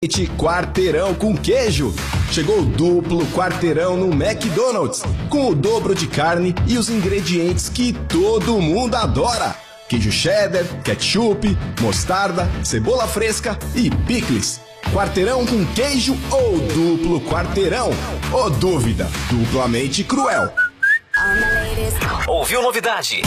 Quarteirão com queijo. Chegou o duplo quarteirão no McDonald's, com o dobro de carne e os ingredientes que todo mundo adora. Queijo cheddar, ketchup, mostarda, cebola fresca e picles. Quarteirão com queijo ou duplo quarteirão? Ô dúvida, duplamente cruel. Ouviu novidade?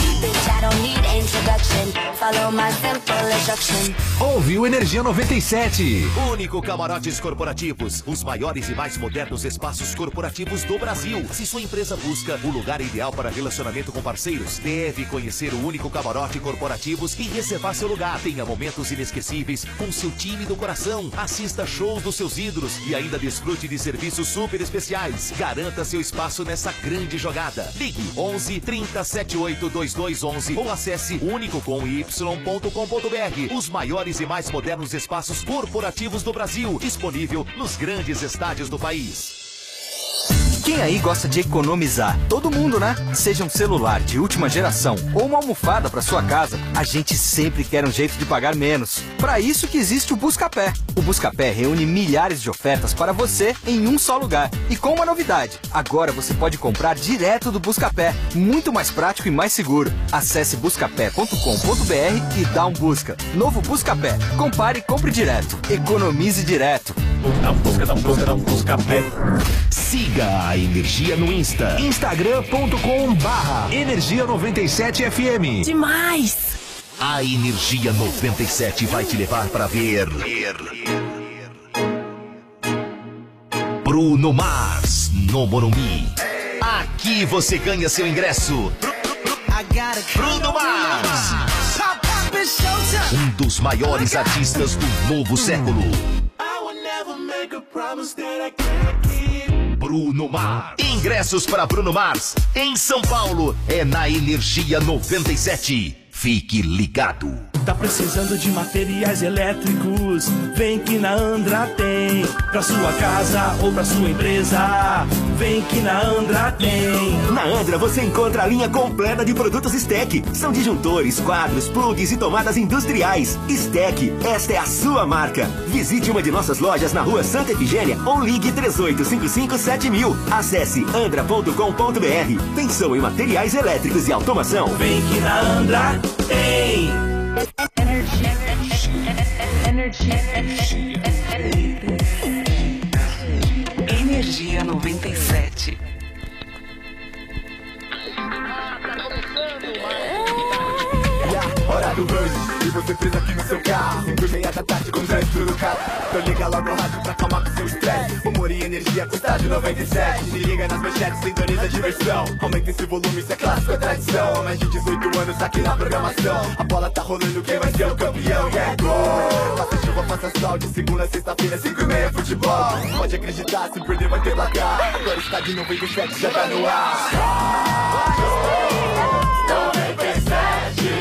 Ouviu Energia 97. Único Camarotes Corporativos, os maiores e mais modernos espaços corporativos do Brasil. Se sua empresa busca o lugar ideal para relacionamento com parceiros, deve conhecer o Único Camarote Corporativos e reservar seu lugar. Tenha momentos inesquecíveis com seu time do coração. Assista shows dos seus ídolos e ainda desfrute de serviços super especiais. Garanta seu espaço nessa grande jogada. Ligue 11 30 78 2211 ou acesse unicocomy.com.br. Os maiores e mais modernos espaços corporativos do Brasil, disponível nos grandes estádios do país. Quem aí gosta de economizar? Todo mundo, né? Seja um celular de última geração ou uma almofada para sua casa, a gente sempre quer um jeito de pagar menos. Para isso que existe o Buscapé. O Buscapé reúne milhares de ofertas para você em um só lugar. E com uma novidade, agora você pode comprar direto do Buscapé. Muito mais prático e mais seguro. Acesse buscapé.com.br e dá um busca. Novo Buscapé. Compare e compre direto. Economize direto. Da Buscapé. Siga a Energia no Insta. Instagram.com/Energia 97 FM. Demais! A Energia 97 vai te levar para ver Bruno Mars no Morumbi. Aqui você ganha seu ingresso. Bruno Mars, um dos maiores artistas do novo século. Bruno Mars. Ingressos para Bruno Mars em São Paulo é na Energia 97. Fique ligado. Tá precisando de materiais elétricos? Vem que na Andra tem. Pra sua casa ou pra sua empresa, vem que na Andra tem. Na Andra você encontra a linha completa de produtos Stek. São disjuntores, quadros, plugs e tomadas industriais. Stek, esta é a sua marca. Visite uma de nossas lojas na rua Santa Efigênia ou ligue 38557000. Acesse andra.com.br. Pensou em materiais elétricos e automação? Vem que na Andra tem. Energia 97. Hora do rush, e você preso aqui no seu carro. 5:30 da tarde com trânsito no carro. Então liga logo o rádio pra acalmar com seu estresse. Humor e energia com estádio 97. Se liga nas manchetes, sintoniza a diversão. Aumenta esse volume, isso é clássico, é tradição. Há mais de 18 anos aqui na programação. A bola tá rolando, quem vai ser o campeão? E é gol! Faça chuva, faça sol, de segunda a sexta-feira, 5:30 futebol. Pode acreditar, se perder vai ter placar. Agora estádio 97 já tá no ar. 97.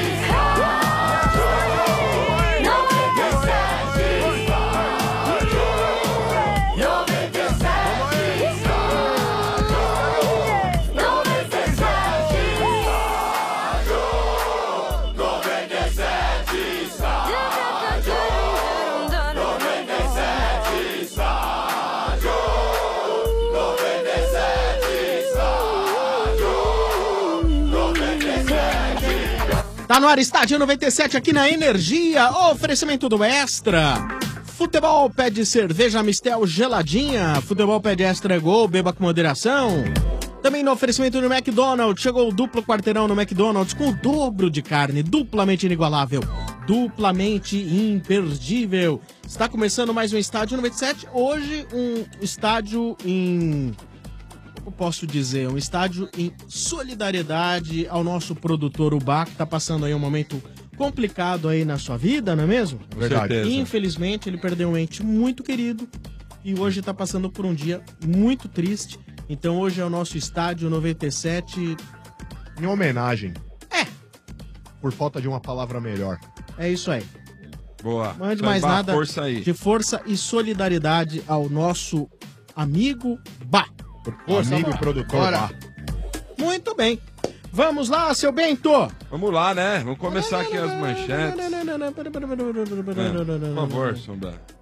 Tá no ar, Estádio 97 aqui na Energia, oferecimento do Extra. Futebol pede cerveja Mistel geladinha, futebol pede Extra Gol, beba com moderação. Também no oferecimento do McDonald's, chegou o duplo quarteirão no McDonald's com o dobro de carne, duplamente inigualável, duplamente imperdível. Está começando mais um Estádio 97, hoje um estádio em... eu posso dizer, um estádio em solidariedade ao nosso produtor Ubá, que tá passando aí um momento complicado aí na sua vida, não é mesmo? Verdade. Infelizmente, ele perdeu um ente muito querido e hoje tá passando por um dia muito triste. Então hoje é o nosso Estádio 97... em homenagem. É. Por falta de uma palavra melhor. É isso aí. Boa. Não é de mais nada Força aí. de força e solidariedade ao nosso amigo Bá. Força, amigo e produtor Bá. Muito bem. Vamos lá, seu Bento. Vamos lá, né? Vamos começar aqui as manchetes. Por favor, Sombra.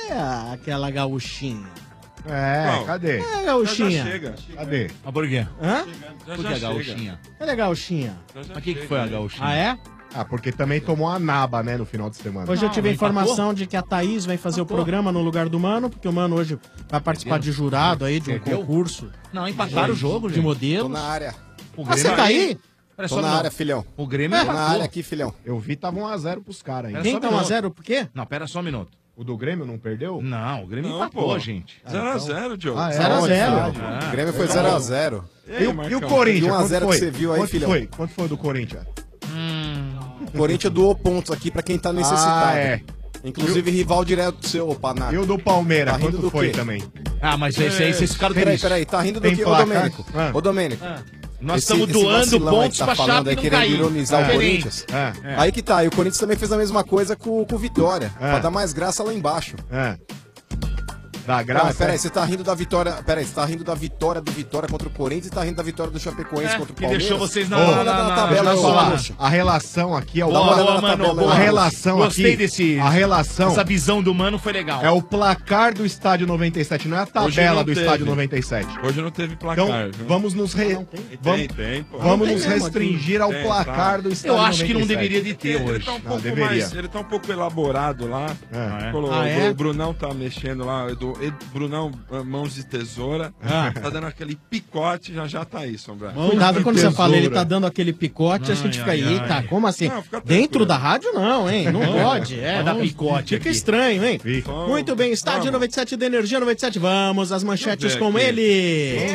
aquela gauchinha? Cadê? É, gauchinha. Já chega. Cadê? Mas por quê? Hã? Por que a gauchinha? Cadê a gauchinha? Mas o que foi a gauchinha? Ah, é? Ah, porque também tomou a naba, né, no final de semana. Hoje eu tive a informação de que a Thaís vai fazer o programa no lugar do Mano, porque o Mano hoje vai participar de jurado aí, de um concurso. Não, empataram o jogo, gente. De modelos. Tô na área. Você tá aí? Tô na área, filhão. O Grêmio Tô na área aqui, filhão. Eu vi, tava 1x0 pros caras aí. Quem tá 1x0 por quê? Não, pera só um minuto. O do Grêmio não perdeu? Não, o Grêmio Não, empatou, pô. gente. 0x0, Diogo. Ah, é? 0x0. O Grêmio foi 0x0. E o Corinthians? 1 a 0 quanto que você viu aí, quanto filhão? foi? Quanto foi do Corinthians? O Corinthians doou pontos aqui pra quem tá necessitado. Ah, é. Inclusive rival direto do seu, Panaca. E o do Palmeiras, Tá rindo quanto do foi quê? também? Ah, mas esse aí, vocês ficaram Peraí, tristes. tá rindo do Tem quê? Ô, placar? Domênico. Ah. Ô, Domênico. Nós Esse- estamos esse doando vacilão aí pontos que tá pra falando Chape aí, não querendo cair. ironizar o Diferente. Corinthians. É. Aí que tá, e o Corinthians também fez a mesma coisa com o Vitória, É. pra dar mais graça lá embaixo. É. Dá Ah, graça? peraí, você tá rindo da vitória. Peraí, você tá rindo da vitória do Vitória contra o Corinthians e tá rindo da vitória do Chapecoense contra o Que Palmeiras. deixou vocês Dá uma na olhada na tabela, Deixa eu ô, falar. Luxa. A relação aqui é o... Dá uma olhada Boa, na mano, tabela. boa. A relação Gostei aqui... desse... A relação Essa visão do Mano foi legal. é o placar do Estádio 97, não é a Hoje tabela não do teve. Estádio 97. Hoje não teve placar, Então, viu? vamos nos Tem, pô. vamos tem nos mesmo restringir ao Tem, placar tá. do Estádio Eu acho que 97. não deveria de ter Ele hoje. tá um Não, pouco deveria. mais, ele tá um pouco elaborado lá. É. Ah, é? O Brunão tá mexendo lá, Brunão, mãos de tesoura, tá dando aquele picote, já tá aí, Sombra. Cuidado quando você tesoura. fala, ele tá dando aquele picote, a Ai, gente fica ai, aí, ai. eita, como assim? Não, fica tranquilo. Dentro da rádio não, hein? Não pode. É, Vai dar picote fica aqui. estranho, hein? Fica. Muito bem, Estádio Vamos. 97 da Energia 97. Vamos, as manchetes ver com aqui. ele.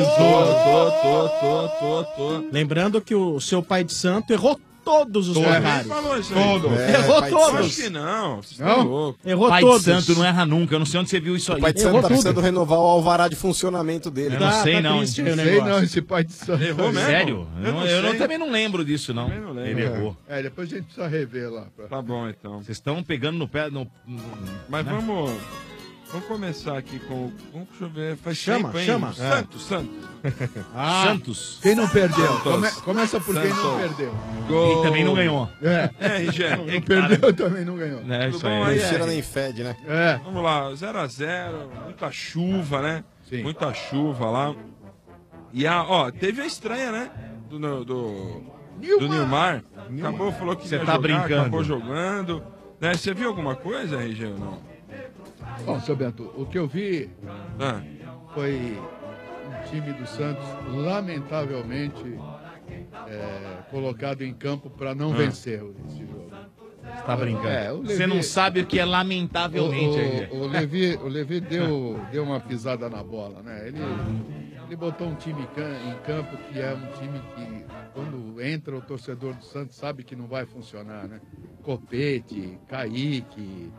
Tô. Lembrando que o seu pai de santo errou todos os Quem placares. falou isso aí? Todo. Errou pai de todos. Acho que não, vocês estão loucos. Errou Pai todos. de santo não erra nunca. Eu não sei onde você viu isso aí. O Pai de Errou Santo tá tudo. precisando renovar o alvará de funcionamento dele. Eu não sei, tá não. triste aí o Sei negócio. não, esse pai de santo. Errou mesmo? Sério? Eu sei. também não lembro disso, não. Também não lembro. Ele errou. É, depois a gente precisa rever lá. Tá bom, então. Vocês estão pegando no pé... Mas né? vamos começar aqui com... Deixa eu ver, faz Chama, tempo, hein? chama. Santos. Santos. Quem não perdeu? Santos. Começa por quem não Santos. perdeu. E também não ganhou. É. RG. Não perdeu, também não ganhou. É, Tudo isso bom aí. aí? Não cheira nem fede, né? É. Vamos lá, 0x0, muita chuva, né? Sim. Muita chuva lá. E teve a estreia, né? Do Nilmar. Acabou, falou que Você ia tá jogar, brincando. acabou jogando. Né? Você viu alguma coisa, RG, ou não? Bom, seu Bento, o que eu vi Ah, foi um time do Santos lamentavelmente colocado em campo para não vencer esse jogo. Você tá brincando. É, o Levi- Você não sabe o que é lamentavelmente. RG. O Levi deu uma pisada na bola, né? Ele botou um time em campo que é um time que, quando entra o torcedor do Santos, sabe que não vai funcionar, né? Copete, Kaique,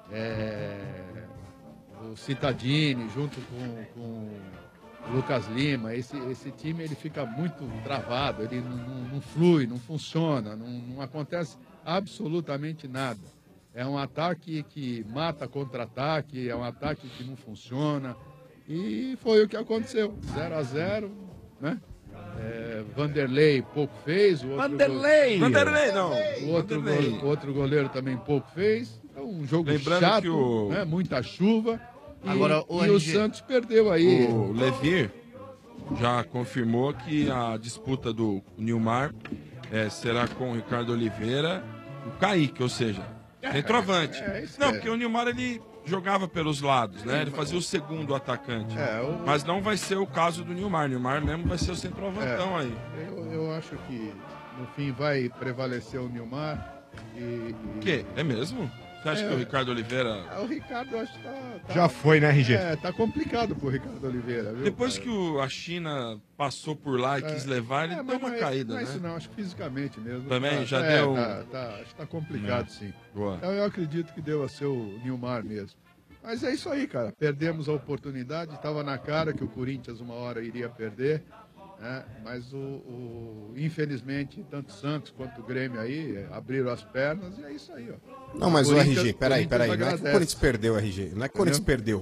o Cittadini, junto com o Lucas Lima. Esse time ele fica muito travado, ele não flui, não funciona, não acontece absolutamente nada. É um ataque que mata contra-ataque, é um ataque que não funciona. E foi o que aconteceu. 0x0, né? Vanderlei pouco fez. O outro Vanderlei não. O outro goleiro também pouco fez. É um jogo Lembrando chato, que o- né? Muita chuva. Agora, o e o RG Santos perdeu aí. O Levi já confirmou que a disputa do Nilmar será com o Ricardo Oliveira e o Kaique, ou seja, centroavante. isso Não, é. porque o Nilmar ele jogava pelos lados, né? Ele fazia o segundo atacante. Mas não vai ser o caso do Nilmar. O Nilmar mesmo vai ser o centroavantão aí. Eu acho que no fim vai prevalecer o Nilmar. O quê? É mesmo? Você acha que o Ricardo Oliveira... O Ricardo, eu acho que tá... Já foi, né, RG? Tá complicado pro Ricardo Oliveira, viu? Depois que a China passou por lá e quis levar, ele deu uma caída, não é né? isso não, acho que fisicamente mesmo. Também já deu... Acho que tá complicado, sim. Boa. Então eu acredito que deu a ser o Nilmar mesmo. Mas é isso aí, cara. Perdemos a oportunidade, estava na cara que o Corinthians uma hora iria perder, né? Mas infelizmente, tanto Santos quanto o Grêmio aí abriram as pernas e é isso aí, ó. Não, mas o Corinthians- RG, peraí. Corinthians Não é que o agradece. Corinthians perdeu, RG. Não é que o Corinthians perdeu. O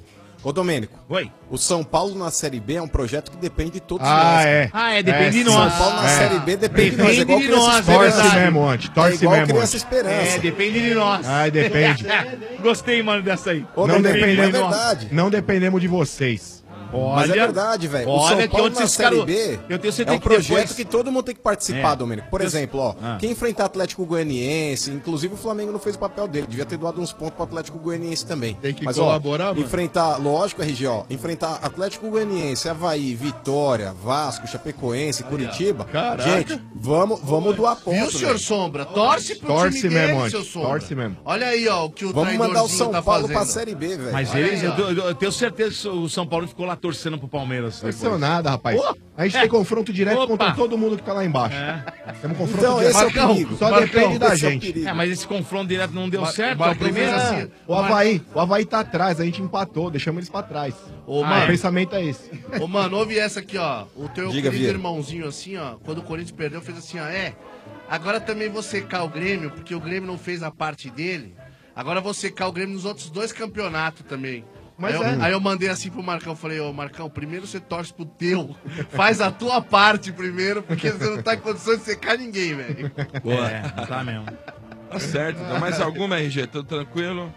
Ô, Domênico. Oi. O São Paulo na Série B é um projeto que depende de todos nós. Depende de nós. São Paulo na Série B depende de nós. É Depende igual de nós, Criança é Esperança. verdade. mesmo, Ante. Torce É igual mesmo, Criança Ante. Esperança. Depende de nós. Depende. Gostei, mano, dessa aí. Ô, Não Domênico, dependemos, é verdade. não dependemos de vocês. Mas é verdade, velho. O olha São que Paulo onde na esses Série caras- B eu tenho é certeza um que projeto depois- que todo mundo tem que participar, Domênico. Por exemplo, ó, Ah. quem enfrentar Atlético Goianiense, inclusive o Flamengo não fez o papel dele, devia ter doado uns pontos pro Atlético Goianiense também. Tem que Mas, colaborar, ó, mano. enfrentar, lógico, RG, ó, enfrentar Atlético Goianiense, Avaí, Vitória, Vasco, Chapecoense, Curitiba. Caraca. Gente, vamos doar pontos. Viu, senhor velho. Sombra? Torce pro Torce time dele, mesmo, Ante. seu Sombra. Torce mesmo. Olha aí, ó, o que o Vamos mandar o traidorzinho São tá Paulo fazendo. pra Série B, velho. Mas Olha eles, aí, ó. eu tenho certeza que o São Paulo ficou lá torcendo pro Palmeiras. Não nada, rapaz. A gente tem confronto direto Opa. contra todo mundo que tá lá embaixo. Temos confronto Então, direto. esse é o Marcão, perigo. Só Marcão, depende da esse é o gente. perigo. Mas esse confronto direto não deu certo. Marcão O primeiro fez assim. assim. O Avaí tá atrás, a gente empatou, deixamos eles pra trás. Ô, O mano. pensamento é esse. Ô, mano, ouve essa aqui, ó. O teu Diga, querido Vieira. irmãozinho, assim, ó, quando o Corinthians perdeu, fez assim, ó, agora também vou secar o Grêmio, porque o Grêmio não fez a parte dele. Agora vou secar o Grêmio nos outros 2 campeonatos também. Mas Aí eu mandei assim pro Marcão, falei, ô Marcão, primeiro você torce pro teu, faz a tua parte primeiro, porque você não tá em condições de secar ninguém, velho. Boa. Não tá mesmo. Tá certo. Então, mais alguma, RG? Tudo tranquilo?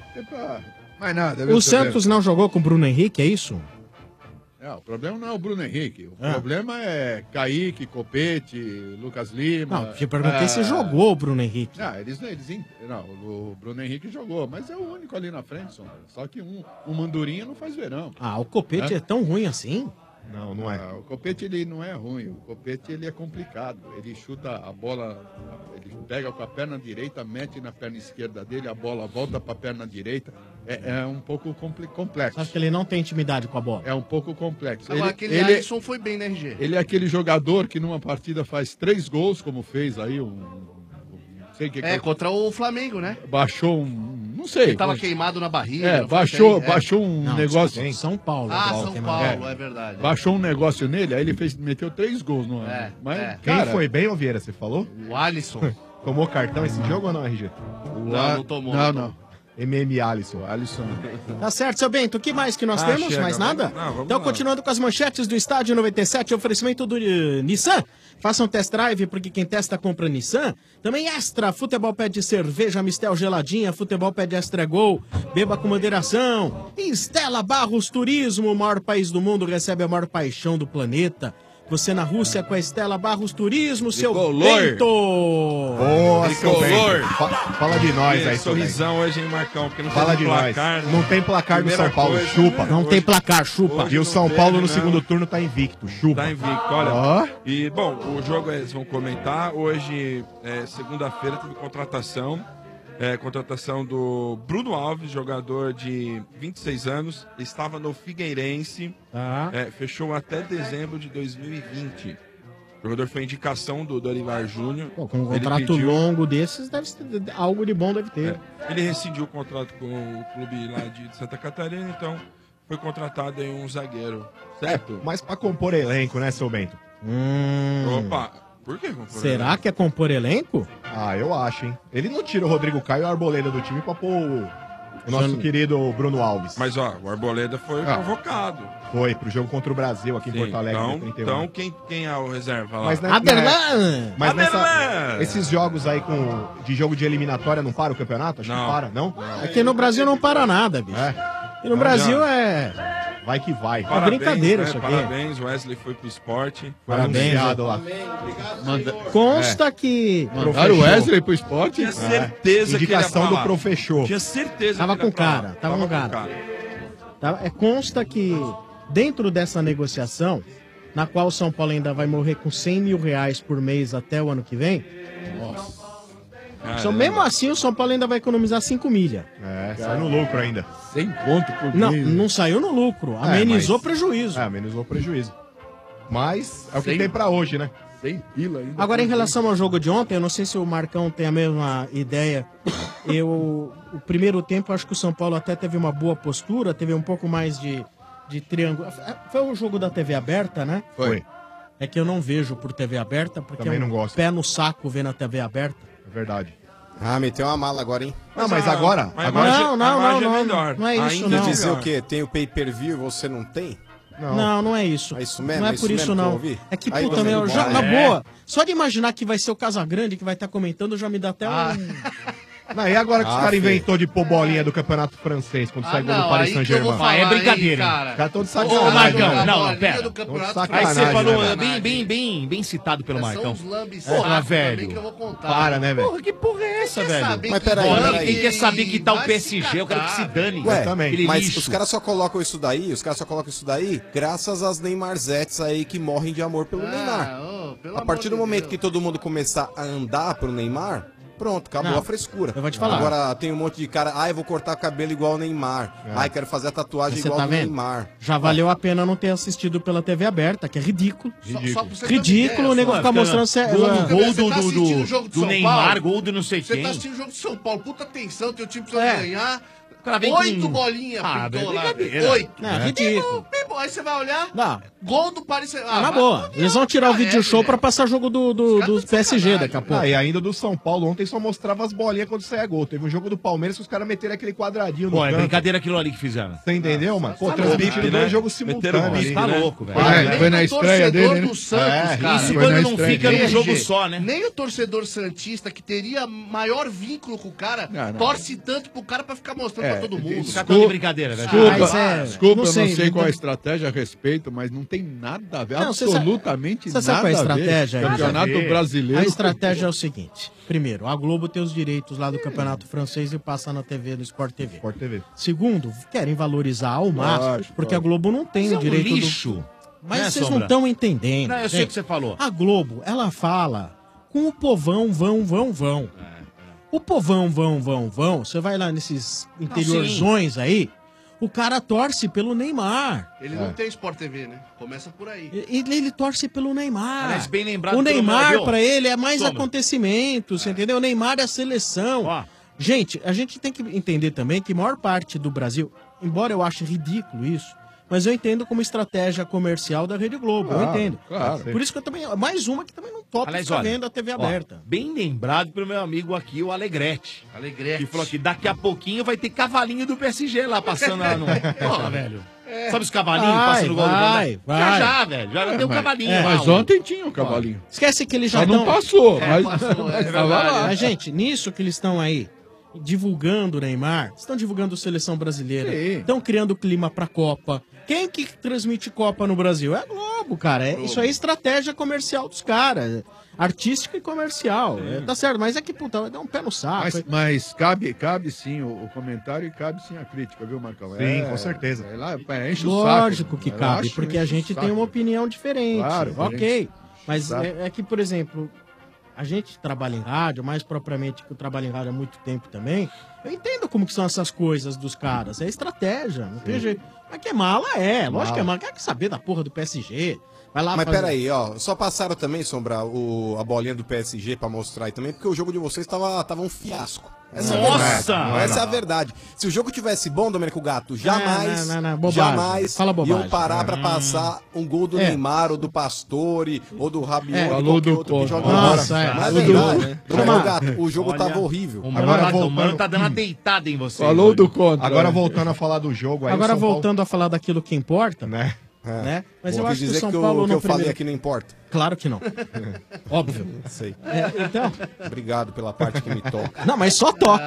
Mais nada. viu, O seu Santos não jogou com o Bruno Henrique, é isso? O problema não é o Bruno Henrique. O Ah. problema é Kaique, Copete, Lucas Lima. Não, te perguntei se jogou o Bruno Henrique. Não, o Bruno Henrique jogou, mas é o único ali na frente, Sombra. Só que um mandurinha não faz verão. Ah, o Copete é tão ruim assim? Não, não é. O Copete ele não é ruim, o Copete ele é complicado. Ele chuta a bola, ele pega com a perna direita, mete na perna esquerda dele, a bola volta para a perna direita. É um pouco complexo. Acho que ele não tem intimidade com a bola. É um pouco complexo. Agora, aquele ele, Alisson foi bem, né, RG? ele é aquele jogador que numa partida faz 3 gols, como fez aí não sei o que. Contra o Flamengo, né? Baixou não sei. Ele tava queimado na barriga. não foi baixou isso aí? um Não, negócio. em São Paulo. Ah, bola São queimada. Paulo, é verdade. Baixou um negócio nele, aí ele meteu 3 gols no ano. Mas, Quem cara, foi bem, ô Vieira, você falou? O Alisson. Tomou cartão esse jogo ou não, RG? Não tomou. Não. MM Alisson. Tá certo, seu Bento. O que mais que nós Ah, temos? chega, Mais nada? vamos Então, lá. continuando com as manchetes do Estádio 97, oferecimento do Nissan. Faça um test drive, porque quem testa compra Nissan. Também Extra, Futebol pede cerveja, Mistel geladinha, Futebol pede Extra Gol, beba com moderação. E Stella Barros Turismo, o maior país do mundo, recebe a maior paixão do planeta. Você na Rússia com a Stella Barros Turismo, seu Tricolor. Bento! Boa, seu Tricolor. Bento. Fala de nós aí, seu Sorrisão hoje, hein, Marcão? Porque não Fala tem de nós. placar. Não tem placar do Primeira São Paulo, coisa, chupa. né? Não Hoje- tem placar, chupa. hoje E o não São teve, Paulo no não. segundo turno tá invicto, chupa. Tá invicto, olha. Ó. E, bom, o jogo eles vão comentar. Hoje, segunda-feira, teve contratação. Contratação do Bruno Alves, jogador de 26 anos. Estava no Figueirense. Tá. Fechou até dezembro de 2020. O jogador foi indicação do Dorival Júnior. Pô, com um Ele contrato pediu- longo desses, deve ser, algo de bom deve ter. Ele rescindiu o contrato com o clube lá de Santa Catarina, então foi contratado aí um zagueiro, certo? Mas pra compor elenco, né, seu Bento? Opa, por que compor Será elenco? que é compor elenco? Ah, eu acho, hein? Ele não tira o Rodrigo Caio e o Arboleda do time pra pôr o nosso querido Bruno Alves. Mas, ó, o Arboleda foi convocado. Foi pro jogo contra o Brasil aqui em Sim, Porto Alegre. então, no 31. então quem é o reserva lá? Mas, né, Aderlan! Mas Aderlan! esses jogos aí de jogo de eliminatória não para o campeonato? Acho Não. que para, não? Aqui no Brasil não para nada, bicho. E no Brasil Vai que vai. Parabéns, brincadeira né? isso aqui. Parabéns, Wesley foi pro esporte. Foi Parabéns, anunciado lá. Consta que... Mandaram o Wesley pro esporte? Tinha certeza que ele ia Indicação do falar. Profechô. Tinha certeza Tava que ele com ia falar. cara, tava com cara. Tá? Consta que dentro dessa negociação, na qual o São Paulo ainda vai morrer com 100 mil reais por mês até o ano que vem, mesmo assim o São Paulo ainda vai economizar 5 milha. Sai no lucro ainda. 100 conto por Não, mês. não saiu no lucro, amenizou mas- prejuízo. Amenizou o prejuízo. Mas é o que Sem- tem pra hoje, né? 100 pila ainda. Agora, em relação ao jogo de ontem, eu não sei se o Marcão tem a mesma ideia. O primeiro tempo, acho que o São Paulo até teve uma boa postura, teve um pouco mais de triângulo. Foi o jogo da TV aberta, né? Foi. É que eu não vejo por TV aberta, porque Também é um não gosto. pé no saco ver na TV aberta. É verdade. Ah, meteu uma mala agora, hein? Não, mas agora... Mas agora Não, não, não, não. Não é isso, Ainda não. dizer o quê? Tem o pay-per-view e você não tem? Não, não é isso. É isso mesmo? Não é É isso por isso, mesmo que eu não. ouvi? É que, Aí puta, você meu, não já, bota. na boa, só de imaginar que vai ser o Casagrande que vai estar comentando, já me dá até um... Não, e agora que os caras filho. inventou de pôr bolinha do Campeonato Francês quando sai gol não, do Paris aí que eu vou Saint-Germain? falar, é brincadeira, hein, hein? cara. Os caras tão de Ô, sacanagem. Marcão, né, não, velho? pera. do campeonato Tão de Aí sacanagem, você falou, né, velho? bem citado pelo Marcão. São uns lambes Porra, sacos velho. também que eu vou contar. Para, né, velho? Porra, que porra é essa, Quer velho? saber Mas que peraí, bola peraí. Quem quer saber que tá o vai PSG? se Eu quero que se catar, dane. Ué, também. Aquele Mas lixo. os caras só colocam isso daí, graças às Neymarzetes aí que morrem de amor pelo Neymar. ô, pelo A partir amor do de momento Deus. que todo mundo começar a andar pro Neymar, pronto, acabou Não, a frescura. eu vou te falar. Agora tem um monte de cara, eu vou cortar o cabelo igual o Neymar. Quero fazer a tatuagem Você igual tá do vendo? Neymar. Já valeu a pena não ter assistido pela TV aberta, que é ridículo. Só pra você ter Ridículo o uma nego ideia, ficar mostrando... Gol Você tá assistindo o jogo de do São Neymar, Paulo? gol do não sei Você quem. tá assistindo o jogo de São Paulo, puta atenção, teu time precisa É. ganhar. cara vem 8 com- bolinhas Ah, pintou velho, lá. brincadeira. 8. Não, ridículo. Aí você vai olhar, Não. gol do Paris Saint-Germain. Na boa, eles vão tirar o vídeo show pra passar jogo do PSG daqui a pouco. Ah, e ainda do São Paulo, ontem só mostrava as bolinhas quando saia gol. Teve um jogo do Palmeiras que os caras meteram aquele quadradinho no Pô, é canto. brincadeira aquilo ali que fizeram. Você entendeu, mano? Pô, tá transmitindo louco, dois né? jogos Meteram simultâneos. bicho, tá louco, velho. Foi na estreia dele, né? do Santos, cara. Isso Foi quando na não estreia fica dele. num jogo só, né? Nem o torcedor santista, que teria maior vínculo com o cara, Não. torce tanto pro cara pra ficar mostrando pra todo mundo. Os caras tão de brincadeira, velho. Desculpa, Mas desculpa, não eu não sei qual a não- estratégia a respeito, mas não tem nada a ver, Não, você sabe- absolutamente você sabe nada qual é a a ver. estratégia aí? Campeonato Nada a ver. brasileiro. A estratégia é o seguinte: primeiro, a Globo tem os direitos lá do Campeonato Francês e passa na TV, no Sport TV. Sport TV. Segundo, querem valorizar ao máximo, Lógico, porque a Globo não tem Isso é o um direito lixo. do... Mas Né, vocês não Sombra? estão entendendo. Não, eu sei o gente. que você falou. A Globo, ela fala com o povão, vão. O povão, vão. Você vai lá nesses interiorzões aí, o cara torce pelo Neymar. Ele não tem Sport TV, né? Começa por aí. Ele torce pelo Neymar. Aliás, bem lembrado O pelo Neymar, Brasil. pra ele, é mais Sombra. acontecimento, você entendeu? O Neymar é a seleção. Ó. Gente, a gente tem que entender também que a maior parte do Brasil, embora eu ache ridículo isso, mas eu entendo como estratégia comercial da Rede Globo. Eu Claro, entendo. claro. Por isso que eu também. Mais uma que também não topa Aliás, ficar olha, vendo a TV ó, aberta. bem lembrado pelo meu amigo aqui, o Alegrete. Alegrete. Que falou que daqui a pouquinho vai ter cavalinho do PSG lá passando lá no. Porra, velho. Sabe os cavalinhos Vai, passando gol do vai, gol? vai. Já, velho. Já tem um cavalinho lá. Mas ontem tinha um cavalinho. Esquece que eles já Só não estão. passou, É, mas, passou, mas é tava lá. Mas, gente, nisso que eles estão aí divulgando o Neymar, estão divulgando a seleção brasileira, Sim. estão criando clima pra Copa. Quem que transmite Copa no Brasil? É a Globo, cara. Isso aí é estratégia comercial dos caras. Artística e comercial. Tá certo, mas é que, puta, dá um pé no saco. Mas cabe sim o comentário e cabe sim a crítica, viu, Marcão? Sim, com certeza. Enche o saco. Lógico que Eu cabe, acho, porque a enche o gente tem saco. uma opinião diferente. Claro, Ok. Mas Sabe? é que, por exemplo, a gente trabalha em rádio, mais propriamente que eu trabalho em rádio há muito tempo também, eu entendo como que são essas coisas dos caras. É estratégia, não tem jeito. Mas que é mala, lógico que é mala. Quer saber da porra do PSG? Vai lá Mas fazer- peraí, ó, só passaram também, Sombra, a bolinha do PSG pra mostrar aí também, porque o jogo de vocês tava um fiasco. Essa Nossa! é a verdade. Essa é a verdade. Se o jogo tivesse bom, Domênico Gato, jamais, não, bobagem. jamais Fala bobagem. iam parar pra passar um gol do É. Neymar, ou do Pastore, ou do Rabiot, ou Falou de qualquer do outro que Costa. joga Nossa, agora. é. Mas é Falou do- verdade, né? Domênico Gato, o jogo Olha, tava horrível. O mano, Agora tá, o voltando- mano tá dando uma deitada em você. Falou mano. do contra. Agora né? voltando a falar do jogo aí. Agora o São Paulo- voltando a falar daquilo que importa, Né? né? Mas Vou eu aqui acho que o dizer São que Paulo o que no eu falei primeiro... aqui não importa. Claro que não. Óbvio. Sei. Então, Obrigado pela parte que me toca. não, mas só toca.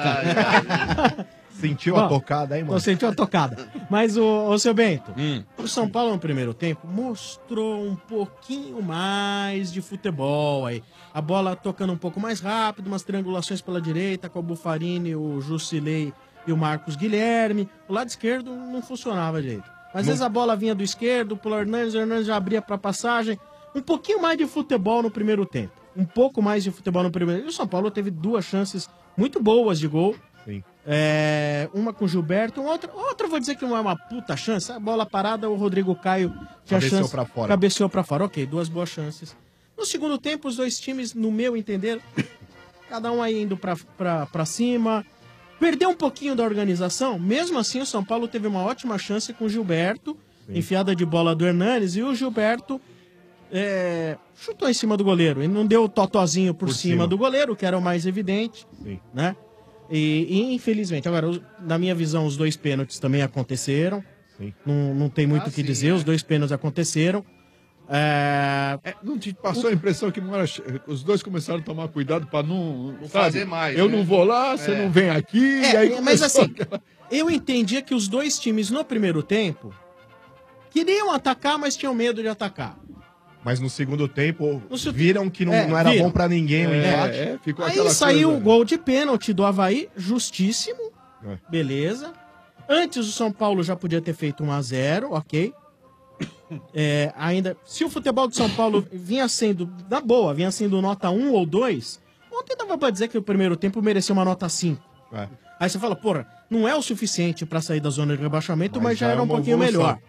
Sentiu Bom, a tocada aí, mano? Não sentiu a tocada. Mas, ô seu Bento, o São Paulo no primeiro tempo mostrou um pouquinho mais de futebol aí. A bola tocando um pouco mais rápido, umas triangulações pela direita com o Bufarini, o Jusilei e o Marcos Guilherme. O lado esquerdo não funcionava direito. Às vezes a bola vinha do esquerdo, pro Hernandes, o Hernandes já abria pra passagem. Um pouquinho mais de futebol no primeiro tempo. Um pouco mais de futebol no primeiro tempo. E o São Paulo teve duas chances muito boas de gol. Sim. Uma com o Gilberto, outra eu vou dizer que não é uma puta chance. A bola parada, o Rodrigo Caio tinha Cabeceou chance. pra fora. Cabeceou pra fora. Ok, duas boas chances. No segundo tempo, os dois times, no meu entender, cada um aí indo pra cima. Perdeu um pouquinho da organização. Mesmo assim, o São Paulo teve uma ótima chance com o Gilberto. Enfiada de bola do Hernandes. E o Gilberto chutou em cima do goleiro. E não deu o totozinho por cima do goleiro, que era o mais evidente. Sim. Né? E infelizmente, agora, na minha visão, os 2 pênaltis também aconteceram. Não tem muito o que dizer, os 2 pênaltis aconteceram. Não te passou a impressão que os dois começaram a tomar cuidado para não fazer mais, Eu né? não vou lá, você não vem aqui. E aí mas começou assim, eu entendia que os 2 times no primeiro tempo queriam atacar, mas tinham medo de atacar. Mas no segundo tempo, viram que não era viram. bom pra ninguém o empate. ficou Aí saiu o gol de pênalti do Avaí, justíssimo, beleza. Antes o São Paulo já podia ter feito 1-0, ok. Ainda, se o futebol de São Paulo vinha sendo, na boa, vinha sendo nota 1 ou 2, ontem dava pra dizer que o primeiro tempo merecia uma nota 5. Aí você fala, porra, não é o suficiente pra sair da zona de rebaixamento, mas já era um pouquinho melhor.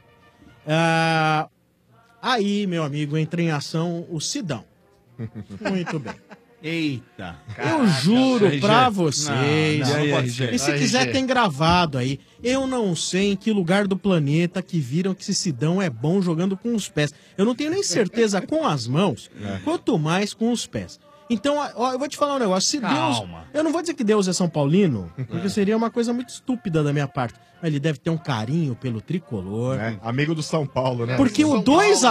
Aí, meu amigo, entra em ação o Sidão. Muito bem. Eita. Eu juro RG. pra vocês. Não pode ser. E se quiser, tem gravado aí. Eu não sei em que lugar do planeta que viram que esse Sidão é bom jogando com os pés. Eu não tenho nem certeza com as mãos, quanto mais com os pés. Então, ó, eu vou te falar um negócio. Se Deus. Eu não vou dizer que Deus é São Paulino, porque seria uma coisa muito estúpida da minha parte. Mas ele deve ter um carinho pelo tricolor. Amigo do São Paulo, né? Porque o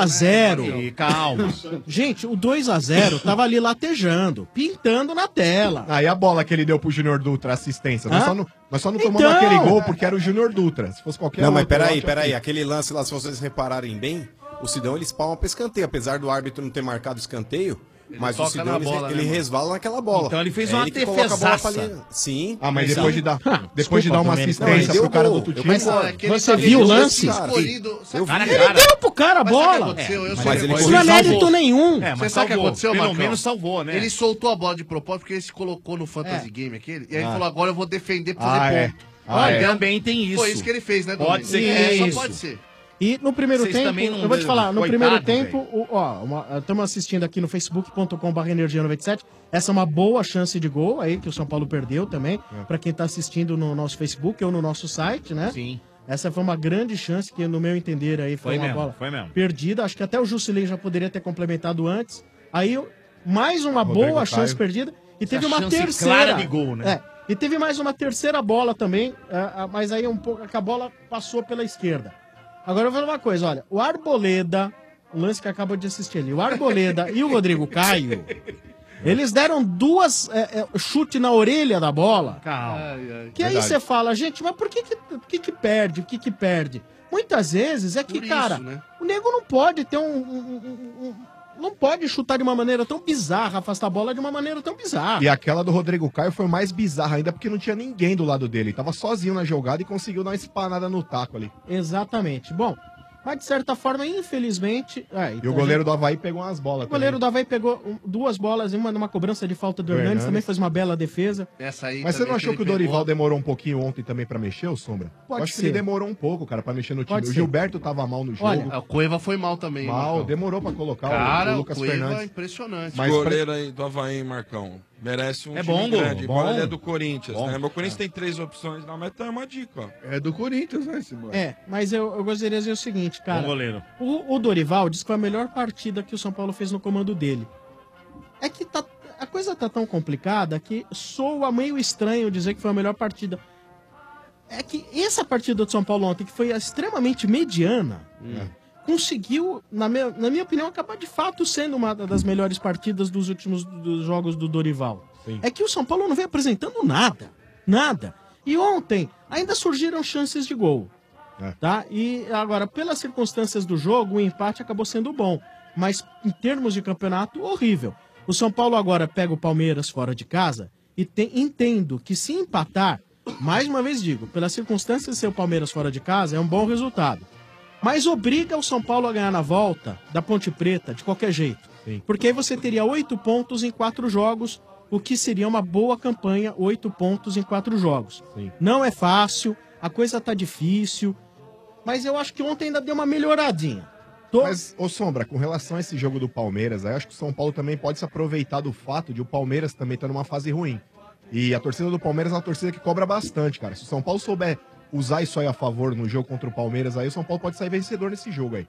2-0. Calma. Gente, o 2-0 tava ali latejando, pintando na tela. Aí a bola que ele deu pro Júnior Dutra, assistência. Nós só não tomamos Então. aquele gol porque era o Júnior Dutra. Se fosse qualquer Não, mas outro, peraí. Aquele lance lá, se vocês repararem bem, o Sidão ele espalma pra escanteio. Apesar do árbitro não ter marcado escanteio, mas o toca Sidão na bola, ele né, resvala naquela bola. Então ele fez É uma ele que coloca a bola pra defesaça. ali. Sim. Ah, mas depois de dar Desculpa, uma Domênico. assistência Não, pro cara do gol. outro time. Mas é que ele Você tá viu o vendo lance? escolhido. Eu vi. Ele deu pro cara a Mas sabe o que bola. aconteceu? Eu sei mas que ele aconteceu. Não é salvou. mérito nenhum. Você sabe o que aconteceu, Pelo Marcão? menos salvou, né? Ele soltou a bola de propósito porque ele se colocou no Fantasy Game aquele. E aí ele falou, agora eu vou defender pra fazer ponto. Olha, também tem isso. Foi isso que ele fez, né, Pode Domênico? ser que isso. Só pode ser. E no primeiro Vocês tempo, também não eu vou te falar, no coitado, primeiro tempo, velho. estamos assistindo aqui no facebook.com/energia97. Essa é uma boa chance de gol aí que o São Paulo perdeu também, pra quem tá assistindo no nosso Facebook ou no nosso site, né? Sim. Essa foi uma grande chance que, no meu entender, aí foi uma mesmo, bola foi mesmo. perdida. Acho que até o Jusilei já poderia ter complementado antes. Aí, mais uma Rodrigo boa Caio. chance perdida. E teve uma chance terceira. clara de gol, né? E teve mais uma terceira bola também, mas aí um pouco que a bola passou pela esquerda. Agora eu vou falar uma coisa, olha, o Arboleda, o lance que acaba de assistir ali, o Arboleda e o Rodrigo Caio, eles deram 2 chute na orelha da bola. Calma. Que aí você fala, gente, mas por que perde? O que perde? Muitas vezes é que, Por isso, cara, né? o nego não pode ter não pode chutar de uma maneira tão bizarra, afastar a bola de uma maneira tão bizarra. E aquela do Rodrigo Caio foi mais bizarra ainda porque não tinha ninguém do lado dele. Ele tava sozinho na jogada e conseguiu dar uma espanada no taco ali. Exatamente. Bom, mas de certa forma, infelizmente... E o goleiro do Avaí pegou umas bolas O goleiro do Avaí pegou 2 bolas, uma numa cobrança de falta do Hernandes, também fez uma bela defesa. Essa aí Mas você também não achou que o ele Dorival pegou. demorou um pouquinho ontem também pra mexer, o Sombra? Pode Eu acho que ser. ele demorou um pouco, cara, pra mexer no time. Pode O ser. Gilberto tava mal no jogo. Olha, O Cueva foi mal também. mal, Marcão. demorou pra colocar Cara, o o Lucas Cueva é Fernandes. impressionante. Mas O goleiro aí do Avaí, Marcão, merece um É time bom, grande. bom. Embora ele é do Corinthians, Bom. né? Meu Corinthians tem 3 opções lá, mas tá uma dica, ó. É do Corinthians, né, Simone? mas eu gostaria de dizer o seguinte, cara. Bom goleiro. O Dorival disse que foi a melhor partida que o São Paulo fez no comando dele. É que a coisa tá tão complicada que soa meio estranho dizer que foi a melhor partida. É que essa partida do São Paulo ontem, que foi extremamente mediana, conseguiu, na minha opinião, acabar de fato sendo uma das melhores partidas dos últimos jogos do Dorival. Sim. É que o São Paulo não vem apresentando nada. Nada. E ontem ainda surgiram chances de gol. Tá? E agora, pelas circunstâncias do jogo, o empate acabou sendo bom. Mas em termos de campeonato, horrível. O São Paulo agora pega o Palmeiras fora de casa e entendo que se empatar, mais uma vez digo, pelas circunstâncias de ser o Palmeiras fora de casa, é um bom resultado. Mas obriga o São Paulo a ganhar na volta da Ponte Preta de qualquer jeito. Sim. Porque aí você teria 8 pontos em 4 jogos, o que seria uma boa campanha, 8 pontos em 4 jogos. Sim. Não é fácil, a coisa tá difícil, mas eu acho que ontem ainda deu uma melhoradinha. Mas, ô Sombra, com relação a esse jogo do Palmeiras, aí eu acho que o São Paulo também pode se aproveitar do fato de o Palmeiras também estar numa fase ruim. E a torcida do Palmeiras é uma torcida que cobra bastante, cara. Se o São Paulo souber usar isso aí a favor no jogo contra o Palmeiras, aí o São Paulo pode sair vencedor nesse jogo aí.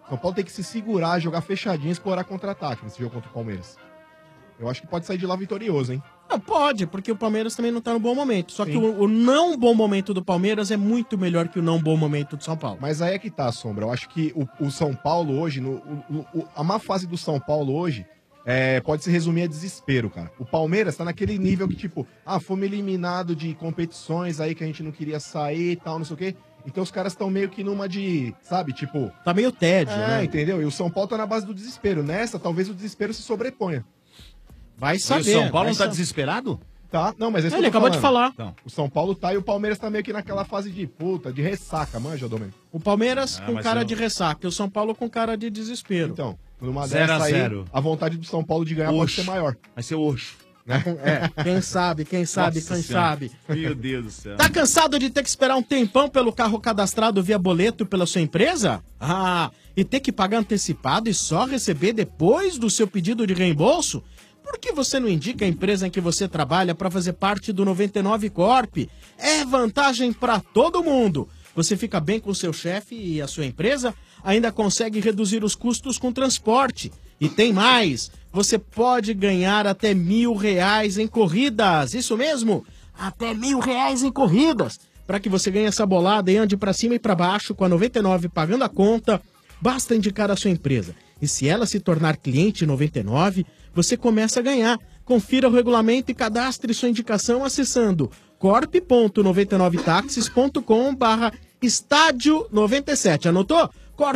São Paulo tem que se segurar, jogar fechadinho e explorar contra-ataque nesse jogo contra o Palmeiras. Eu acho que pode sair de lá vitorioso, hein? Não, pode, porque o Palmeiras também não tá no bom momento. Só que Sim. o não bom momento do Palmeiras é muito melhor que o não bom momento do São Paulo. Mas aí é que tá, Sombra. Eu acho que o São Paulo hoje, a má fase do São Paulo hoje, pode se resumir a desespero, cara. O Palmeiras tá naquele nível que, tipo, fomos eliminados de competições aí que a gente não queria sair e tal, não sei o quê. Então os caras estão meio que numa de, sabe, tipo... Tá meio tédio, né? Entendeu? E o São Paulo tá na base do desespero. Nessa, talvez o desespero se sobreponha. Vai saber. E o São Paulo não tá desesperado? Tá, não, mas esse Ele acabou de falar. Então, o São Paulo tá e o Palmeiras tá meio que naquela fase de puta, de ressaca, manja, Domênico? O Palmeiras com cara de ressaca e o São Paulo com cara de desespero. Então, numa 0 dessa a aí, 0. a vontade do São Paulo de ganhar pode ser maior. Vai ser oxo. Quem sabe, quem sabe, Nossa quem Senhora. sabe. Meu Deus do céu. Tá cansado de ter que esperar um tempão pelo carro cadastrado via boleto pela sua empresa? E ter que pagar antecipado e só receber depois do seu pedido de reembolso? Por que você não indica a empresa em que você trabalha para fazer parte do 99 Corp? É vantagem para todo mundo. Você fica bem com o seu chefe e a sua empresa, ainda consegue reduzir os custos com transporte. E tem mais, você pode ganhar até R$1.000 em corridas. Isso mesmo, até R$1.000 em corridas. Para que você ganhe essa bolada e ande para cima e para baixo com a 99 pagando a conta, basta indicar a sua empresa. E se ela se tornar cliente 99, você começa a ganhar. Confira o regulamento e cadastre sua indicação acessando corp.99taxis.com/estádio 97. Anotou?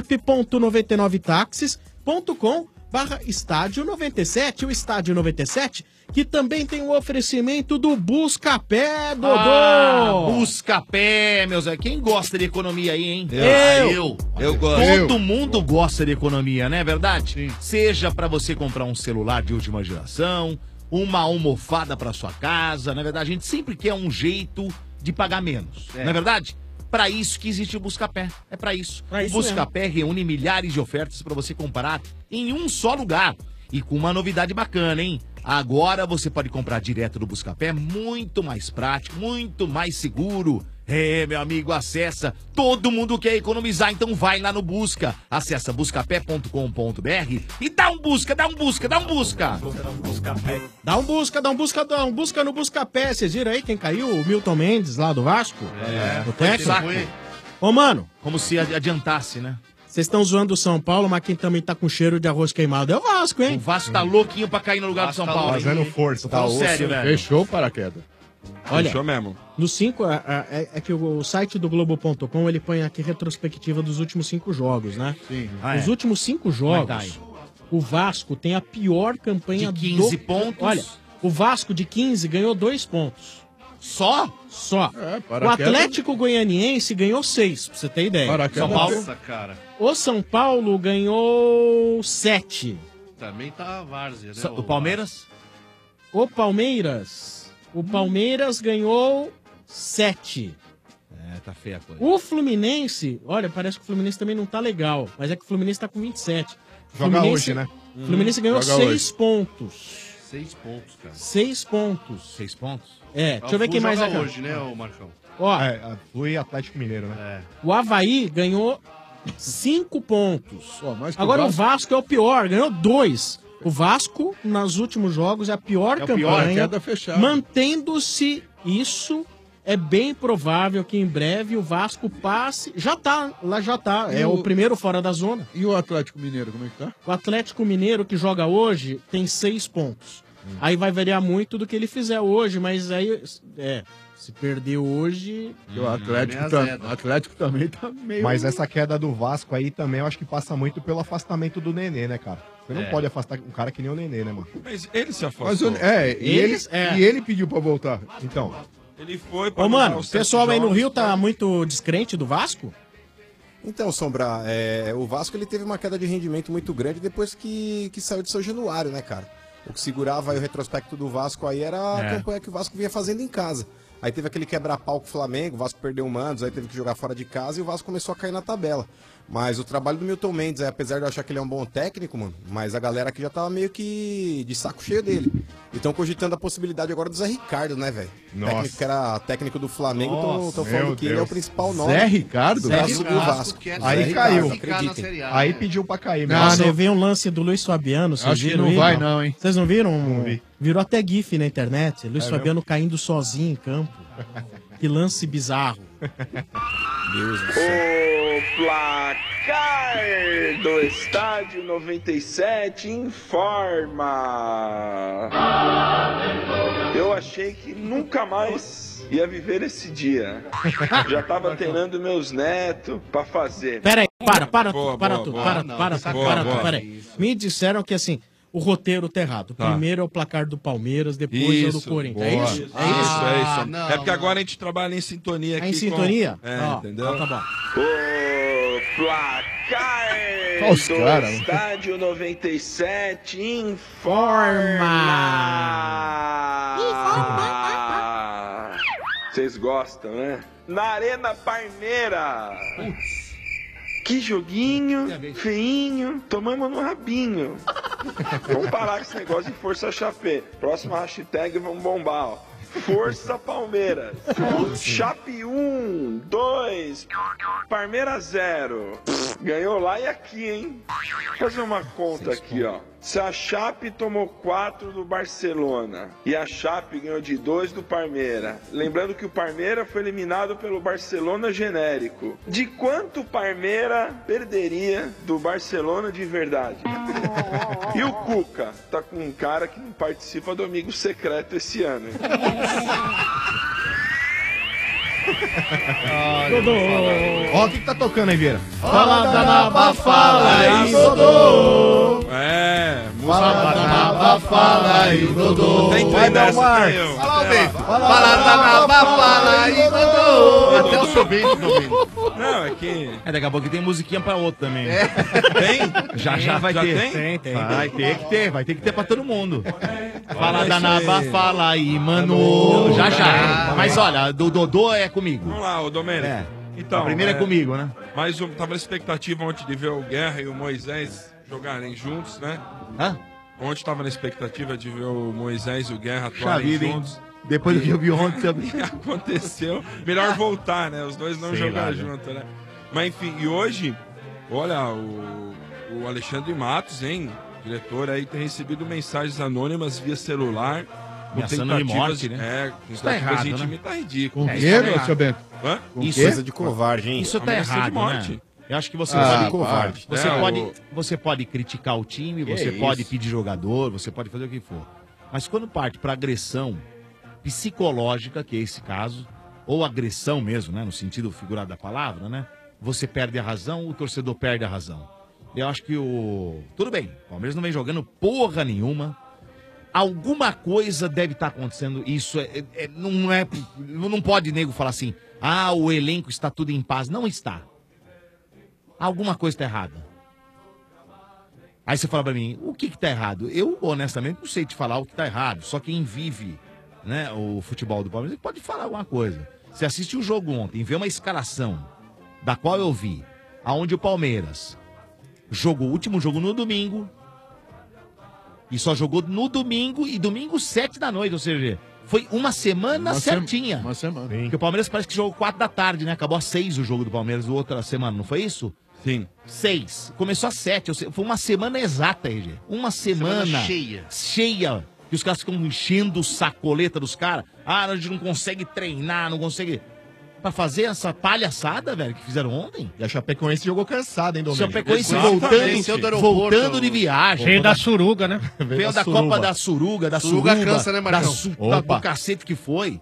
corp.99taxis.com/estádio 97. O Estádio 97, que também tem o oferecimento do Buscapé, Dodô. Buscapé, meus amigos. Quem gosta de economia aí, hein? Eu gosto. Todo mundo gosta de economia, não é verdade? Sim. Seja pra você comprar um celular de última geração, uma almofada pra sua casa, na verdade, a gente sempre quer um jeito de pagar menos, não é verdade? Para isso que existe o Buscapé. É para isso. O Buscapé reúne milhares de ofertas para você comprar em um só lugar. E com uma novidade bacana, hein? Agora você pode comprar direto do Buscapé, muito mais prático, muito mais seguro. Meu amigo, acessa. Todo mundo quer economizar, então vai lá no Busca. Acessa buscapé.com.br e dá um busca. Dá um busca no Buscapé. Vocês viram aí quem caiu? O Milton Mendes, lá do Vasco? O técnico. Ô, mano. Como se adiantasse, né? Vocês estão zoando o São Paulo, mas quem também tá com cheiro de arroz queimado é o Vasco, hein? O Vasco tá louquinho pra cair no lugar do São Paulo. Fazendo força, tá sério, velho. Fechou o paraquedas. Olha, Fechou mesmo. No 5, é que o site do Globo.com, ele põe aqui retrospectiva dos últimos 5 jogos, né? Sim. Os últimos 5 jogos, o Vasco tem a pior campanha de 15 pontos. Olha, o Vasco de 15 ganhou 2 pontos. Só? Só. O Atlético Goianiense ganhou 6, pra você ter ideia. São Paulo. Nossa, cara. O São Paulo ganhou 7. Também tá a várzea, né? O Palmeiras? O Palmeiras ganhou 7. Tá feia a coisa. O Fluminense, olha, parece que o Fluminense também não tá legal, mas é que o Fluminense tá com 27. Joga hoje, né? O Fluminense ganhou 6 pontos. 6 pontos, cara. 6 pontos. 6 pontos? Deixa eu ver quem mais joga hoje, né, ô Marcão? Ó, Fui Atlético Mineiro, né? o Avaí ganhou 5 pontos. Mais que Agora o Vasco é o pior, ganhou 2. O Vasco, nos últimos jogos, é a pior campanha. Queda fechada. Mantendo-se isso, é bem provável que em breve o Vasco passe. Já tá. É o primeiro fora da zona. E o Atlético Mineiro, como é que tá? O Atlético Mineiro, que joga hoje, tem 6 pontos. Aí vai variar muito do que ele fizer hoje, mas aí. Se perder hoje. O Atlético também tá meio. Mas essa queda do Vasco aí também eu acho que passa muito pelo afastamento do Nenê, né, cara? Você não pode afastar um cara que nem o Nenê, né, mano? Mas ele se afastou. Ele pediu pra voltar. Então. Ele foi pra. Ô, mano, o pessoal aí no Rio tá muito descrente do Vasco? Então, Sombra, o Vasco ele teve uma queda de rendimento muito grande depois que saiu de São Januário, né, cara? O que segurava aí o retrospecto do Vasco aí era a campanha que o Vasco vinha fazendo em casa. Aí teve aquele quebra-pau com o Flamengo, o Vasco perdeu o Mandos, aí teve que jogar fora de casa e o Vasco começou a cair na tabela. Mas o trabalho do Milton Mendes, apesar de eu achar que ele é um bom técnico, mano, mas a galera aqui já tava meio que de saco cheio dele. Então cogitando a possibilidade agora do Zé Ricardo, né, velho? Técnico que era técnico do Flamengo, estão falando que ele é o principal nome. Zé Ricardo? Pra subir o Vasco. Aí caiu. Aí pediu pra cair. Teve um lance do Luiz Fabiano, vocês Acho que viram não aí, vai não, hein? Vocês não viram? Não vi. Virou até gif na internet. Luiz É Fabiano caindo sozinho em campo. Que lance bizarro. Deus do O placar do Estádio 97 informa. Eu achei que nunca mais ia viver esse dia. Já tava treinando meus netos pra fazer. Pera aí, para Boa, tudo, boa, para boa. tudo, Boa, boa. pera aí. Me disseram que assim, o roteiro tá errado. Tá. Primeiro é o placar do Palmeiras, depois é o do Corinthians. É boa. isso? É isso. É porque agora a gente trabalha em sintonia aqui. Em sintonia? Com... entendeu? Então tá bom. O placar Olha os do cara, mano. Estádio 97 informa. Vocês gostam, né? Na Arena Parmeira. Que joguinho, feinho, tomamos no rabinho. Vamos parar com esse negócio de Força Chapé. Próxima hashtag, vamos bombar, ó. Força Palmeiras. Chape 1, 2, Palmeiras 0. Ganhou lá e aqui, hein? Vou fazer uma conta aqui, ó. Se a Chape tomou 4 do Barcelona e a Chape ganhou de 2 do Palmeiras, lembrando que o Palmeiras foi eliminado pelo Barcelona genérico, de quanto o Palmeiras perderia do Barcelona de verdade? E o Cuca tá com um cara que não participa do Amigo Secreto esse ano, hein? Ó, o que tá tocando aí, Vieira? Fala da naba, fala aí, Dodô. É, Fala da naba, fala aí, Dodô. Tem Vai, dessa, Delmar. tem eu. Fala, Bento. Fala da naba, fala aí, Dodô. Até o seu bem, Domênico. Não, é que... daqui a pouco tem musiquinha pra outro também. Tem? Já vai Já ter. tem? Vai ter que ter pra todo mundo. Fala da Naba, fala aí, mano. Já. Mas olha, do Dodô é comigo. Vamos lá, ô Domênico. Então, A primeira é comigo, né? Mas eu tava na expectativa ontem de ver o Guerra e o Moisés jogarem juntos, né? Hã? Ontem tava na expectativa de ver o Moisés e o Guerra Puxa atuarem vida, hein? juntos. Depois do que eu vi ontem também. Aconteceu. Melhor voltar, né? Os dois não Sei jogar lá, junto, né? Mas enfim, e hoje, olha, o Alexandre Matos, hein? Diretor aí, tem recebido mensagens anônimas via celular. Com Ameaçando de morte, né? É, com Isso tá tentativas de errado, né? intimidar, tá ridículo. Com o quê, seu Bento? Hã? Isso Coisa de covarde, hein? Isso tá Ameaça de errado, morte. né? Eu acho que você Ah, pode, covarde. Você, É, pode, o- você pode criticar o time, Que você pode isso? pedir jogador, você pode fazer o que for. Mas quando parte para agressão psicológica, que é esse caso, ou agressão mesmo, né, no sentido figurado da palavra, né? Você perde a razão, o torcedor perde a razão. Eu acho que o... Tudo bem, o Palmeiras não vem jogando porra nenhuma. Alguma coisa deve estar acontecendo. Isso não é... Não pode nego falar assim, o elenco está tudo em paz. Não está. Alguma coisa está errada. Aí você fala pra mim, o que tá errado? Eu, honestamente, não sei te falar o que tá errado. Só quem vive, né, o futebol do Palmeiras pode falar alguma coisa. Você assiste o jogo ontem, vê uma escalação da qual eu vi, aonde o Palmeiras jogou o último jogo no domingo e só jogou no domingo e domingo 7 da noite, ou seja, foi uma semana certinha. Uma semana. Porque o Palmeiras parece que jogou 4 da tarde, né? Acabou às 6 o jogo do Palmeiras, outra semana, não foi isso? Sim. 6. Começou às 7. Ou seja, foi uma semana exata, RG. Uma semana cheia. Cheia. Que os caras ficam enchendo o sacoleta dos caras. A gente não consegue treinar, não consegue... Pra fazer essa palhaçada, velho, que fizeram ontem. E a Chapecoense jogou cansada, hein, Domênico? Chapecoense Exatamente. voltando de viagem. Cheio da suruga, né? Veio da Copa da Suruga, da Suruga Suruba, cansa, né, Marcão? do cacete que foi.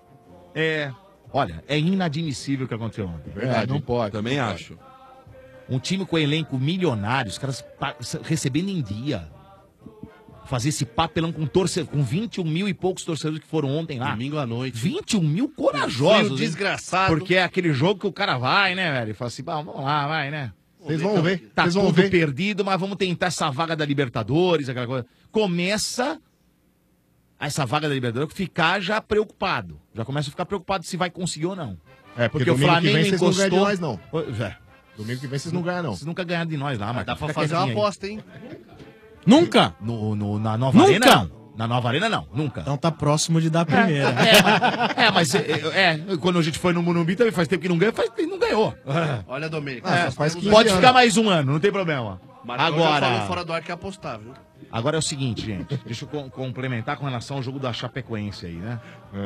Olha, é inadmissível o que aconteceu ontem. Verdade, não pode. Também acho. Um time com elenco milionário, os caras recebendo em dia. Fazer esse papelão com 21 mil e poucos torcedores que foram ontem lá. Domingo à noite. 21 mil corajosos. Frio desgraçado. Porque é aquele jogo que o cara vai, né, velho? E fala assim, vamos lá, vai, né? Vocês vão ver. Tá Vocês vão tudo ver. perdido, mas vamos tentar essa vaga da Libertadores, aquela coisa. Começa essa vaga da Libertadores ficar já preocupado. Já começa a ficar preocupado se vai conseguir ou não. É, porque o domingo que Flamengo vem vocês não ganham de encostou. nós, não. Pois é. Domingo que vem vocês não ganham, não. Vocês nunca ganharam de nós lá, mas Dá pra fazer uma aposta, hein? Nunca? Na Nova Arena, não. Na Nova Arena, não. Nunca. Então tá próximo de dar a primeira. Mas quando a gente foi no Morumbi também faz tempo que não ganha, não ganhou. Olha, Domênico. Pode ficar mais um ano, não tem problema. Marcão já falou fora do ar que ia apostar, viu? Agora é o seguinte, gente. Deixa eu complementar com relação ao jogo da Chapecoense aí, né?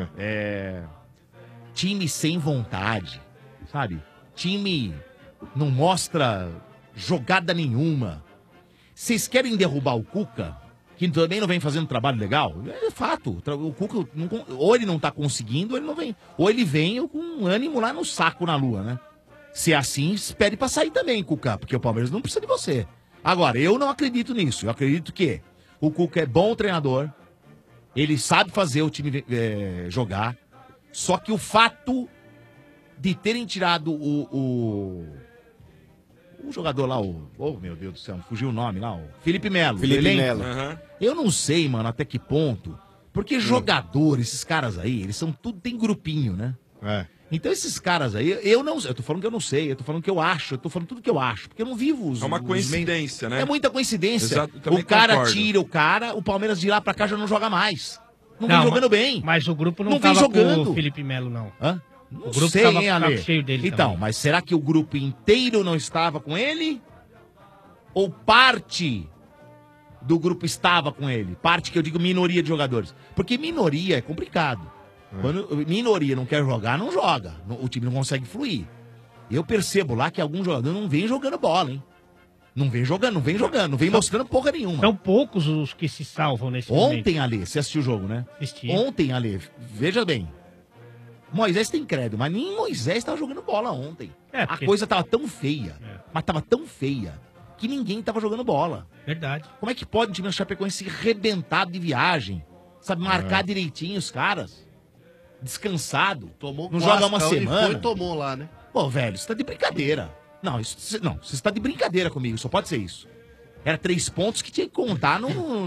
Time sem vontade, sabe? Time não mostra jogada nenhuma. Vocês querem derrubar o Cuca, que também não vem fazendo um trabalho legal? É fato. O Cuca, ou ele não tá conseguindo, ou ele não vem. Ou ele vem com um ânimo lá no saco na lua, né? Se é assim, espere pra sair também, Cuca, porque o Palmeiras não precisa de você. Agora, eu não acredito nisso. Eu acredito que o Cuca é bom treinador, ele sabe fazer o time jogar, só que o fato de terem tirado o jogador lá, oh meu Deus do céu, fugiu o nome lá, o Felipe Melo. Felipe Melo. Eu não sei, mano, até que ponto, porque jogador, esses caras aí, eles são tudo, tem grupinho, né? Então esses caras aí, eu tô falando que eu não sei, eu tô falando que eu acho, eu tô falando tudo que eu acho, porque eu não vivo os... É uma coincidência, né? É muita coincidência. Exato, também o cara concordo. tira o cara, o Palmeiras de lá pra cá já não joga mais. Não vem jogando bem. Mas o grupo não vem tava jogando. com o Felipe Melo, não. Hã? O grupo sei, tava hein, Ale? cheio dele Então, também. mas será que o grupo inteiro não estava com ele? Ou parte do grupo estava com ele? Parte que eu digo minoria de jogadores. Porque minoria é complicado. Quando minoria não quer jogar, não joga. O time não consegue fluir. Eu percebo lá que alguns jogadores não vêm jogando bola, hein? Não vem jogando, não vem mostrando porra nenhuma. São poucos os que se salvam nesse momento. Ontem, Ale, você assistiu o jogo, né? Assisti. Ontem, Ale, veja bem. Moisés tem crédito, mas nem Moisés estava jogando bola ontem. porque- A coisa tava tão feia, mas tava tão feia, que ninguém tava jogando bola. Verdade. Como é que pode um time da Chapecoense se arrebentado de viagem? Sabe, marcar direitinho os caras? Descansado. Tomou não joga uma Vasco, semana. Foi e tomou lá, né? Pô, velho, você tá de brincadeira. Não, você está de brincadeira comigo, só pode ser isso. Era 3 pontos que tinha que contar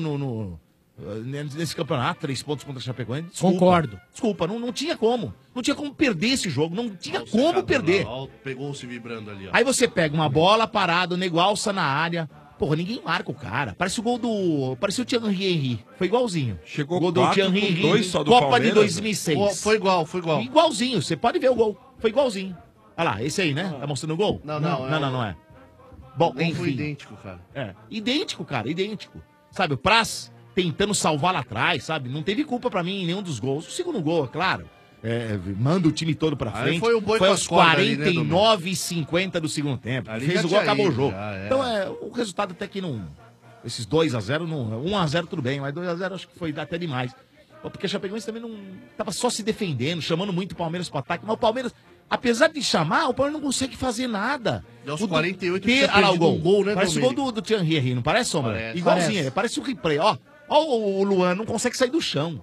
nesse campeonato, 3 pontos contra a Chapecoense. Desculpa, Concordo. Desculpa, não tinha como. Não tinha como perder esse jogo, não tinha como perder. Pegou-se vibrando ali, ó. Aí você pega uma bola parada, o nego alça na área. Porra, ninguém marca o cara. Parece o gol do... Parecia o Thierry Henry. Foi igualzinho. Chegou o gol do 4 Thierry com Henry. 2 só do Copa Palmeiras, de 2006. Pô, foi igual. Igualzinho, você pode ver o gol. Foi igualzinho. Olha lá, esse aí, né? Tá mostrando o gol? Não, Não é. Bom, Foi enfim. idêntico, cara. Idêntico, cara, idêntico. Sabe, o Praz tentando salvar lá atrás, sabe? Não teve culpa pra mim em nenhum dos gols. O segundo gol, é claro. Manda o time todo pra Aí frente. foi o boi com aos as cordas ali, né, 49 e 50 do segundo tempo. Ali Fez já o gol, tinha acabou o ido, jogo. já, Então, o resultado até que não... Esses 2-0, não, 1-0 tudo bem, mas 2-0 acho que foi até demais. Porque a Chapecoense também não... Tava só se defendendo, chamando muito o Palmeiras pro ataque. Mas o Palmeiras, apesar de chamar, o Palmeiras não consegue fazer nada. E aos 48 tinha tinha perdido um gol, né, Parece o Domênico? gol do Thierry Henry, não parece, Sombra? Parece. Igualzinho, Parece. parece o replay, ó. Ó o Luan, não consegue sair do chão.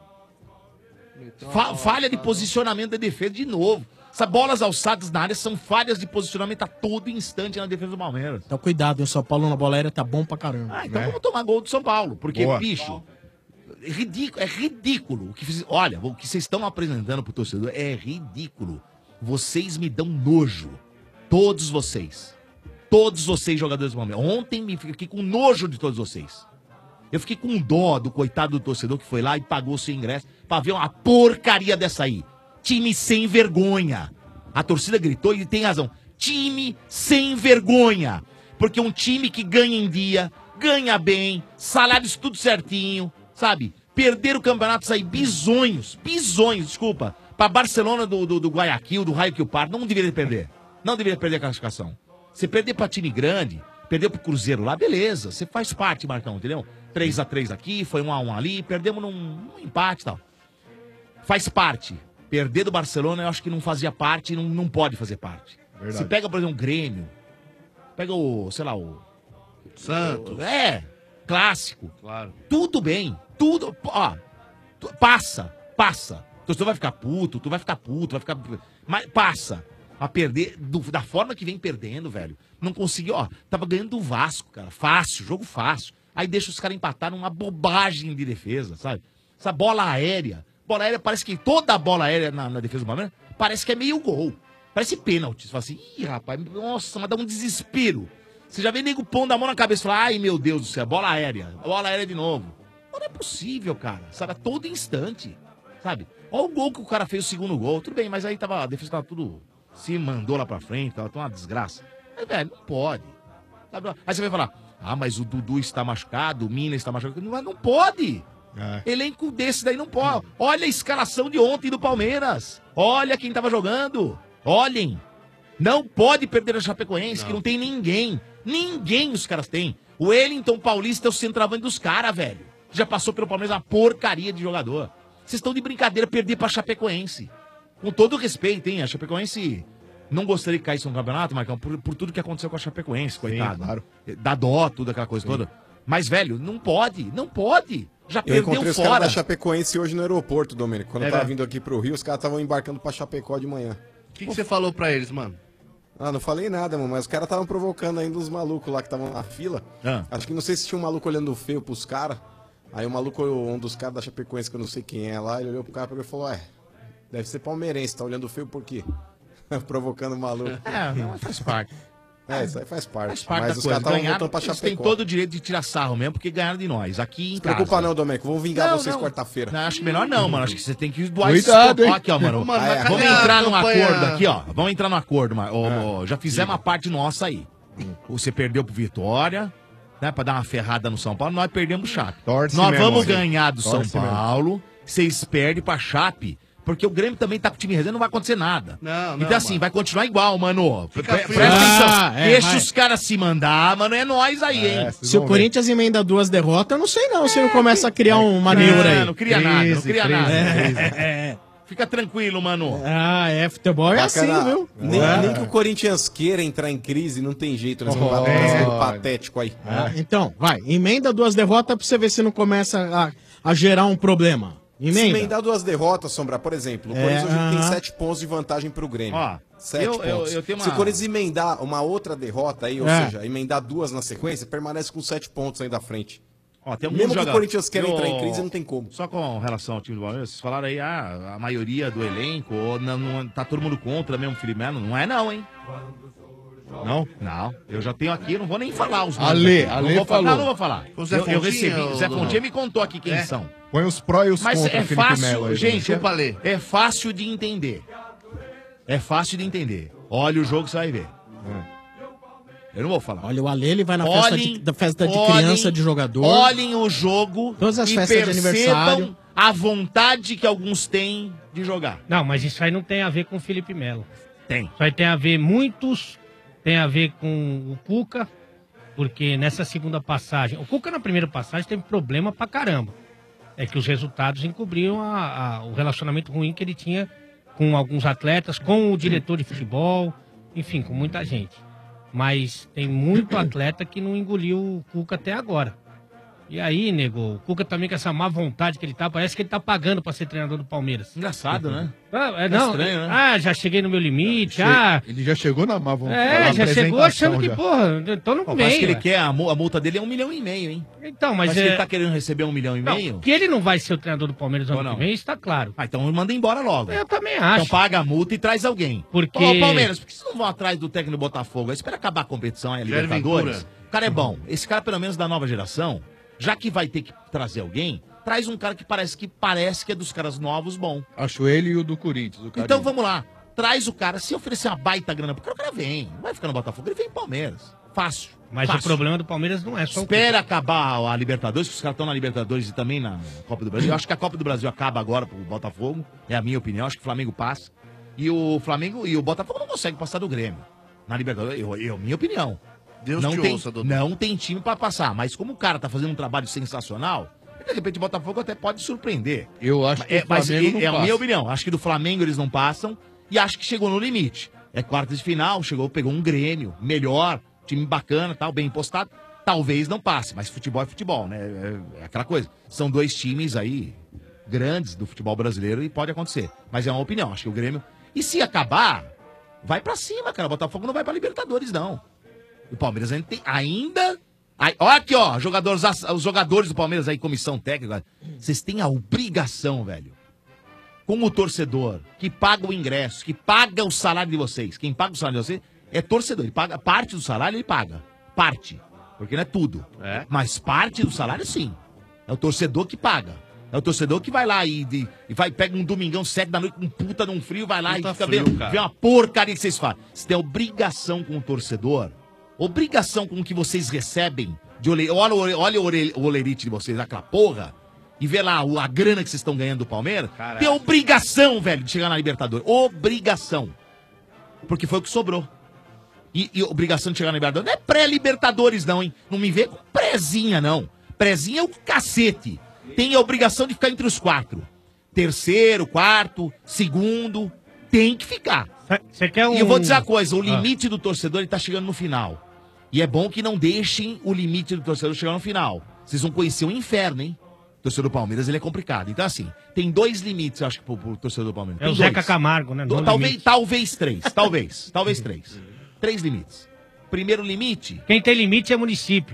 Falha de posicionamento da defesa de novo. Essas bolas alçadas na área são falhas de posicionamento a todo instante na defesa do Palmeiras. Então cuidado, hein? O São Paulo na bola aérea tá bom pra caramba. Então vamos tomar gol do São Paulo. Porque, Boa. bicho, é ridículo. Olha, o que vocês estão apresentando pro torcedor é ridículo. Vocês me dão nojo. Todos vocês. Todos vocês, jogadores do Palmeiras. Ontem me fiquei com nojo de todos vocês. Eu fiquei com dó do coitado do torcedor que foi lá e pagou seu ingresso pra ver uma porcaria dessa aí. Time sem vergonha. A torcida gritou e tem razão. Time sem vergonha. Porque um time que ganha em dia, ganha bem, salários tudo certinho, sabe? Perderam o campeonato, sair bizonhos, desculpa, pra Barcelona do Guayaquil, do Raio que o Par, não deveria perder. Não deveria perder a classificação. Você perder pra time grande, perdeu pro Cruzeiro lá, beleza, você faz parte, Marcão, entendeu? 3-3 aqui, foi 1-1 ali, perdemos num empate e tal. Faz parte. Perder do Barcelona eu acho que não fazia parte e não pode fazer parte. Verdade. Se pega, por exemplo, o Grêmio, pega o, sei lá, o... Santos. Clássico. Claro. Tudo bem, tudo, ó, passa. O torcedor vai ficar puto, tu vai ficar puto, mas passa. A perder, da forma que vem perdendo, velho, não conseguiu, ó, tava ganhando do Vasco, cara, fácil, jogo fácil. Aí deixa os caras empatar numa bobagem de defesa, sabe? Essa bola aérea, parece que toda a bola aérea na defesa do Palmeiras, parece que é meio gol. Parece pênalti. Você fala assim, ih, rapaz, nossa, mas dá um desespero. Você já vê nego pondo a mão na cabeça e fala, ai, meu Deus do céu, bola aérea de novo. Não é possível, cara, sabe, a todo instante, sabe? Olha o gol que o cara fez, o segundo gol, tudo bem, mas aí a defesa tava tudo, se mandou lá pra frente, tava uma desgraça. Mas, velho, não pode. Sabe? Aí você vai falar, mas o Dudu está machucado, o Mina está machucado. Não pode. Elenco desse daí não pode. Olha a escalação de ontem do Palmeiras. Olha quem tava jogando. Olhem. Não pode perder a Chapecoense, que não tem ninguém. Ninguém os caras têm. O Wellington Paulista é o centroavante dos caras, velho. Já passou pelo Palmeiras uma porcaria de jogador. Vocês estão de brincadeira perder pra Chapecoense. Com todo respeito, hein? A Chapecoense não gostaria que caísse no campeonato, Marcão, por tudo que aconteceu com a Chapecoense, coitado. Sim, claro. Dá dó, tudo aquela coisa toda. Mas, velho, não pode. Já Eu perdeu encontrei os fora. caras da Chapecoense hoje no aeroporto, Domênico. Quando eu tava velho. vindo aqui pro Rio, os caras estavam embarcando pra Chapecó de manhã. O que você falou pra eles, mano? Não falei nada, mano, mas os caras estavam provocando ainda os malucos lá que estavam na fila. Acho que não sei se tinha um maluco olhando feio pros caras. Aí o maluco, um dos caras da Chapecoense, que eu não sei quem é lá, ele olhou pro cara e falou, deve ser palmeirense, tá olhando feio por quê? Provocando o maluco. Não, faz parte. Isso aí faz parte. Parte Mas da os coisa. caras estavam Ganharam, voltando pra eles têm Chapecó. todo o direito de tirar sarro mesmo, porque ganharam de nós. Aqui em Se preocupa casa. não, Domênico. Vamos vingar vocês quarta-feira. Não, acho que melhor não, mano. Acho que você tem que doar Cuidado, hein? aqui, ó, mano. Mano, mas Vamos cadê a entrar num campanha? acordo aqui, ó. Vamos entrar num acordo, mano. Já fizemos a parte nossa aí. Você perdeu pro Vitória, né? Pra dar uma ferrada no São Paulo. Nós perdemos o Chape. Torce Nós mesmo, vamos sim. ganhar do Torce São mesmo. Paulo. Vocês perdem pra Chape. Porque o Grêmio também tá com o time reserva, não vai acontecer nada. Não, então, assim, vai continuar igual, mano. Presta frio. atenção. Deixa mas- os caras se mandar, mano. É nós aí, hein? Se o Corinthians emenda 2 derrotas, eu não sei não, se não começa a criar uma neura aí. Não cria nada, não cria nada. É. Fica tranquilo, mano. Futebol é assim, Bacana. viu? Nem que o Corinthians queira entrar em crise, não tem jeito. Nós vamos bater esse jogo patético aí. Então, vai, emenda 2 derrotas pra você ver se não começa a gerar um problema. Se Emenda. emendar 2 derrotas, Sombra, por exemplo, o Corinthians hoje tem 7 pontos de vantagem pro Grêmio. Ó, 7 eu pontos. tenho uma- Se o Corinthians emendar uma outra derrota aí, ou É. seja, emendar 2 na sequência, permanece com 7 pontos aí da frente. Ó, tem Mesmo que o jogador- Corinthians queira Eu- entrar em crise, não tem como. Só com relação ao time do Palmeiras, vocês falaram aí, a maioria do elenco, ou tá todo mundo contra mesmo o Felipe Melo. Não é não, hein? Não? Não. Eu já tenho aqui, eu não vou nem falar os Ale Não Ale vou falar, falou. não vou falar. O Zé Eu Fontinha, recebi, o Zé Dudu? Fontinha me contou aqui quem É? são. Põe os pró e os Mas contra é o Felipe Melo fácil, aí. gente, Desculpa, Lê. é fácil de entender. É fácil de entender. Olha o jogo, você vai ver. Eu não vou falar. Olha, o Ale, ele vai na Olhem, festa de olhem, criança de jogador. Olhem o jogo Todas as e festas de percebam aniversário. a vontade que alguns têm de jogar. Não, mas isso aí não tem a ver com o Felipe Melo. Tem. Isso aí tem a ver tem a ver com o Cuca, porque nessa segunda passagem, o Cuca na primeira passagem teve problema pra caramba. É que os resultados encobriam o relacionamento ruim que ele tinha com alguns atletas, com o diretor de futebol, enfim, com muita gente. Mas tem muito atleta que não engoliu o Cuca até agora. E aí, nego, o Cuca também com essa má vontade que ele tá, parece que ele tá pagando pra ser treinador do Palmeiras. Engraçado, né? Não, estranho, né? já cheguei no meu limite, Ele já chegou na má vontade. já chegou achando que, porra, eu tô no Pô, meio. parece que ele ué. quer, a multa dele é 1,5 milhão, hein? Então, mas Parece que ele tá querendo receber 1,5 milhão. Não, que ele não vai ser o treinador do Palmeiras Ou ano não? que vem, isso tá claro. Ah, então manda embora logo. Eu também acho. Então paga a multa e traz alguém. Porque- Ô, Palmeiras, por que vocês não vão atrás do técnico do Botafogo? Aí espera acabar a competição aí, a Jair Libertadores. Ventura. O cara é bom. Esse cara, pelo menos da nova geração, já que vai ter que trazer alguém, traz um cara que parece que é dos caras novos bom. Acho ele e o do Corinthians. O Então vamos lá. Traz o cara. Se oferecer uma baita grana pro cara, o cara vem. Não vai ficar no Botafogo, ele vem em Palmeiras. Fácil. Mas Fácil. o problema do Palmeiras não é só Espera acabar a Libertadores, que os caras estão na Libertadores e também na Copa do Brasil. Eu acho que a Copa do Brasil acaba agora pro Botafogo. É a minha opinião. Acho que o Flamengo passa. E o Flamengo e o Botafogo não conseguem passar do Grêmio. Na Libertadores, minha opinião. Deus não te tem, ouça, Dodô. não tem time pra passar. Mas como o cara tá fazendo um trabalho sensacional, de repente o Botafogo até pode surpreender. Eu acho que o Mas Flamengo não é a passa. minha opinião. Acho que do Flamengo eles não passam e acho que chegou no limite. É quarta de final, pegou um Grêmio melhor, time bacana, tal, bem postado. Talvez não passe, mas futebol é futebol, né? É aquela coisa. São dois times aí grandes do futebol brasileiro e pode acontecer. Mas é uma opinião, acho que o Grêmio... E se acabar, vai pra cima, cara. O Botafogo não vai pra Libertadores, não. O Palmeiras ainda... Olha aqui, ó, os jogadores do Palmeiras aí, comissão técnica, vocês têm a obrigação, velho. com o torcedor que paga o ingresso, que paga o salário de vocês, quem paga o salário de vocês é torcedor. Ele paga parte do salário, ele paga. Parte. Porque não é tudo. Mas parte do salário, sim. É o torcedor que paga. É o torcedor que vai lá e vai, pega um domingão, 7 da noite, com puta num frio, vai lá Puta e fica frio, vendo, cara. vê uma porcaria que vocês fazem. Você tem obrigação com o torcedor, obrigação com o que vocês recebem. Olha o olerite de vocês, aquela porra, e vê lá a grana que vocês estão ganhando do Palmeiras. Caraca. Tem obrigação, velho, de chegar na Libertadores. Obrigação. Porque foi o que sobrou. E obrigação de chegar na Libertadores. Não é pré-Libertadores, não, hein? Não me vê com prézinha, não. Prézinha é o cacete. Tem a obrigação de ficar entre os 4. Terceiro, quarto, segundo. Tem que ficar. Você quer E eu vou dizer uma coisa: o limite do torcedor ele tá chegando no final. E é bom que não deixem o limite do torcedor chegar no final. Vocês vão conhecer o inferno, hein? O torcedor do Palmeiras ele é complicado. Então, assim, tem 2 limites, eu acho, pro torcedor do Palmeiras. É Tem o Zeca 2. Camargo, né? No limite. Talvez 3. Talvez 3. 3 limites. Primeiro limite. Quem tem limite é município.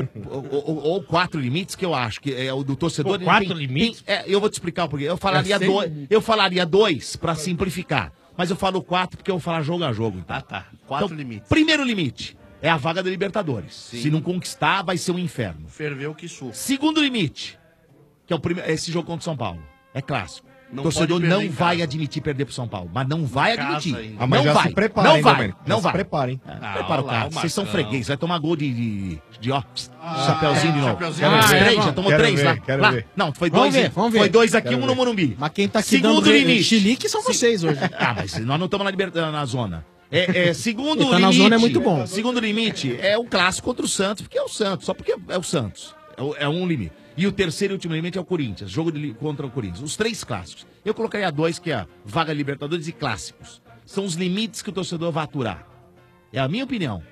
Ou 4 limites, que eu acho que é o do torcedor. Pô, 4 limites? Eu vou te explicar o porquê. Eu falaria 2 pra simplificar. Mas eu falo 4 porque eu vou falar jogo a jogo. Então. Tá. 4 Então, limites. Primeiro limite é a vaga da Libertadores. Se não conquistar, vai ser um inferno. Ferveu que suco. Segundo limite, que é esse jogo contra o São Paulo. É clássico. Não O torcedor pode perder não em vai casa. admitir perder pro São Paulo. Mas não vai Casa admitir. ainda. Ah, mas não já vai. se prepara, não hein, vai. Domênico? Não Já vai. se prepara, hein? Prepara o olha lá, cara. o Vocês são Marcão. freguês. Vai tomar gol de chapeuzinho de novo. chapeuzinho. Já tomou Quero ver, 3? Já vamos. tomou Quero 3 ver, lá? quero Lá? ver. Não, foi Vamos 2. ver, vamos ver. Foi 2 aqui, Quero 1 ver. no Morumbi. Mas quem tá aqui Segundo dando limite. chilique são vocês hoje. Ah, mas nós não estamos na zona. Segundo Tá limite. na zona é muito bom. Segundo limite é o clássico contra o Santos, porque é o Santos. Só porque é o Santos. É um limite. E o terceiro e último limite é o Corinthians. Jogo contra o Corinthians. Os 3 clássicos. Eu colocaria 2, que é a vaga Libertadores e clássicos. São os limites que o torcedor vai aturar. É a minha opinião.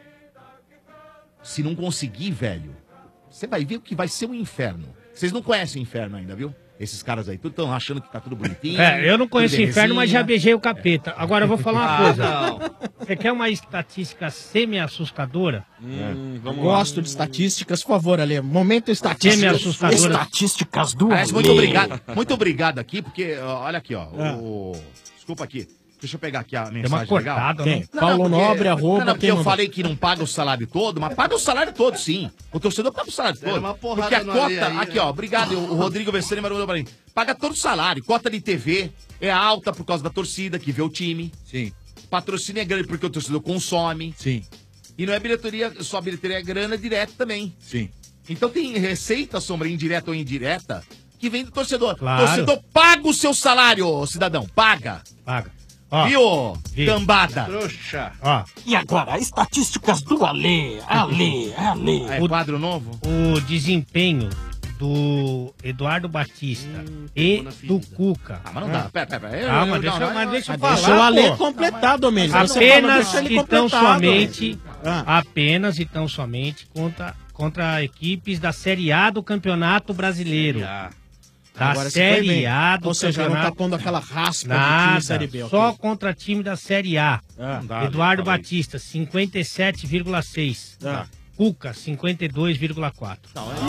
Se não conseguir, velho, você vai ver que vai ser um inferno. Vocês não conhecem o inferno ainda, viu? Esses caras aí, tudo estão achando que tá tudo bonitinho. Eu não conheço o tudo inferno, mas já belezinha. beijei o capeta. Agora eu vou falar uma coisa. não. Você quer uma estatística semi-assustadora? Vamos Gosto de estatísticas, por favor, Ale. Momento estatística. Semi-assustadora. Estatísticas do Aliás, muito Ale. obrigado. Muito obrigado aqui, porque, ó, olha aqui, ó. Desculpa aqui. Deixa eu pegar aqui a mensagem uma cortada, legal. né? Quem? Paulo Nobre, arroba, porque quem eu mandou? falei que não paga o salário todo, mas paga o salário todo, sim. O torcedor paga o salário todo. uma porrada Porque a no cota, Ale aí, aqui, né? ó, obrigado, o Rodrigo Vessani mandou pra mim. Paga todo o salário. Cota de TV é alta por causa da torcida que vê o time. Sim. Patrocínio é grande porque o torcedor consome. Sim. E não é bilheteria, só bilheteria é grana direta também. Sim. Então tem receita, Sombra, indireta ou indireta, que vem do torcedor. Claro. Torcedor paga o seu salário, cidadão. Paga. Paga. Ó, Viu, vi. cambada? Trouxa. ó, E agora, estatísticas do Ale. Ale. É quadro novo? o desempenho do Eduardo Batista e do Cuca. Ah, mas não dá. Pera. Calma, deixa eu falar, Deixa o Ale pô. completar, Domênico. Você Apenas fala, deixa ele e tão completar, somente, Ah. apenas e tão somente contra equipes da Série A do Campeonato Brasileiro. Da Agora você foi Série bem. A do Ou seja, não tá Campeonato. pondo aquela raspa de time Nada, Série B. ok. só contra time da Série A. Ah. dá, Eduardo falei. Batista, 57,6. Ah. Cuca, 52,4.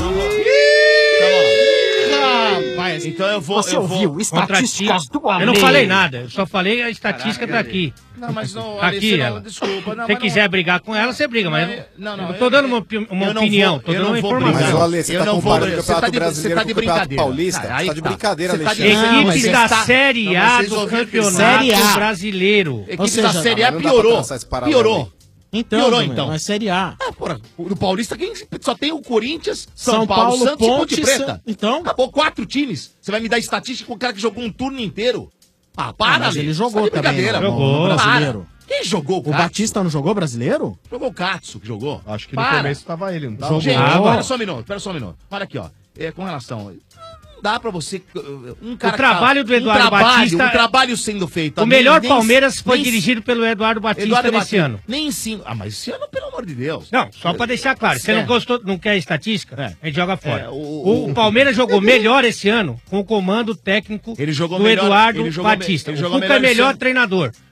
Rapaz, Então eu vou. Você ouviu? Contra Estatísticas time- do Ale. Eu não falei nada, eu só falei a estatística Caraca, tá aqui. Não, mas não, Tá aqui Alessandro, ela. desculpa. Não, Se você mas quiser não, brigar com ela, você briga, mas não, eu tô dando uma eu não opinião, vou- tô eu dando não uma vou informação. brigar. Mas, Ale, você Eu tá não vou comparando brigar. o Campeonato Você tá Brasileiro de com o Campeonato brincadeira. Paulista? Aí Você tá de tá. brincadeira, Você tá de- Alexandre. Não, mas Equipes você da está- Série Não, A vocês do ouviram que Campeonato Série A. Brasileiro. Equipes seja, da Série A não dá pra piorou. traçar esse paralelo Piorou. Então, Piorou, Domênico, então. é Série A. Ah, porra, no Paulista quem só tem o Corinthians, São, São Paulo, Paulo, Santos Ponte, e Ponte Preta. Sa- então? Acabou 4 times. Você vai me dar estatística com o cara que jogou um turno inteiro? Ah, para, mas Ale. ele Você jogou tá de também, brincadeira. né, Jogou. no Brasileiro. Para. Quem jogou O Katsu? Batista não jogou brasileiro? Jogou o Katsu que jogou. Acho que no Para. começo tava ele, não tava? Jogou. Gente, Ah, espera só um minuto. Olha aqui, ó. Com relação. Não dá pra você. Um cara O trabalho do Eduardo Batista- Um trabalho sendo feito. O melhor Nem- Palmeiras foi nem- dirigido pelo Eduardo Batista Eduardo nesse Batista. ano. Nem sim. Ah, mas esse ano, pelo amor de Deus. Não, só pra deixar claro. Você não gostou, não quer estatística? A gente joga fora. É, o Palmeiras jogou melhor esse ano com o comando técnico Ele jogou do melhor- Eduardo ele jogou me- Batista. ele O jogou Cuca é melhor esse melhor ano. treinador.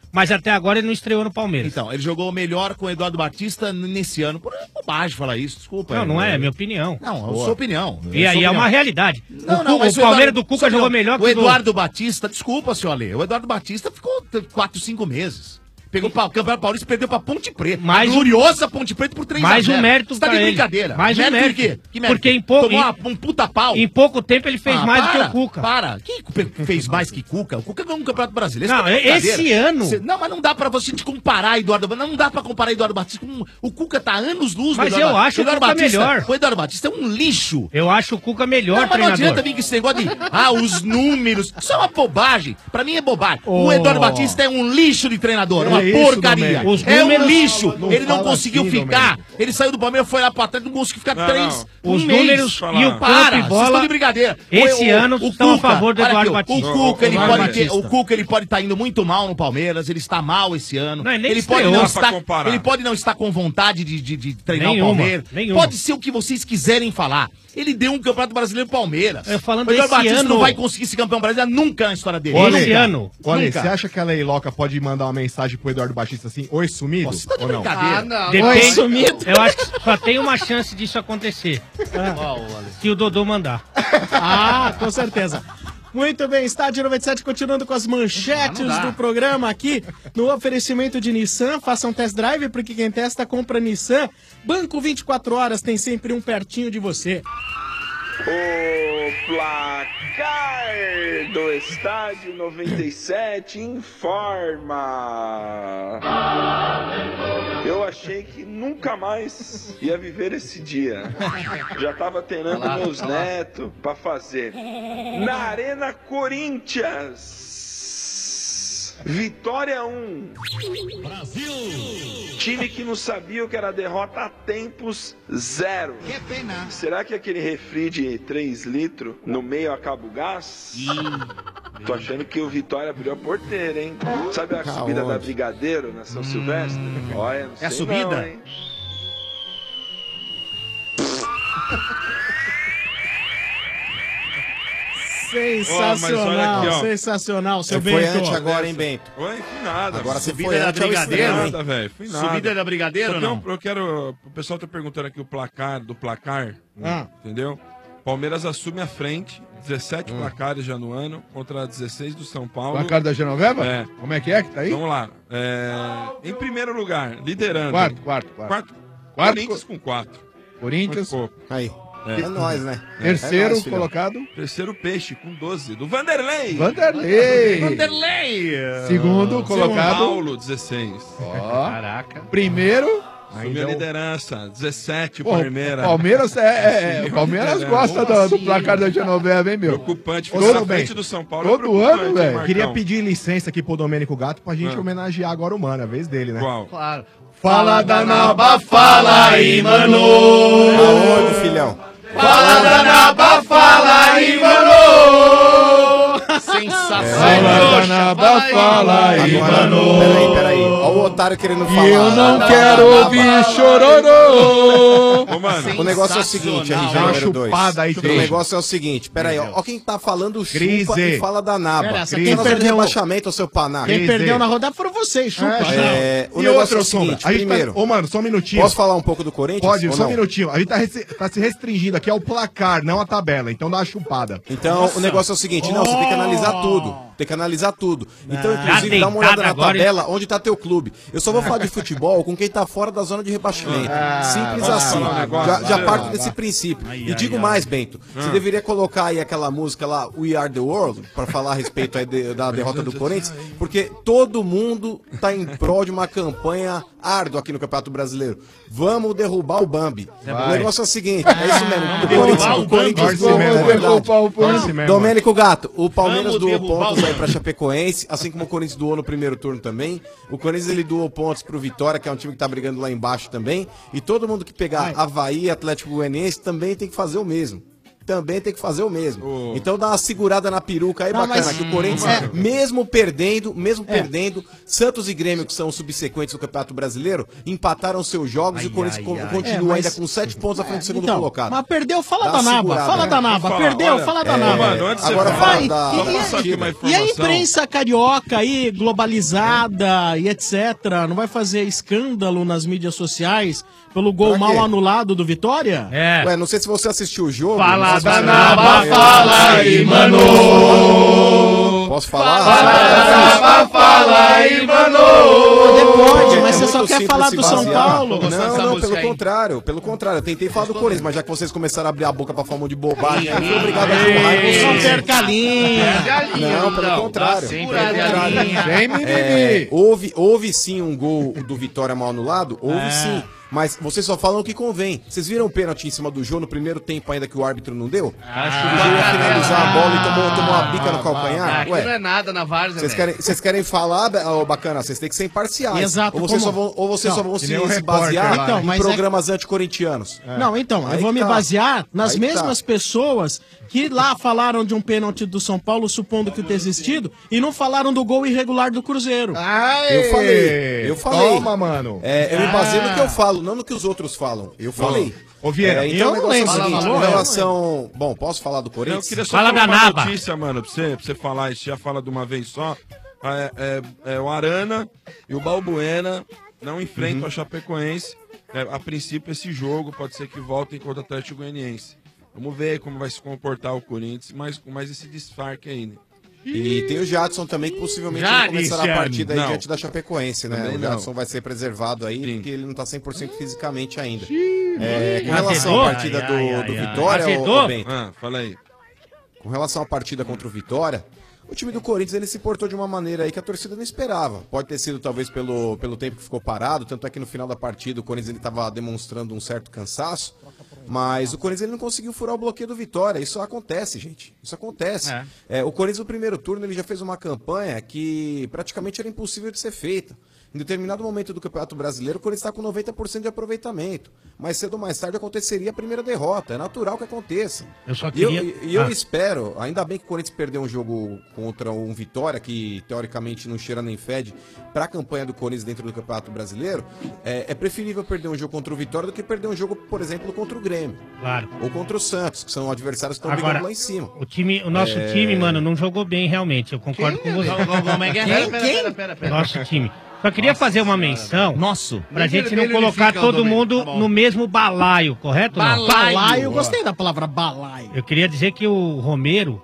Mas até agora ele não estreou no Palmeiras. Então, ele jogou melhor com o Eduardo Batista nesse ano. Por bobagem falar isso, desculpa. Não é minha opinião. Não, é sua opinião. E aí é uma realidade. Mas O Palmeiras do Cuca jogou melhor que o Eduardo Batista, desculpa, senhor Ale, o Eduardo Batista ficou 4, 5 meses. Pegou o Campeonato Paulista e perdeu pra Ponte Preta. Mais gloriosa Ponte Preta por 3-0. Mais um mérito Você tá pra de ele. brincadeira. Mais um mérito. De quê? Que mérito? Porque em pouco... Tomou um puta pau. Em pouco tempo ele fez mais do que o Cuca. Para. Quem fez mais que Cuca? O Cuca ganhou um Campeonato Brasileiro. Não, esse ano... Não, mas não dá pra você te comparar, Eduardo. Não dá pra comparar Eduardo Batista com... O Cuca tá anos-luz. Mas eu acho o Cuca melhor. O Eduardo Batista é um lixo. Eu acho o Cuca melhor mas treinador. não adianta vir com esse negócio de... os números. Isso é uma bobagem. Pra mim é bobagem. O Eduardo Batista é um lixo de treinador. Uma porcaria. Os É um números- lixo. Não Ele não fala conseguiu assim, ficar. Domênico. Ele saiu do Palmeiras, foi lá pra trás, não conseguiu ficar Os mês. números e o Para, campo e vocês bola estão de brincadeira. esse ano estão a favor do olha Eduardo aqui, Batista. O Cuca ele pode estar indo muito mal no Palmeiras, ele está mal esse ano. Não, ele nem ele pode estreou. não Dá pra estar, comparar. ele pode não estar com vontade de treinar Nenhuma, o Palmeiras. nenhuma. Pode ser o que vocês quiserem falar. Ele deu um Campeonato Brasileiro pro Palmeiras. Falando o Eduardo desse Batista ano. não vai conseguir ser campeão brasileiro nunca na história dele. Olha, Esse ano. Olha, Nunca. você acha que a Leiloca pode mandar uma mensagem pro Eduardo Batista assim, oi sumido? Você tá de ou não? brincadeira. Depende, eu acho que só tem uma chance disso acontecer. Se o Dodô mandar. Com certeza. Muito bem, Estádio 97 continuando com as manchetes do programa aqui no oferecimento de Nissan. Faça um test drive, porque quem testa compra Nissan. Banco 24 horas tem sempre um pertinho de você. O placar do Estádio 97 informa. Eu achei que nunca mais ia viver esse dia. Já tava treinando meus netos pra fazer. Na Arena Corinthians. Vitória 1. Brasil. Time que não sabia o que era derrota há tempos, 0. Que pena. Será que aquele refri de 3 litros no meio acaba o gás? Tô achando que o Vitória abriu a porteira, hein? Sabe a subida da Brigadeiro na São Silvestre? Olha, não sei É a subida? não, hein? Sensacional, sensacional, seu Você Bento. foi antes agora, hein, Bento? Oi, fui nada. Agora você Subida foi da antes ao Brigadeiro, extremo, hein? Nada, velho. Fui nada. Subida da Brigadeiro Só ou tem não? eu quero... O pessoal tá perguntando aqui o placar, Ah. entendeu? Palmeiras assume a frente, 17 placares já no ano, contra 16 do São Paulo. Placar da Genoveva? É. Como é que tá aí? Vamos lá. Em primeiro lugar, liderando. Quarto. Corinthians com 4. Corinthians. Aí. É nóis, né? Terceiro É nóis, filhão. colocado. Terceiro Peixe com 12, do Vanderlei. Vanderlei. Segundo colocado. São Paulo, 16. Ó. Caraca. Primeiro. Assumiu a liderança, 17 Pô, Palmeiras. Palmeiras o Palmeiras gosta do placar da Genoveva, hein, meu? Preocupante, Ô, ficar na Seu frente Bento, do São Paulo. todo ano, velho. Queria pedir licença aqui pro Domênico Gato pra gente homenagear agora o Mano, a vez dele, né? Qual? Claro. Fala da Naba, fala aí, mano! Aonde, filhão? Fala da Naba, fala aí, mano! Fala da Naba, fala aí, mano! Peraí. Olha o otário querendo falar. E eu não quero ouvir chororô! Ô, mano, O negócio é o seguinte, RG Dá uma número 2. chupada aí, O Cris. negócio é o seguinte, peraí, ó quem tá falando chupa Crise. e fala da naba. Pera, essa Quem quem tá falando de perdeu- rebaixamento, seu panaca? Quem Crise. perdeu na rodada foram vocês, chupa. O E negócio outra, é o Sombra, seguinte, a gente primeiro, Ô, mano, só um minutinho. posso falar um pouco do Corinthians? Pode, ou só um não? minutinho. A gente tá se restringindo aqui ao placar, não à tabela. Então dá uma chupada. Então, o negócio é o seguinte, não, você tem que analisar tudo. Tem que analisar tudo. Então, inclusive, dá uma olhada na agora, tabela onde tá teu clube. Eu só vou falar de futebol com quem tá fora da zona de rebaixamento. Simples assim. falar um negócio, Já vai. parto desse princípio. E digo mais, Bento. Você deveria colocar aí aquela música lá, We Are The World, pra falar a respeito aí da derrota do Corinthians, porque todo mundo tá em prol de uma campanha árdua aqui no Campeonato Brasileiro. Vamos derrubar o Bambi. O negócio é o seguinte, é isso mesmo. O Corinthians doou, é verdade. Domênico Gato, o Palmeiras Vamos doou derrubar pontos o aí pra Chapecoense, assim como o Corinthians doou no primeiro turno também. O Corinthians ele doou pontos pro Vitória, que é um time que tá brigando lá embaixo também. E todo mundo que pegar Avaí, Atlético Goianiense também tem que fazer o mesmo. também tem que fazer o mesmo. Então dá uma segurada na peruca aí, Não, bacana, mas- que o Corinthians, mesmo perdendo, Santos e Grêmio, que são subsequentes do Campeonato Brasileiro, empataram seus jogos e o Corinthians continua ainda com 7 pontos à frente do segundo colocado. Mas perdeu, fala Dá da uma Naba, segurada, fala né? da Naba, Vou falar, perdeu, olha, fala da Naba. mano, antes de você falar da- Vai, só passar aqui uma e a informação. imprensa carioca aí, globalizada e etc, não vai fazer escândalo nas mídias sociais pelo gol Pra quê? mal anulado do Vitória? Ué, não sei se você assistiu o jogo. Fala mas- da Naba, fala aí, mano. Posso falar? Fala aí, mano. Pode, mas você só muito quer simples falar se do São basear. Paulo? Não, pelo contrário, pelo contrário. Eu tentei falar do Corinthians, mas já que vocês começaram a abrir a boca pra falar um monte de bobagem, eu fui obrigado a empurrar em vocês. Não perca a linha. Não, pelo contrário. Sem mimimi. Houve sim um gol do Vitória mal anulado? Houve sim. Mas vocês só falam o que convém. Vocês viram o pênalti em cima do Jô no primeiro tempo ainda que o árbitro não deu? Acho que o Jô ia finalizar a bola e tomou uma bica no calcanhar. Aqui não é nada na várzea, Vocês querem falar, ô, bacana, vocês têm que ser imparciais. Exato, Ou vocês como- só vão Não, se, que nem o se repórter basear lá. Então, em mas programas anticorintianos. Não, então, eu Aí vou me tá. basear nas Aí mesmas tá. pessoas que lá falaram de um pênalti do São Paulo, supondo que tenha existido, e não falaram do gol irregular do Cruzeiro. Eu falei. Toma, mano. Eu me baseio no que eu falo, não no que os outros falam. Eu falei. Ô, Vieira, então eu o negócio é o não lembro. seguinte, Fala, com fala, relação... Bom, posso falar do Eu Corinthians? queria só falar uma notícia, mano, pra você falar isso, já fala de uma vez só. O Arana e o Balbuena não enfrentam a Chapecoense. A princípio, esse jogo pode ser que voltem contra o Atlético Goianiense. Vamos ver como vai se comportar o Corinthians, mas com mais esse desfarque aí, né? E tem o Jadson também, que possivelmente Já ele começará disse, a partida aí não. diante da Chapecoense, né? Também O não. Jadson vai ser preservado aí, porque ele não tá 100% fisicamente ainda. Com Azedou? relação à partida do Vitória, ô Bento, Fala aí. com relação à partida contra o Vitória, o time do Corinthians ele se portou de uma maneira aí que a torcida não esperava. Pode ter sido talvez pelo tempo que ficou parado, tanto é que no final da partida o Corinthians ele estava demonstrando um certo cansaço, mas o Corinthians ele não conseguiu furar o bloqueio do Vitória. Isso acontece, gente. Isso acontece. O Corinthians no primeiro turno ele já fez uma campanha que praticamente era impossível de ser feita. Em determinado momento do Campeonato Brasileiro, o Corinthians está com 90% de aproveitamento. Mais cedo ou mais tarde aconteceria a primeira derrota. É natural que aconteça. Eu só E eu- queria- E eu Ah. espero, ainda bem que o Corinthians perdeu um jogo contra um Vitória, que teoricamente não cheira nem fede, para a campanha do Corinthians dentro do Campeonato Brasileiro. É preferível perder um jogo contra o Vitória do que perder um jogo, por exemplo, contra o Grêmio. Claro. Ou contra o Santos, que são adversários que estão Agora, brigando lá em cima. o nosso time, mano, não jogou bem realmente. Eu concordo com você. Como é que é? Pera. Nosso time. Só queria fazer uma menção. Nosso. Pra Nem gente não vermelho colocar ele fica, todo Domênico. mundo Tá bom. no mesmo balaio, correto? Não? Balaio, eu gostei da palavra balaio. Eu queria dizer que o Romero,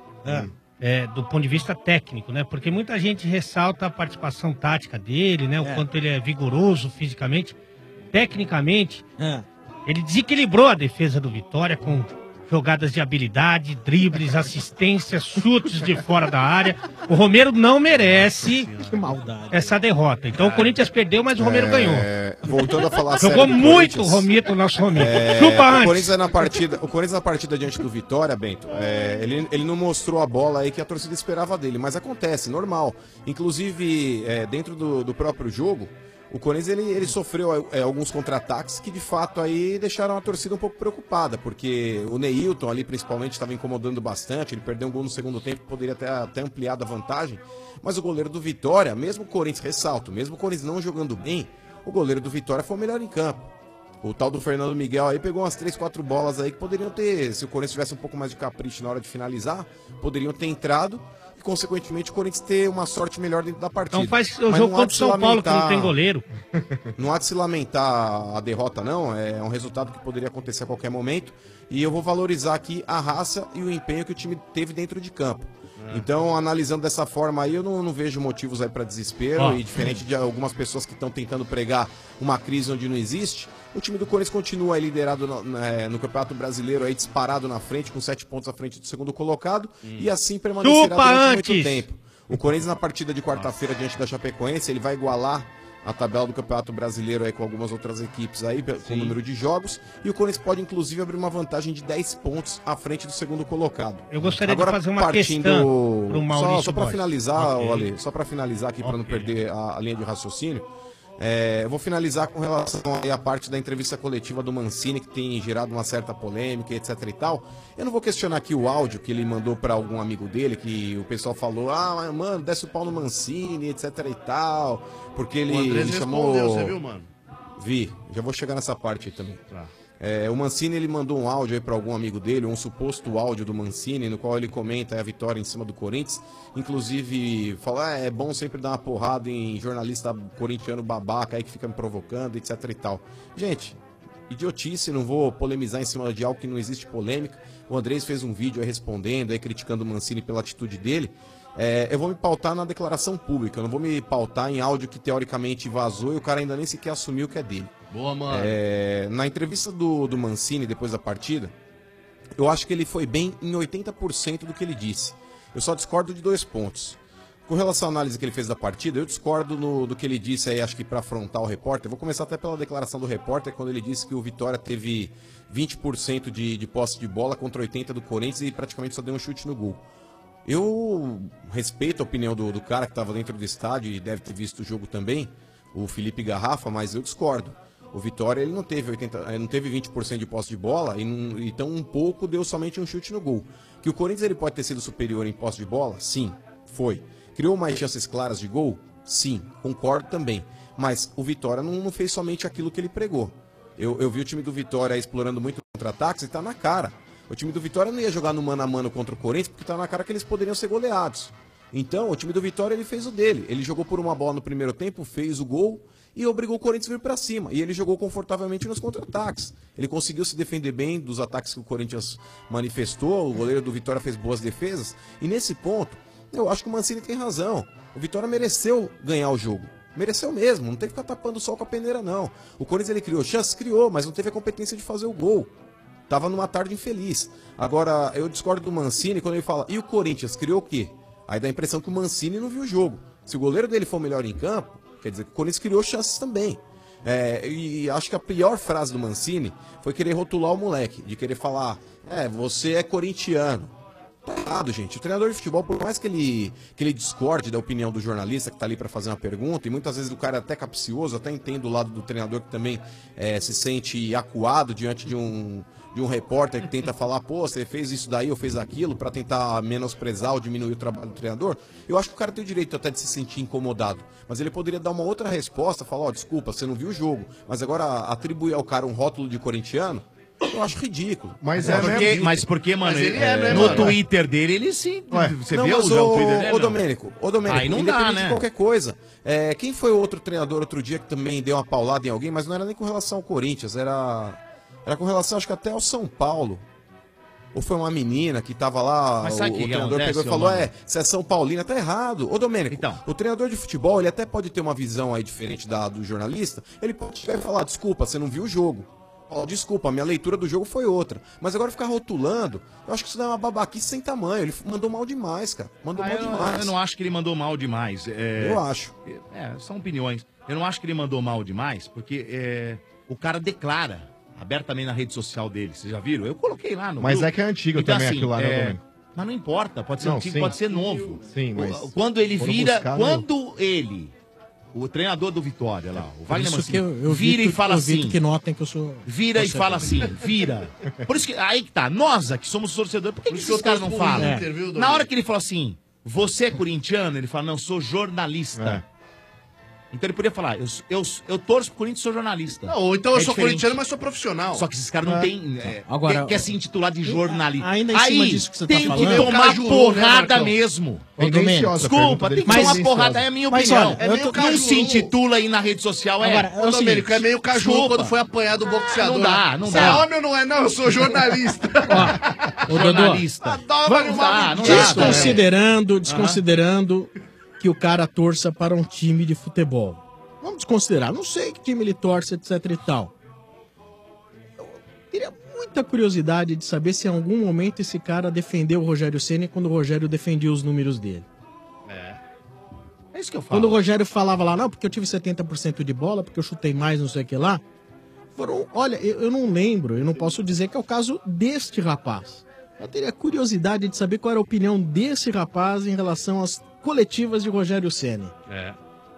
do ponto de vista técnico, né? Porque muita gente ressalta a participação tática dele, né? O quanto ele é vigoroso fisicamente. Tecnicamente, ele desequilibrou a defesa do Vitória com jogadas de habilidade, dribles, assistências, chutes de fora da área. O Romero não merece essa derrota. Então o Corinthians perdeu, mas o Romero ganhou. Voltando a falar Jogou sério do muito o Corinthians, Romero, o nosso Romero. É, Chupa o antes. Corinthians na partida diante do Vitória, Bento, ele não mostrou a bola aí que a torcida esperava dele, mas acontece, normal. Inclusive, dentro do próprio jogo, o Corinthians ele sofreu alguns contra-ataques que de fato aí deixaram a torcida um pouco preocupada, porque o Neilton ali principalmente estava incomodando bastante, ele perdeu um gol no segundo tempo, poderia até ampliado a vantagem, mas o goleiro do Vitória, mesmo o Corinthians, ressalto, mesmo o Corinthians não jogando bem, o goleiro do Vitória foi o melhor em campo. O tal do Fernando Miguel aí pegou umas 3, 4 bolas aí que poderiam ter, se o Corinthians tivesse um pouco mais de capricho na hora de finalizar, poderiam ter entrado e, consequentemente, o Corinthians ter uma sorte melhor dentro da partida. Então faz o Mas jogo não há contra o de se São Paulo, que não lamentar- tem goleiro. Não há de se lamentar a derrota, não. É um resultado que poderia acontecer a qualquer momento. E eu vou valorizar aqui a raça e o empenho que o time teve dentro de campo. Então, analisando dessa forma aí, eu não vejo motivos aí para desespero. Ó. E diferente de algumas pessoas que estão tentando pregar uma crise onde não existe, o time do Corinthians continua aí liderado no Campeonato Brasileiro, aí disparado na frente, com 7 pontos à frente do segundo colocado. E assim permanecerá Chupa durante antes! muito tempo. O Corinthians na partida de quarta-feira diante da Chapecoense, ele vai igualar a tabela do Campeonato Brasileiro aí com algumas outras equipes aí, com o número de jogos, e o Corinthians pode inclusive abrir uma vantagem de 10 pontos à frente do segundo colocado. Eu gostaria Agora, de fazer uma partindo... questão pro Maurício Só para Borges. finalizar, Ok. Ale, só para finalizar aqui para não perder a linha de raciocínio, Eu vou finalizar com relação aí à parte da entrevista coletiva do Mancini, que tem gerado uma certa polêmica, etc e tal. Eu não vou questionar aqui o áudio que ele mandou para algum amigo dele, que o pessoal falou, mano, desce o pau no Mancini, etc e tal, porque ele chamou... Você viu, mano? Vi, já vou chegar nessa parte aí também. O Mancini, ele mandou um áudio aí para algum amigo dele, um suposto áudio do Mancini, no qual ele comenta a vitória em cima do Corinthians. Inclusive, fala, é bom sempre dar uma porrada em jornalista corintiano babaca aí que fica me provocando, etc e tal. Gente, idiotice, não vou polemizar em cima de algo que não existe polêmica. O Andrés fez um vídeo aí respondendo, aí criticando o Mancini pela atitude dele. Eu vou me pautar na declaração pública, eu não vou me pautar em áudio que teoricamente vazou e o cara ainda nem sequer assumiu que é dele. Boa, mano. Na entrevista do Mancini depois da partida, eu acho que ele foi bem em 80% do que ele disse. Eu só discordo de 2 pontos. Com relação à análise que ele fez da partida, eu discordo do que ele disse aí, acho que para afrontar o repórter. Eu vou começar até pela declaração do repórter, quando ele disse que o Vitória teve 20% de posse de bola contra 80% do Corinthians e praticamente só deu um chute no gol. Eu respeito a opinião do cara que estava dentro do estádio e deve ter visto o jogo também, o Felipe Garrafa, mas eu discordo. O Vitória ele não teve 20% de posse de bola e tão um pouco deu somente um chute no gol. Que o Corinthians ele pode ter sido superior em posse de bola? Sim, foi. Criou mais chances claras de gol? Sim, concordo também. Mas o Vitória não fez somente aquilo que ele pregou. Eu vi o time do Vitória explorando muito contra-ataques e tá na cara. O time do Vitória não ia jogar no mano a mano contra o Corinthians porque tá na cara que eles poderiam ser goleados. Então, o time do Vitória ele fez o dele. Ele jogou por uma bola no primeiro tempo, fez o gol e obrigou o Corinthians a vir para cima. E ele jogou confortavelmente nos contra-ataques. Ele conseguiu se defender bem dos ataques que o Corinthians manifestou. O goleiro do Vitória fez boas defesas. E nesse ponto, eu acho que o Mancini tem razão. O Vitória mereceu ganhar o jogo. Mereceu mesmo, não tem que ficar tapando o sol com a peneira, não. O Corinthians ele criou chances, criou, mas não teve a competência de fazer o gol. Tava numa tarde infeliz. Agora, eu discordo do Mancini quando ele fala, e o Corinthians criou o quê? Aí dá a impressão que o Mancini não viu o jogo. Se o goleiro dele for melhor em campo, quer dizer que o Corinthians criou chances também. E acho que a pior frase do Mancini foi querer rotular o moleque, de querer falar, você é corintiano. Tá errado, gente. O treinador de futebol, por mais que ele discorde da opinião do jornalista que tá ali para fazer uma pergunta, e muitas vezes o cara é até capcioso, até entende o lado do treinador que também se sente acuado diante de um repórter que tenta falar, pô, você fez isso daí ou fez aquilo, para tentar menosprezar ou diminuir o trabalho do treinador. Eu acho que o cara tem o direito até de se sentir incomodado, mas ele poderia dar uma outra resposta, falar, desculpa, você não viu o jogo, mas agora atribuir ao cara um rótulo de corintiano, eu acho ridículo. Mas porque, mano, no Twitter dele, ele sim. Você viu o Twitter dele? Ô, Domênico, aí não dá, né? De qualquer coisa. Quem foi o outro treinador outro dia que também deu uma paulada em alguém, mas não era nem com relação ao Corinthians, era com relação, acho que até ao São Paulo. Ou foi uma menina que tava lá, mas o treinador pegou e falou, você é São Paulina, tá errado. Ô, Domênico, o treinador de futebol, ele até pode ter uma visão aí diferente do jornalista, ele pode chegar e falar, desculpa, você não viu o jogo. Desculpa, a minha leitura do jogo foi outra. Mas agora ficar rotulando, eu acho que isso é uma babaquice sem tamanho. Ele mandou mal demais, cara. Mandou mal demais. Eu não acho que ele mandou mal demais. Eu acho. São opiniões. Eu não acho que ele mandou mal demais, porque o cara declara abertamente na rede social dele. Vocês já viram? Eu coloquei lá no Mas grupo. é que é antigo então, também assim, aquilo lá, né, Domênico? Mas não importa. Pode ser Não, antigo, sim. pode ser novo. Sim, mas Quando ele vira... buscar, quando ele... O treinador do Vitória lá, o Wagner Isso Mancini, que eu vira e fala assim... que notem que eu sou... Vira e fala assim, vira. Por isso que, aí que tá, nós aqui somos torcedores, por que esses caras não falam? Na hora que ele falou assim, você é corintiano? Ele fala, não, sou jornalista. Então ele podia falar, eu torço pro Corinthians e sou jornalista. Não, ou então eu sou diferente. corintiano, mas sou profissional. Só que esses caras não têm... Agora, quer se intitular de jornalista. Ainda em cima disso que você tá tem falando... que tomar porrada mesmo. Ô, Domênico, desculpa, tem que tomar porrada, é a minha opinião. Não se intitula aí na rede social, Agora, Ô, Domênico, é meio caju quando foi apanhar do boxeador. Não dá. Você é homem ou não é? Não, eu sou jornalista. Ô, jornalista. Desconsiderando que o cara torça para um time de futebol. Vamos desconsiderar. Não sei que time ele torce, etc e tal. Eu teria muita curiosidade de saber se em algum momento esse cara defendeu o Rogério Ceni quando o Rogério defendia os números dele. É isso que eu falo. Quando o Rogério falava lá, não, porque eu tive 70% de bola, porque eu chutei mais, não sei o que lá. Olha, eu não lembro, eu não posso dizer que é o caso deste rapaz. Eu teria curiosidade de saber qual era a opinião desse rapaz em relação às coletivas de Rogério Ceni.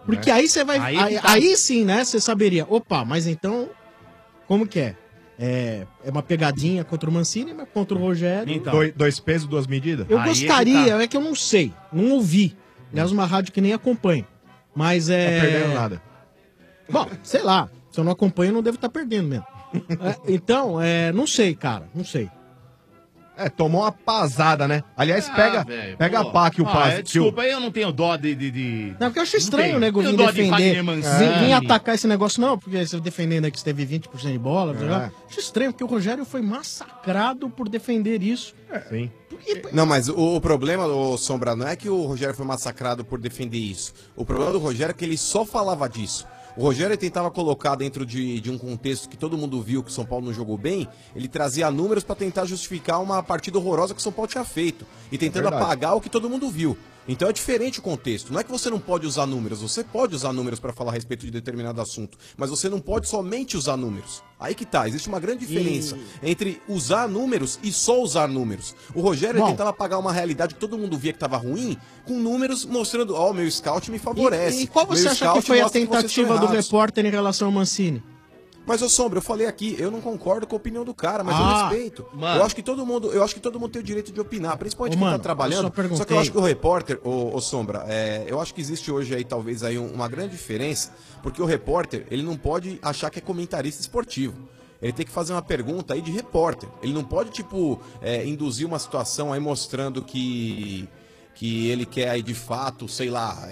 Porque aí você vai. Aí Aí, que tá. sim, né? Você saberia. Opa, mas então. Como que é? É uma pegadinha contra o Mancini, mas contra o Rogério. Então. Dois pesos, duas medidas? Eu gostaria, é que eu não sei. Não ouvi. Aliás, uma rádio que nem acompanho. Mas é. Tá perdendo nada. Bom, sei lá. Se eu não acompanho, eu não devo estar perdendo mesmo. Então, não sei, cara. Não sei. Tomou uma pasada, né? Aliás, pega a pá que o Paz. Desculpa, aí eu não tenho dó de... Não, porque eu acho estranho, tenho. né, Govinho, Tenho dó de defender. Wagner Mancini. Vim atacar esse negócio, não, porque você defendendo aí que você teve 20% de bola. É. Acho estranho, porque o Rogério foi massacrado por defender isso. Sim. Não, mas o problema, Sombra, não é que o Rogério foi massacrado por defender isso. O problema do Rogério é que ele só falava disso. O Rogério tentava colocar dentro de um contexto que todo mundo viu que o São Paulo não jogou bem, ele trazia números para tentar justificar uma partida horrorosa que o São Paulo tinha feito e tentando apagar o que todo mundo viu. Então é diferente o contexto. Não é que você não pode usar números, você pode usar números para falar a respeito de determinado assunto, mas você não pode somente usar números. Aí que tá, existe uma grande diferença entre usar números e só usar números. O Rogério tentava apagar uma realidade que todo mundo via que estava ruim, com números mostrando, ó, o meu scout me favorece. E qual você Meu acha que scout foi a mostra que vocês tentativa estão do errados. repórter em relação ao Mancini? Mas, ô Sombra, eu falei aqui, eu não concordo com a opinião do cara, mas eu respeito. Mano. Eu acho que todo mundo tem o direito de opinar, principalmente Ô, quem mano, tá trabalhando. eu só perguntei. Só que eu acho que o repórter, ô Sombra, eu acho que existe hoje aí talvez aí uma grande diferença, porque o repórter, ele não pode achar que é comentarista esportivo. Ele tem que fazer uma pergunta aí de repórter. Ele não pode, induzir uma situação aí mostrando que ele quer aí de fato, sei lá,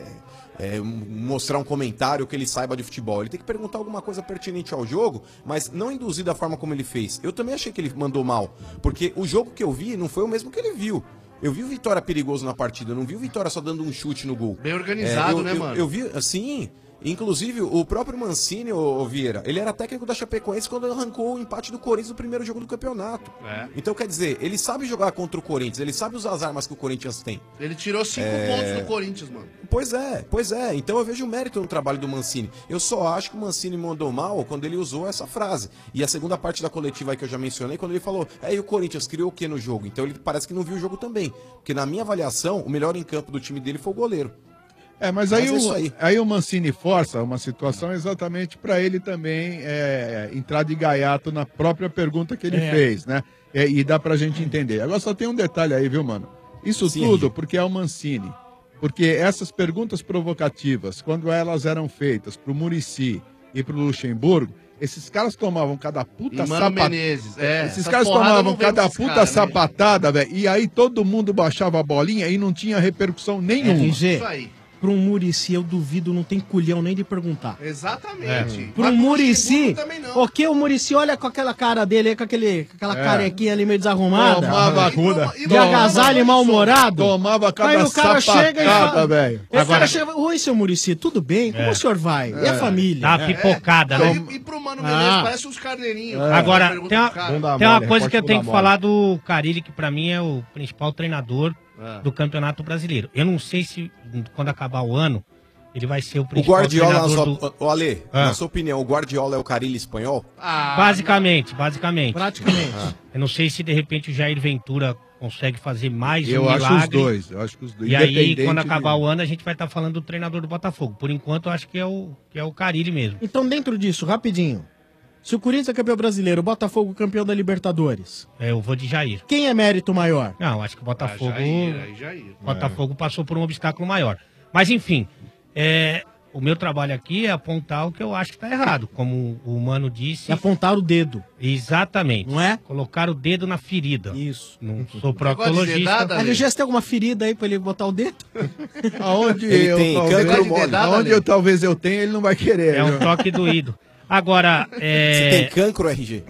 mostrar um comentário que ele saiba de futebol. Ele tem que perguntar alguma coisa pertinente ao jogo, mas não induzir da forma como ele fez. Eu também achei que ele mandou mal, porque o jogo que eu vi não foi o mesmo que ele viu. Eu vi o Vitória perigoso na partida, eu não vi o Vitória só dando um chute no gol. Bem organizado, né, mano? Eu vi, assim... Inclusive, o próprio Mancini, ô Vieira, ele era técnico da Chapecoense quando arrancou o empate do Corinthians no primeiro jogo do campeonato. Então, quer dizer, ele sabe jogar contra o Corinthians, ele sabe usar as armas que o Corinthians tem. Ele tirou 5 pontos do Corinthians, mano. Pois é. Então eu vejo mérito no trabalho do Mancini. Eu só acho que o Mancini mandou mal quando ele usou essa frase. E a segunda parte da coletiva aí que eu já mencionei, quando ele falou, e o Corinthians criou o que no jogo? Então ele parece que não viu o jogo também. Porque na minha avaliação, o melhor em campo do time dele foi o goleiro. Mas aí o Mancini força uma situação exatamente para ele também entrar de gaiato na própria pergunta que ele fez, né? E dá pra gente entender. Agora só tem um detalhe aí, viu, mano? Isso tudo porque é o Mancini. Porque essas perguntas provocativas, quando elas eram feitas pro Muricy e pro Luxemburgo, esses caras tomavam cada puta sapatada. Esses caras tomavam cada puta sapatada, velho. E aí todo mundo baixava a bolinha e não tinha repercussão nenhuma. Isso aí. Para um Muricy, eu duvido, não tem culhão nem de perguntar. Exatamente. Para um Muricy, o que o Muricy olha com aquela cara dele, com aquela carequinha ali meio desarrumada, de agasalho e mal-humorado. Tomava cada aí o cara chega e fala, velho. O cara chega, oi, seu Muricy, tudo bem? Como o senhor vai? E a família? Tá pipocada, né? E pro Mano Menezes, parece uns carneirinhos. Agora, tem uma coisa que eu tenho que falar do Carille, que pra mim é o principal treinador do Campeonato Brasileiro. Eu não sei se quando acabar o ano ele vai ser o principal treinador Ale, na sua opinião, o Guardiola é o Carille espanhol? Basicamente. Praticamente. Eu não sei se de repente o Jair Ventura consegue fazer mais Eu um acho milagre. eu acho que os dois. E aí, Independente quando acabar o ano, a gente vai estar falando do treinador do Botafogo. Por enquanto, eu acho que é o Carille mesmo. Então, dentro disso, rapidinho. Se o Corinthians é campeão brasileiro, o Botafogo campeão da Libertadores. Eu vou de Jair. Quem é mérito maior? Não, acho que o Botafogo. Jair. Botafogo passou por um obstáculo maior. Mas enfim, o meu trabalho aqui é apontar o que eu acho que está errado. Como o Mano disse. É apontar o dedo. Exatamente. Não é? Colocar o dedo na ferida. Isso. Não sou proctologista. A Gesta tem alguma ferida aí pra ele botar o dedo? Aonde Ele eu tem talvez, cancro mole. aonde talvez eu tenha, ele não vai querer. É um viu? toque doído. Agora, Você tem cancro, RG?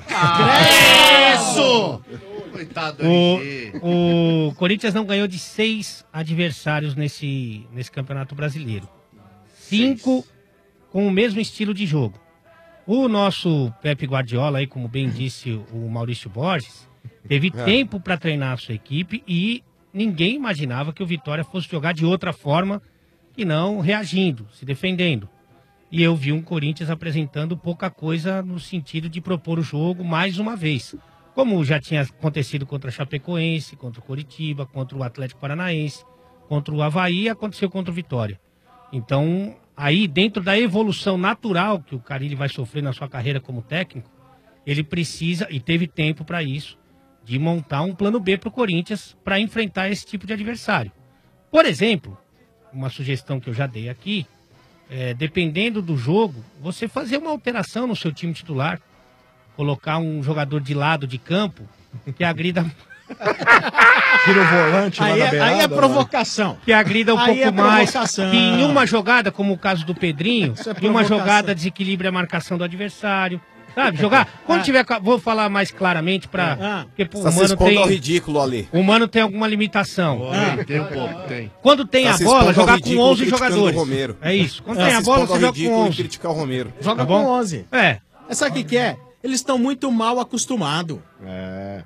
Coitado o Corinthians não ganhou de 6 adversários nesse Campeonato Brasileiro. 5 com o mesmo estilo de jogo. O nosso Pepe Guardiola, aí, como bem disse o Maurício Borges, teve tempo para treinar a sua equipe e ninguém imaginava que o Vitória fosse jogar de outra forma que não reagindo, se defendendo. E eu vi um Corinthians apresentando pouca coisa no sentido de propor o jogo mais uma vez. Como já tinha acontecido contra a Chapecoense, contra o Coritiba, contra o Atlético Paranaense, contra o Avaí, aconteceu contra o Vitória. Então, aí dentro da evolução natural que o Carille vai sofrer na sua carreira como técnico, ele precisa, e teve tempo para isso, de montar um plano B para o Corinthians para enfrentar esse tipo de adversário. Por exemplo, uma sugestão que eu já dei aqui, dependendo do jogo, você fazer uma alteração no seu time titular, colocar um jogador de lado de campo que agrida... Tira o volante lá na beirada. Aí é provocação. Que agrida um Aí pouco é mais. provocação. Que em uma jogada, como o caso do Pedrinho, Isso é em uma provocação. jogada desequilibra a marcação do adversário. Sabe, jogar. Quando tiver. Vou falar mais claramente pra. Porque pô, Você tá se expondo ao ridículo ali. o Mano tem alguma limitação. Tem um pouco, tem. Quando tem Tá a se bola, expondo ao jogar com ridículo 11 criticando jogadores. o Romero. É isso. Quando Tá tem a se bola, expondo você ao joga com ridículo e 11. criticar o Romero. Joga Tá com bom? 11. É. Sabe o que é? Eles estão muito mal acostumados. É.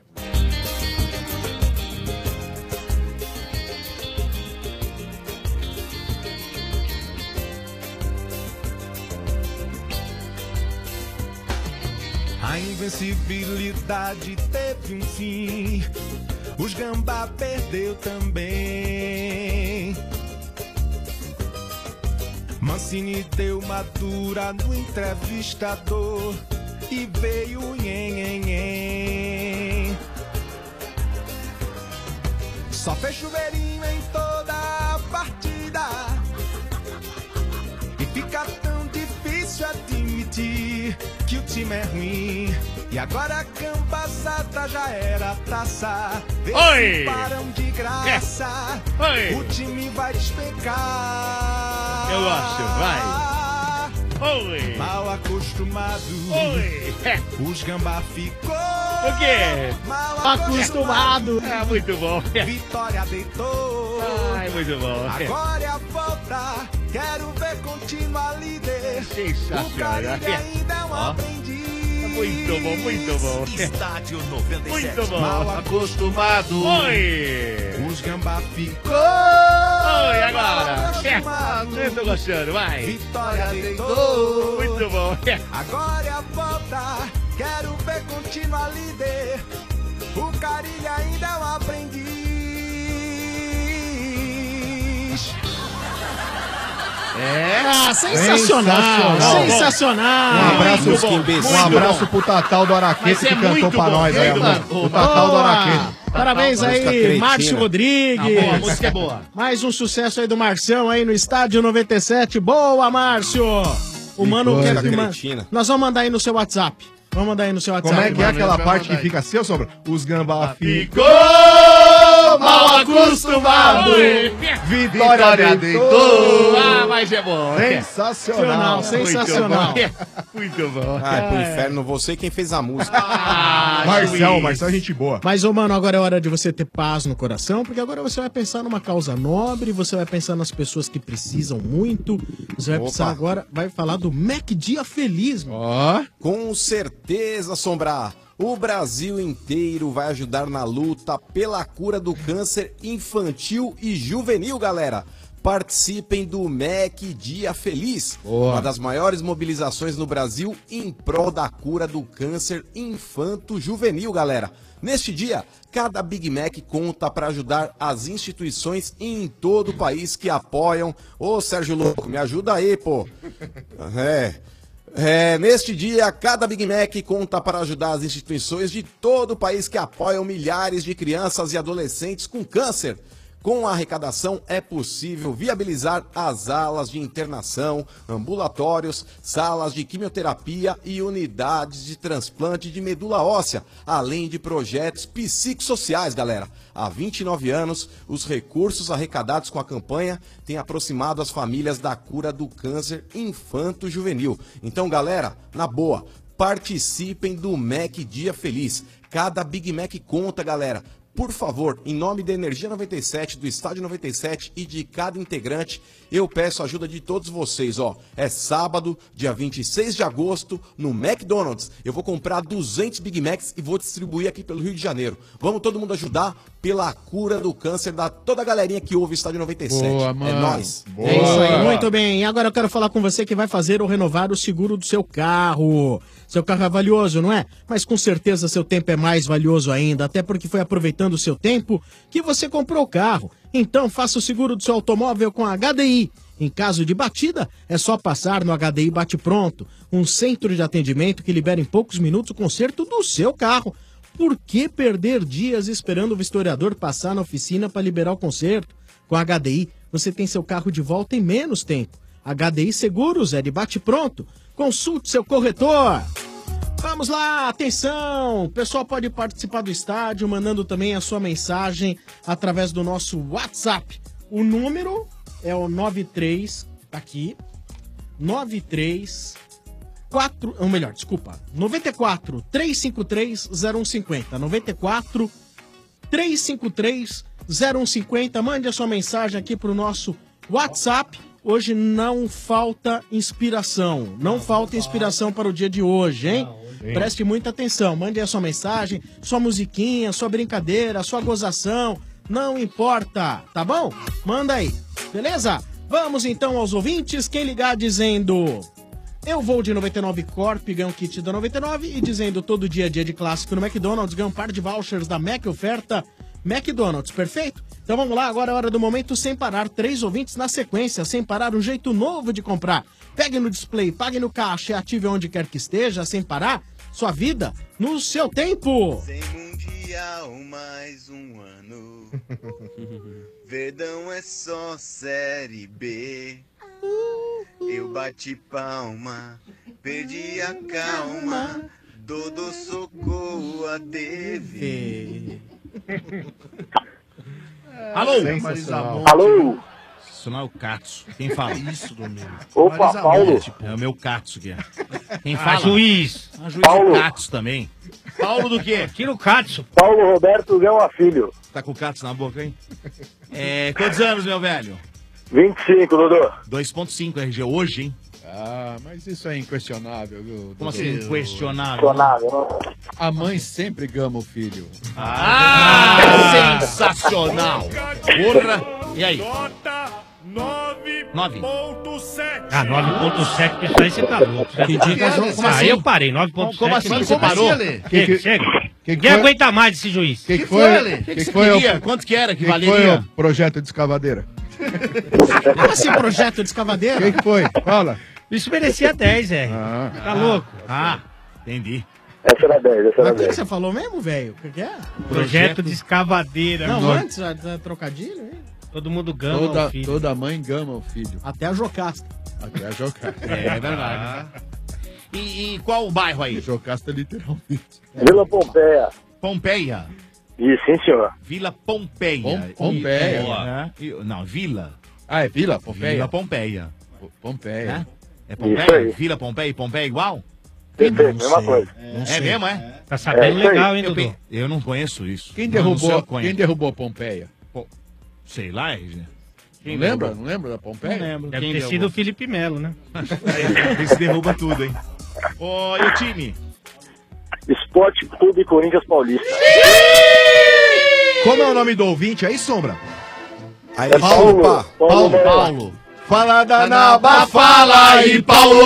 A invencibilidade teve um fim. Os Gambá perdeu também. Mancini deu uma dura no entrevistador e veio nhen. Só fez chuveirinho em toda a partida. E fica tão difícil admitir que o time é ruim. E agora a Cambazata já era taça. Oi! Param de graça. Oi! O time vai despencar. Eu acho, vai. Oi! Mal acostumado. Oi! Os Gambá ficou. O quê? Mal Acostumado. Ah, muito bom. Vitória deitou. Ai, muito bom. Agora é a volta. Quero ver continuar líder. Sensacional. O Carille ainda é um Ó. aprendiz. Muito bom, muito bom. Estádio 97. Muito bom. Mal acostumado. Oi! Os Gambá ficou. Oi, agora. Eu tô gostando, vai. Vitória deitou. Muito bom. Agora é a volta. Quero ver continuar líder. O Carille ainda é um aprendiz. Ah, sensacional. Sensacional. Um abraço, Muito bom, muito um abraço bom. pro Tatal do Araquete Mas que é cantou muito pra bom, nós aí, muito amor. bom. O Tatal do Boa. Araquete. Parabéns Música aí, cretina. Márcio Rodrigues. Tá bom, a música é boa. Mais um sucesso aí do Marcião aí no Estádio 97. Boa, Márcio. O Mano coisa. quer que Cretina. Nós vamos mandar aí no seu WhatsApp. Vamos mandar aí no seu WhatsApp. Como é que é mano. aquela vai parte que mandar aí. fica assim, ô Sombra? Os Gambá ficou. mal acostumado. Vitória deitou. Ah, mas é bom. Sensacional. Sensacional. Muito bom. Ai, pro inferno, você quem fez a música. Marcel é gente boa. Mas, ô, mano, agora é hora de você ter paz no coração, porque agora você vai pensar numa causa nobre, você vai pensar nas pessoas que precisam muito. Você vai Opa. pensar agora, vai falar do Mac Dia Feliz, mano. Ó. Com certeza, Sombra. O Brasil inteiro vai ajudar na luta pela cura do câncer infantil e juvenil, galera. Participem do MEC Dia Feliz, uma das maiores mobilizações no Brasil em prol da cura do câncer infanto-juvenil, galera. Neste dia, cada Big Mac conta para ajudar as instituições em todo o país que apoiam. Ô, Sérgio Louco, me ajuda aí, pô. Neste dia, cada Big Mac conta para ajudar as instituições de todo o país que apoiam milhares de crianças e adolescentes com câncer. Com a arrecadação, é possível viabilizar as alas de internação, ambulatórios, salas de quimioterapia e unidades de transplante de medula óssea, além de projetos psicossociais, galera. Há 29 anos, os recursos arrecadados com a campanha têm aproximado as famílias da cura do câncer infanto-juvenil. Então, galera, na boa, participem do Mac Dia Feliz. Cada Big Mac conta, galera. Por favor, em nome da Energia 97, do Estádio 97 e de cada integrante, eu peço a ajuda de todos vocês, ó. É sábado, dia 26 de agosto, no McDonald's. Eu vou comprar 200 Big Macs e vou distribuir aqui pelo Rio de Janeiro. Vamos todo mundo ajudar pela cura do câncer da toda a galerinha que ouve o Estádio 97. Boa, É mano. nóis. Boa. É isso aí, muito bem. E agora eu quero falar com você que vai fazer ou renovar o seguro do seu carro. Seu carro é valioso, não é? Mas com certeza seu tempo é mais valioso ainda, até porque foi aproveitando o seu tempo que você comprou o carro. Então faça o seguro do seu automóvel com a HDI. Em caso de batida, é só passar no HDI Bate Pronto, um centro de atendimento que libera em poucos minutos o conserto do seu carro. Por que perder dias esperando o vistoriador passar na oficina para liberar o conserto? Com a HDI, você tem seu carro de volta em menos tempo. HDI Seguros é de Bate Pronto. Consulte seu corretor. Vamos lá, atenção! O pessoal pode participar do estádio, mandando também a sua mensagem através do nosso WhatsApp. O número é o 93, aqui, 94 353 0150. 94 353 0150. Mande a sua mensagem aqui pro nosso WhatsApp. Hoje não falta inspiração. Não falta inspiração para o dia de hoje, hein? Preste muita atenção. Mande a sua mensagem, sua musiquinha, sua brincadeira, sua gozação. Não importa, tá bom? Manda aí, beleza? Vamos então aos ouvintes. Quem ligar dizendo... Eu vou de 99 Corp, ganho um kit da 99. E dizendo todo dia é dia de clássico no McDonald's, ganha um par de vouchers da Mac Oferta McDonald's, perfeito? Então vamos lá, agora é a hora do momento sem parar. 3 ouvintes na sequência, sem parar, um jeito novo de comprar. Pegue no display, pague no caixa e ative onde quer que esteja, sem parar, sua vida no seu tempo. Sem mundial, mais um ano. Verdão é só série B. Eu bati palma, perdi a calma. Dodô socou a TV. Alô? Alô? Isso não é o Katsu. Quem fala? Isso, Domingo. Opa, Paulo. É o meu Katsu que é. Quem fala? Juiz. Juiz Paulo. é Katsu também. Paulo do quê? Tira o Katsu. Paulo Roberto Gama Filho. Tá com o Katsu na boca, hein? Quantos anos, meu velho? 25, Dodô. 2.5 RG hoje, hein? Ah, mas isso é inquestionável, viu? Como assim, inquestionável? Inquestionável. A mãe sempre gama o filho. Sensacional! Porra! E aí? 9. 9.7. Ah, 9.7, pessoal, aí você tá louco. Que dica, João? Como assim? Eu parei, 9.7. Como assim? Você parou? Chega. Ninguém aguenta mais desse juiz. Que foi? Que você queria? Quanto que era que Foi valeria? o projeto de escavadeira? Como assim, projeto de escavadeira? Que foi? Fala. Isso merecia 10, é. Tá louco? Entendi. Essa era 10, essa Mas era o que 10. você falou mesmo, velho? O que é? Projeto de escavadeira. Não, mano. antes, trocadilho, hein? Todo mundo gama o filho. Toda mãe gama o filho. Até a Jocasta. Até a Jocasta. É verdade. E qual o bairro aí? Jocasta literalmente. Vila Pompeia. Pompeia. Isso, sim, senhor. Vila Pompeia. Pompeia. Não, Vila. Ah, é Vila Pompeia? Vila Pompeia. Pompeia. É Pompeia? Isso aí. Vila Pompeia e Pompeia igual? Perfeito, mesma coisa. É mesmo, é? Tá sabendo isso aí. legal, hein, Dudu? Eu não conheço isso. Quem Não, não sei, eu derrubou, conheço. quem derrubou Pompeia? Sei lá, RG. Não lembra? Não lembra da Pompeia? Não lembro. Deve Quem ter derrubou? sido o Felipe Melo, né? Esse derruba tudo, hein? E o time? Esporte Clube Corinthians Paulista. Como é o nome do ouvinte aí, Sombra? Aí, Paulo. pá. Paulo. Fala da Naba, fala aí, Paulo!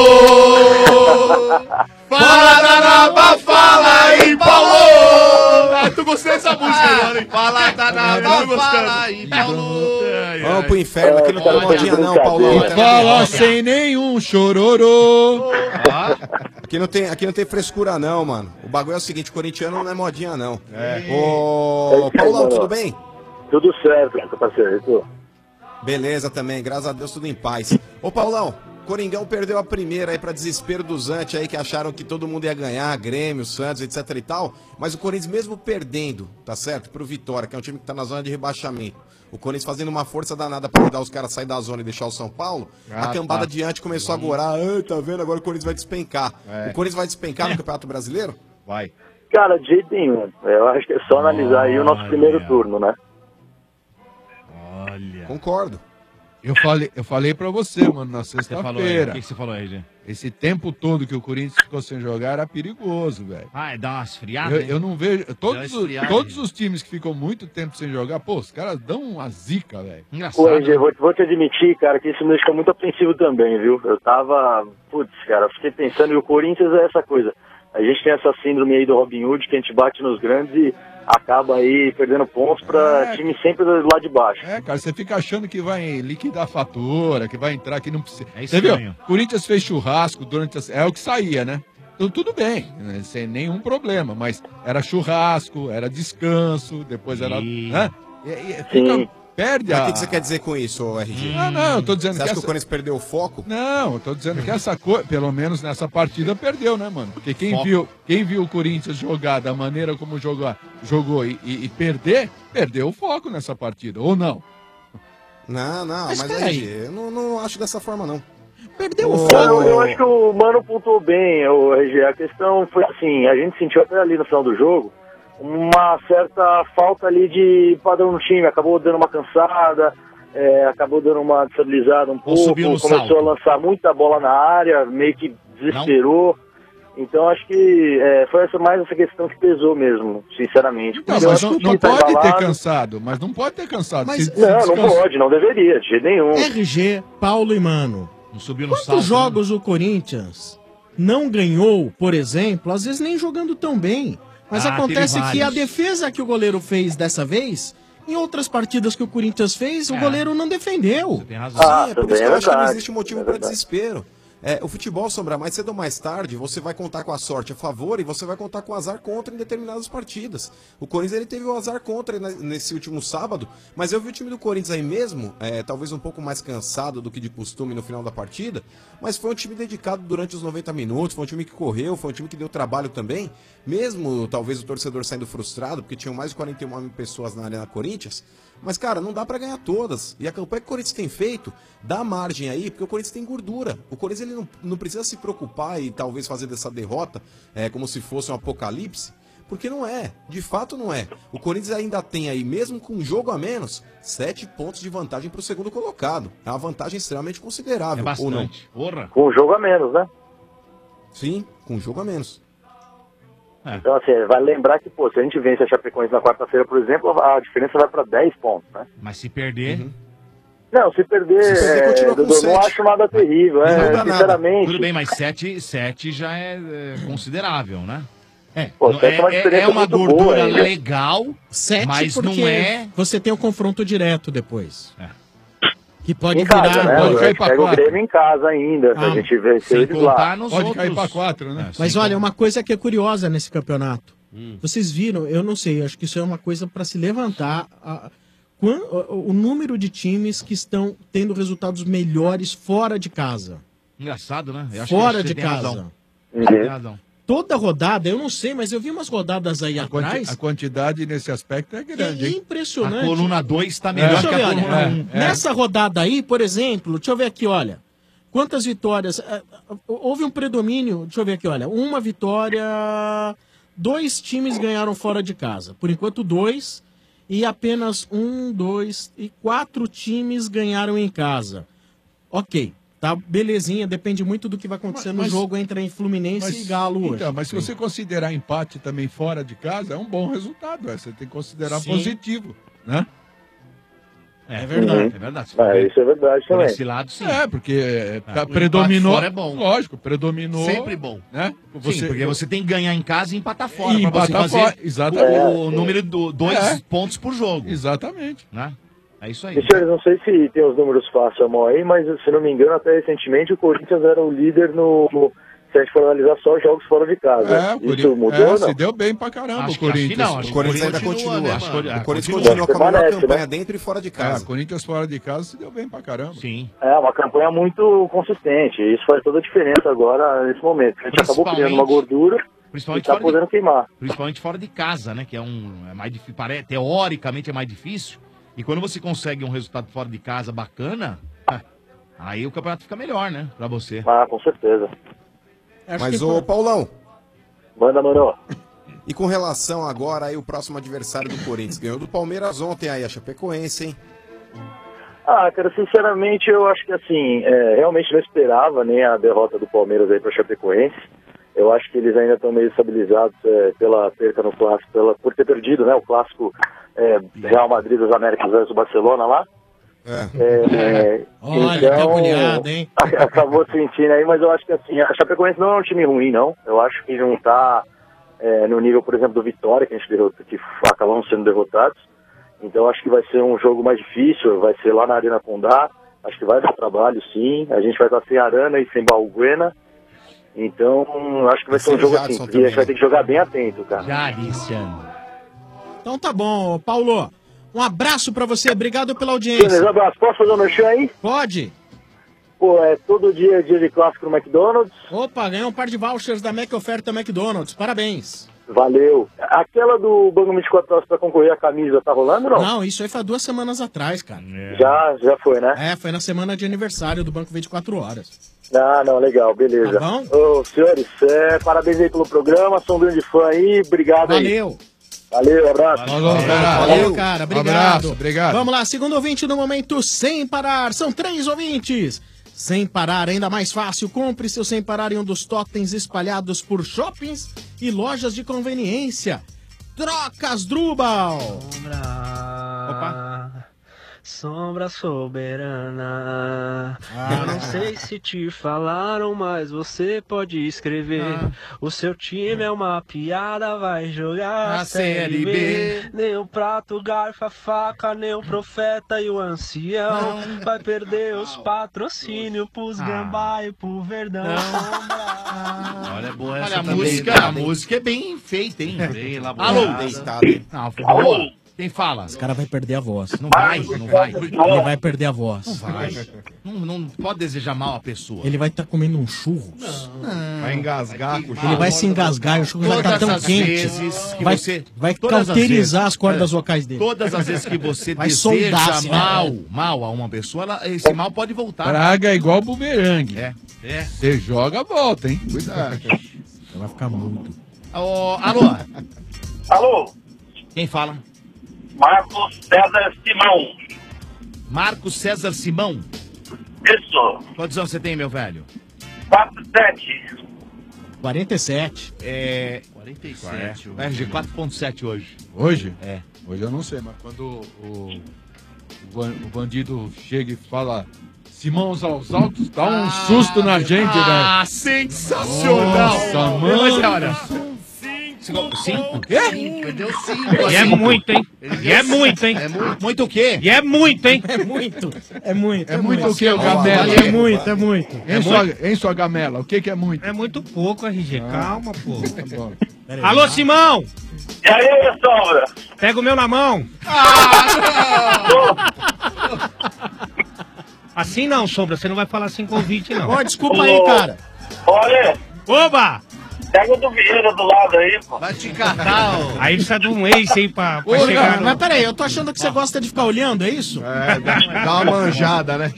Fala da Naba, fala aí, Paulo! Tu gostei dessa música agora, hein? Fala, Danaba, fala aí, Paulo. Vamos pro inferno, que não tem modinha não, Paulão. Até na Fala derrota. sem nenhum chororô. Aqui não tem frescura não, mano. O bagulho é o seguinte, corintiano não é modinha não. Ô, Paulão, tudo bem? Tudo certo, meu parceiro. E tu? Beleza também, graças a Deus tudo em paz. Ô, Paulão, Coringão perdeu a primeira aí pra desespero dos antes aí que acharam que todo mundo ia ganhar, Grêmio, Santos, etc e tal. Mas o Corinthians mesmo perdendo, tá certo? Pro Vitória, que é um time que tá na zona de rebaixamento. O Corinthians fazendo uma força danada pra ajudar os caras a sair da zona e deixar o São Paulo. A cambada diante começou a gorar. Tá vendo? Agora o Corinthians vai despencar. O Corinthians vai despencar no Campeonato Brasileiro? Vai. Cara, de jeito nenhum. Eu acho que é só analisar aí o nosso primeiro turno, né? Olha. Concordo. Eu falei pra você, mano, na O sexta-feira. que você falou aí, RG? Esse tempo todo que o Corinthians ficou sem jogar era perigoso, velho. Dá uma esfriada, Eu não vejo. Todos esfriada, os times que ficam muito tempo sem jogar, pô, os caras dão uma zica, velho. Pô, RG, vou te admitir, cara, que isso me deixa muito apreensivo também, viu? Eu tava, putz, cara, fiquei pensando, e o Corinthians é essa coisa. A gente tem essa síndrome aí do Robin Hood, que a gente bate nos grandes e acaba aí perdendo pontos para time sempre do lado de baixo. Cara, você fica achando que vai liquidar a fatura, que vai entrar, que não precisa. É Você viu? estranho. Corinthians fez churrasco durante é o que saía, né? Então tudo bem, né? Sem nenhum problema, mas era churrasco, era descanso, depois era. Né? Perde Mas a. o que você quer dizer com isso, RG? Não, eu tô dizendo Você acha que que o Corinthians perdeu o foco? Não, eu tô dizendo que essa coisa, pelo menos nessa partida, perdeu, né, mano? Porque quem Foco. viu o Corinthians jogar da maneira como jogou e perder, perdeu o foco nessa partida, ou não? Não, mas peraí. RG, eu não acho dessa forma, não. Perdeu o foco. Eu acho que o Mano pontuou bem, o RG. A questão foi assim, a gente sentiu até ali no final do jogo uma certa falta ali de padrão no time. Acabou dando uma cansada, acabou dando uma destabilizada um pouco, subiu no começou salto. a lançar muita bola na área, meio que desesperou. Então acho que foi mais essa questão que pesou mesmo, sinceramente. Não, Porque eu mas acho que não o time tá pode ter embalado. cansado, mas não pode ter cansado. Mas- Se Não descansa- pode, não deveria, de jeito nenhum. RG, Paulo e Mano. Não subiu no Quantos salto. jogos o Corinthians não ganhou, por exemplo, às vezes nem jogando tão bem. Mas acontece teve que a vários. defesa que o goleiro fez dessa vez, em outras partidas que o Corinthians fez, o goleiro não defendeu. Tem razão. Sim, é por isso que eu acho que não existe motivo para desespero. O futebol, Sombra, mais cedo ou mais tarde, você vai contar com a sorte a favor e você vai contar com o azar contra em determinadas partidas. O Corinthians ele teve o azar contra nesse último sábado, mas eu vi o time do Corinthians aí mesmo, talvez um pouco mais cansado do que de costume no final da partida, mas foi um time dedicado durante os 90 minutos, foi um time que correu, foi um time que deu trabalho também, mesmo talvez o torcedor saindo frustrado, porque tinham mais de 41 mil pessoas na Arena Corinthians. Mas, cara, não dá pra ganhar todas. E a campanha que o Corinthians tem feito, dá margem aí, porque o Corinthians tem gordura. O Corinthians ele não precisa se preocupar e talvez fazer dessa derrota como se fosse um apocalipse, porque não é. De fato, não é. O Corinthians ainda tem aí, mesmo com um jogo a menos, 7 pontos de vantagem pro segundo colocado. É uma vantagem extremamente considerável, ou não? Porra. Com um jogo a menos, né? Sim, com um jogo a menos. Então, assim, vai lembrar que, se a gente vence a Chapecoense na quarta-feira, por exemplo, a diferença vai para 10 pontos, né? Mas se perder... Não, se perder, continua com Dudu, não 7. acho nada terrível, sinceramente. Tudo bem, mas 7 já é considerável, né? Pô, 7 é uma diferença uma muito gordura boa ainda. legal, 7 mas porque não é... você tem um confronto direto depois. Que pode Em casa, virar... né? pode A cair gente pra pega o 4. Grêmio em casa ainda, se a gente vencer eles lá. Pode cair pra 4, né? Mas olha, uma coisa que é curiosa nesse campeonato. Vocês viram, eu não sei, acho que isso é uma coisa para se levantar. O número de times que estão tendo resultados melhores fora de casa. Engraçado, né? Eu acho Fora que você de tem casa. razão. Tem razão. Toda rodada, eu não sei, mas eu vi umas rodadas aí atrás. A quantidade nesse aspecto é grande, É hein? impressionante. A coluna 2 está melhor Deixa que eu ver, a olha, coluna 1. Nessa rodada aí, por exemplo, deixa eu ver aqui, olha. Quantas vitórias? Houve um predomínio, deixa eu ver aqui, olha. Uma vitória. 2 times ganharam fora de casa. Por enquanto, 2. E apenas 1, 2 e 4 times ganharam em casa. Ok. Tá, belezinha, depende muito do que vai acontecer no jogo entre Fluminense e Galo hoje. Então, mas se você considerar empate também fora de casa, é um bom resultado. Você tem que considerar Sim. positivo, né? É verdade, é verdade. Isso é verdade Por também. esse lado, sim. Porque O predominou. empate fora é bom. Lógico, predominou. Sempre bom. Né? Sim, porque você tem que ganhar em casa e empatar fora. E pra você empatar fazer fora, exatamente. o número de 2 pontos por jogo. Exatamente. Né? É isso aí. E, senhores, não sei se tem os números fáceis à mão aí, mas se não me engano, até recentemente o Corinthians era o líder se a gente for analisar só os jogos fora de casa. Isso mudou ou não? se deu bem pra caramba Acho o Corinthians. que não, acho O Corinthians ainda continua, continua. né, mano? O Corinthians Continua. continua com a melhor Permanece, campanha né? dentro e fora de O casa. Corinthians fora de casa se deu bem pra caramba. Sim. É uma campanha muito consistente. Isso faz toda a diferença agora nesse momento. A gente acabou criando uma gordura e Principalmente tá fora podendo queimar. Principalmente fora de casa, né? Que é mais difícil, teoricamente é mais difícil. E quando você consegue um resultado fora de casa bacana, aí o campeonato fica melhor, né? Pra você. Ah, com certeza. Mas, ô Paulão, Manda, mano. e com relação agora aí o próximo adversário do Corinthians, ganhou do Palmeiras ontem aí, a Chapecoense, hein? Ah, cara, sinceramente eu acho que assim, realmente não esperava nem a derrota do Palmeiras aí pra Chapecoense. Eu acho que eles ainda estão meio estabilizados pela perca no clássico, por ter perdido, né, o clássico Real Madrid das Américas versus Barcelona lá. Olha, que agulhada, hein? Acabou sentindo aí, mas eu acho que assim, a Chapecoense não é um time ruim, não. Eu acho que não tá no nível, por exemplo, do Vitória, que a gente derrotou, que acabamos sendo derrotados. Então acho que vai ser um jogo mais difícil, vai ser lá na Arena Condá. Acho que vai dar trabalho, sim. A gente vai estar sem Arana e sem Balbuena. Então, acho que vai ser um jogo assim. E a gente vai ter que jogar bem atento, cara. Então tá bom, Paulo. Um abraço pra você, obrigado pela audiência. Beleza, abraço. Posso fazer um merchan aí? Pode. Pô, todo dia é dia de clássico no McDonald's. Opa, ganhou um par de vouchers da Mac Oferta McDonald's, parabéns. Valeu. Aquela do Banco 24 Horas pra concorrer à camisa, tá rolando ou não? Não, isso aí foi 2 semanas atrás, cara. Já foi, né? É, foi na semana de aniversário do Banco 24 Horas. Ah, não, legal, beleza. Tá bom? Ô, senhores, parabéns aí pelo programa, sou um grande fã aí, obrigado aí. Valeu. Valeu, abraço. Valeu, cara, obrigado. Abraço, obrigado. Vamos lá, segundo ouvinte no momento, Sem Parar. São 3 ouvintes. Sem Parar, ainda mais fácil. Compre seu Sem Parar em um dos totens espalhados por shoppings e lojas de conveniência. Trocas Drubal. Sombra soberana. Eu não sei se te falaram, mas você pode escrever. O seu time é uma piada, vai jogar a Série B. Nem o prato, garfo, a faca, nem o profeta e o ancião. Vai perder os patrocínios pros gambá e pro verdão. Olha, boa essa Olha, a também, música, tá a bem. música é bem feita, hein? Bem elaborada. Alô? Não, foi boa. Quem fala? Esse cara vai perder a voz. Não vai, não vai. Ele vai perder a voz. Não vai. Não pode desejar mal a pessoa. Ele vai estar comendo um churros. Vai engasgar com o Ele vai se engasgar e o churros vai estar tão Todas as quente. vezes que vai você- vai todas as cauterizar vezes- as cordas vocais dele. Todas as vezes que você vai soldar, deseja assim, mal a uma pessoa, esse mal pode voltar. Praga é igual bumerangue. É. Você joga, volta, hein? Cuidado. Vai ficar muito. Alô? Alô? Quem fala? Marcos César Simão. Marcos César Simão. Isso. Quantos anos você tem, meu velho? 47. 47. 47. O RG 4.7 hoje. Hoje? É. Hoje eu não sei, mas quando o bandido chega e fala Simãos aos altos, dá um susto na gente, velho. Ah, sensacional! Nossa, Mas mano. olha. 5? Quê? Perdeu 5. E é muito, hein? E é muito, hein? Muito o quê? E é muito, hein? É muito. É muito. É muito o que, o Gamela? É muito, é muito. Hein, sua Gamela? O que é muito? É muito pouco, RG. Calma, pô. Tá bom. Alô, Simão! E aí, Sombra? Pega o meu na mão. Assim não, Sombra. Você não vai falar sem convite, não. Ó, desculpa aí, cara. Olha, Oba! pega o do Vieira do lado aí, pô. Vai te catar, ô. Aí precisa de um ex, hein, pra Ô, chegar no... Mas peraí, eu tô achando que você gosta de ficar olhando, é isso? É, dá uma manjada, né?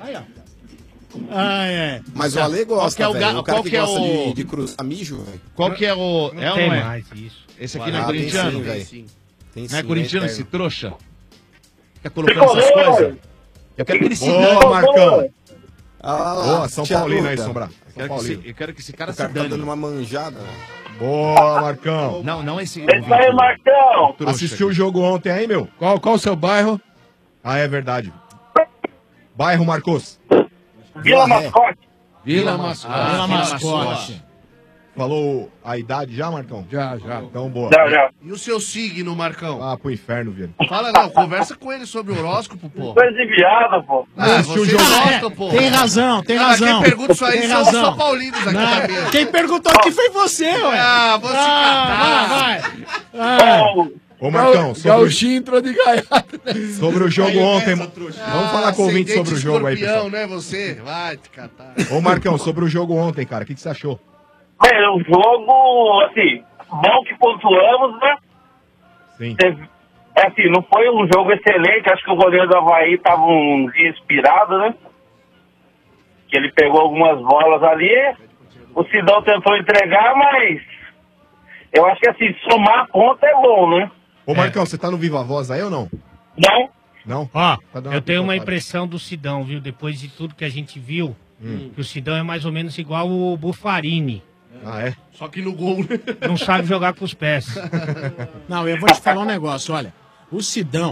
Ah, é. Mas o Ale gosta, Qual que é o velho. O cara qual que que é gosta o- de cruzar mijo, velho. Qual que é o... Não é ou tem não é? mais isso. Esse aqui não é Ah, tem corintiano? sim, velho. Tem Não é sim, corintiano é esse eterno. trouxa? Fica colocando essas coisas? Eu quero que ele se dane. Boa, Marcão. Ah, Boa, São tia Paulino aí, Luca. Sombra. Eu quero que esse cara O se cara tá dane. dando uma manjada. Boa, Marcão. Não esse... É isso aí, Marcão. Assistiu o jogo ontem aí, meu? Qual o seu bairro? Ah, é verdade. Bairro Marcos. Vila Mascote. Vila Mascote. Vila Mascote. Falou a idade já, Marcão? Já. Então, boa. Já. E o seu signo, Marcão? Ah, pro inferno, velho. Fala não, conversa com ele sobre o horóscopo, pô. Coisa de viado, pô. Ah, assistiu o você jogo? gosta, pô. Tem razão, tem Ah, razão. quem pergunta isso aí Tem são os razão. São Paulinos aqui Não, também. quem perguntou aqui foi você, ué. Ah, vou se catar. Vai. Ô, Marcão, sobre Gauchinho entrou de gaiato. sobre o jogo ontem. Vamos falar com o ouvinte sobre o jogo aí, pessoal. né, você? Vai te catar. Ô, Marcão, sobre o jogo ontem, cara, o que você achou? É, o jogo, assim, bom que pontuamos, né? Sim. Assim, não foi um jogo excelente, acho que o goleiro do Avaí tava um dia inspirado, né? Que ele pegou algumas bolas ali, o Sidão tentou entregar, mas eu acho que assim, somar ponto é bom, né? Ô, Marcão, você tá no Viva Voz aí ou não? Não? Não? Ó, Tá dando eu tenho uma picotagem. impressão do Sidão, viu? Depois de tudo que a gente viu, que o Sidão é mais ou menos igual o Buffarini. Ah, é? Só que no gol, né? Não sabe jogar com os pés. Não, eu vou te falar um negócio, olha. O Sidão,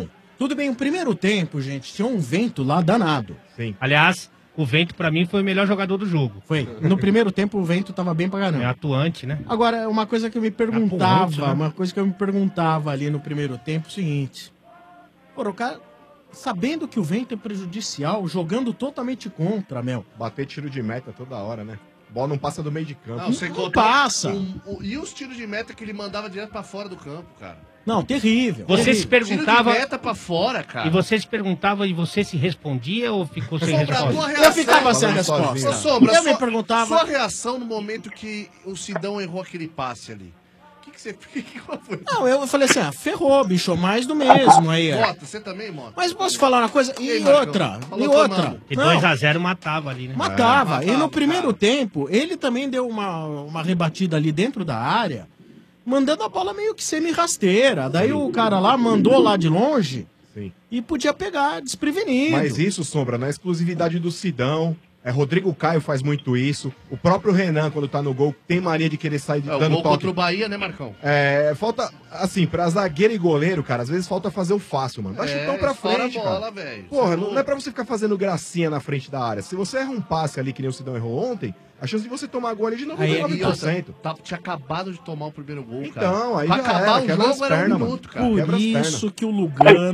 Tudo bem, o primeiro tempo, gente, tinha um vento lá danado. Sim. Aliás, o Vento, pra mim, foi o melhor jogador do jogo. Foi. No primeiro tempo, o Vento tava bem pra caramba. É atuante, né? Agora, uma coisa que eu me perguntava, Atuante, né? uma coisa que eu me perguntava ali no primeiro tempo, é o seguinte. Pô, o cara, sabendo que o Vento é prejudicial, jogando totalmente contra, Mel. Bater tiro de meta toda hora, né? Bola não passa do meio de campo. Não, você Não contou passa. E os tiros de meta que ele mandava direto pra fora do campo, cara? Não, terrível. Você se perguntava... Tiro de meta pra fora, cara. E você se perguntava e você se respondia ou ficou sem Sombra, a tua resposta? reação- Eu ficava sem resposta. Ô, Sombra, Eu me perguntava... Sua reação no momento que o Sidão errou aquele passe ali. O que você... Qual foi? Não, eu falei assim, ferrou, bicho, mais do mesmo aí. Mota, você também, Mota? Mas posso falar uma coisa? E Marcão? outra? Falou E com a outra? mão. E Não. 2x0 matava ali, né? Matava. E no primeiro tempo, ele também deu uma rebatida ali dentro da área, mandando a bola meio que semi-rasteira. Daí o cara lá mandou lá de longe e podia pegar desprevenido. Mas isso, Sombra, não é exclusividade do Sidão. Rodrigo Caio faz muito isso. O próprio Renan, quando tá no gol, tem mania de querer sair O dando gol toque. contra o Bahia, né, Marcão? Falta, assim, pra zagueiro e goleiro, cara, às vezes falta fazer o fácil, mano. Vai chutão pra estoura frente, a bola, cara. velho. Porra, não é pra você ficar fazendo gracinha na frente da área. Se você erra um passe ali, que nem o Sidão errou ontem, a chance de você tomar gol ali de 99%. Tinha acabado de tomar o primeiro gol, cara. Então, aí pra já acabar era, o quebra jogo as era pernas, um mano. minuto, cara. Por Quebra as isso pernas. que o Lugano...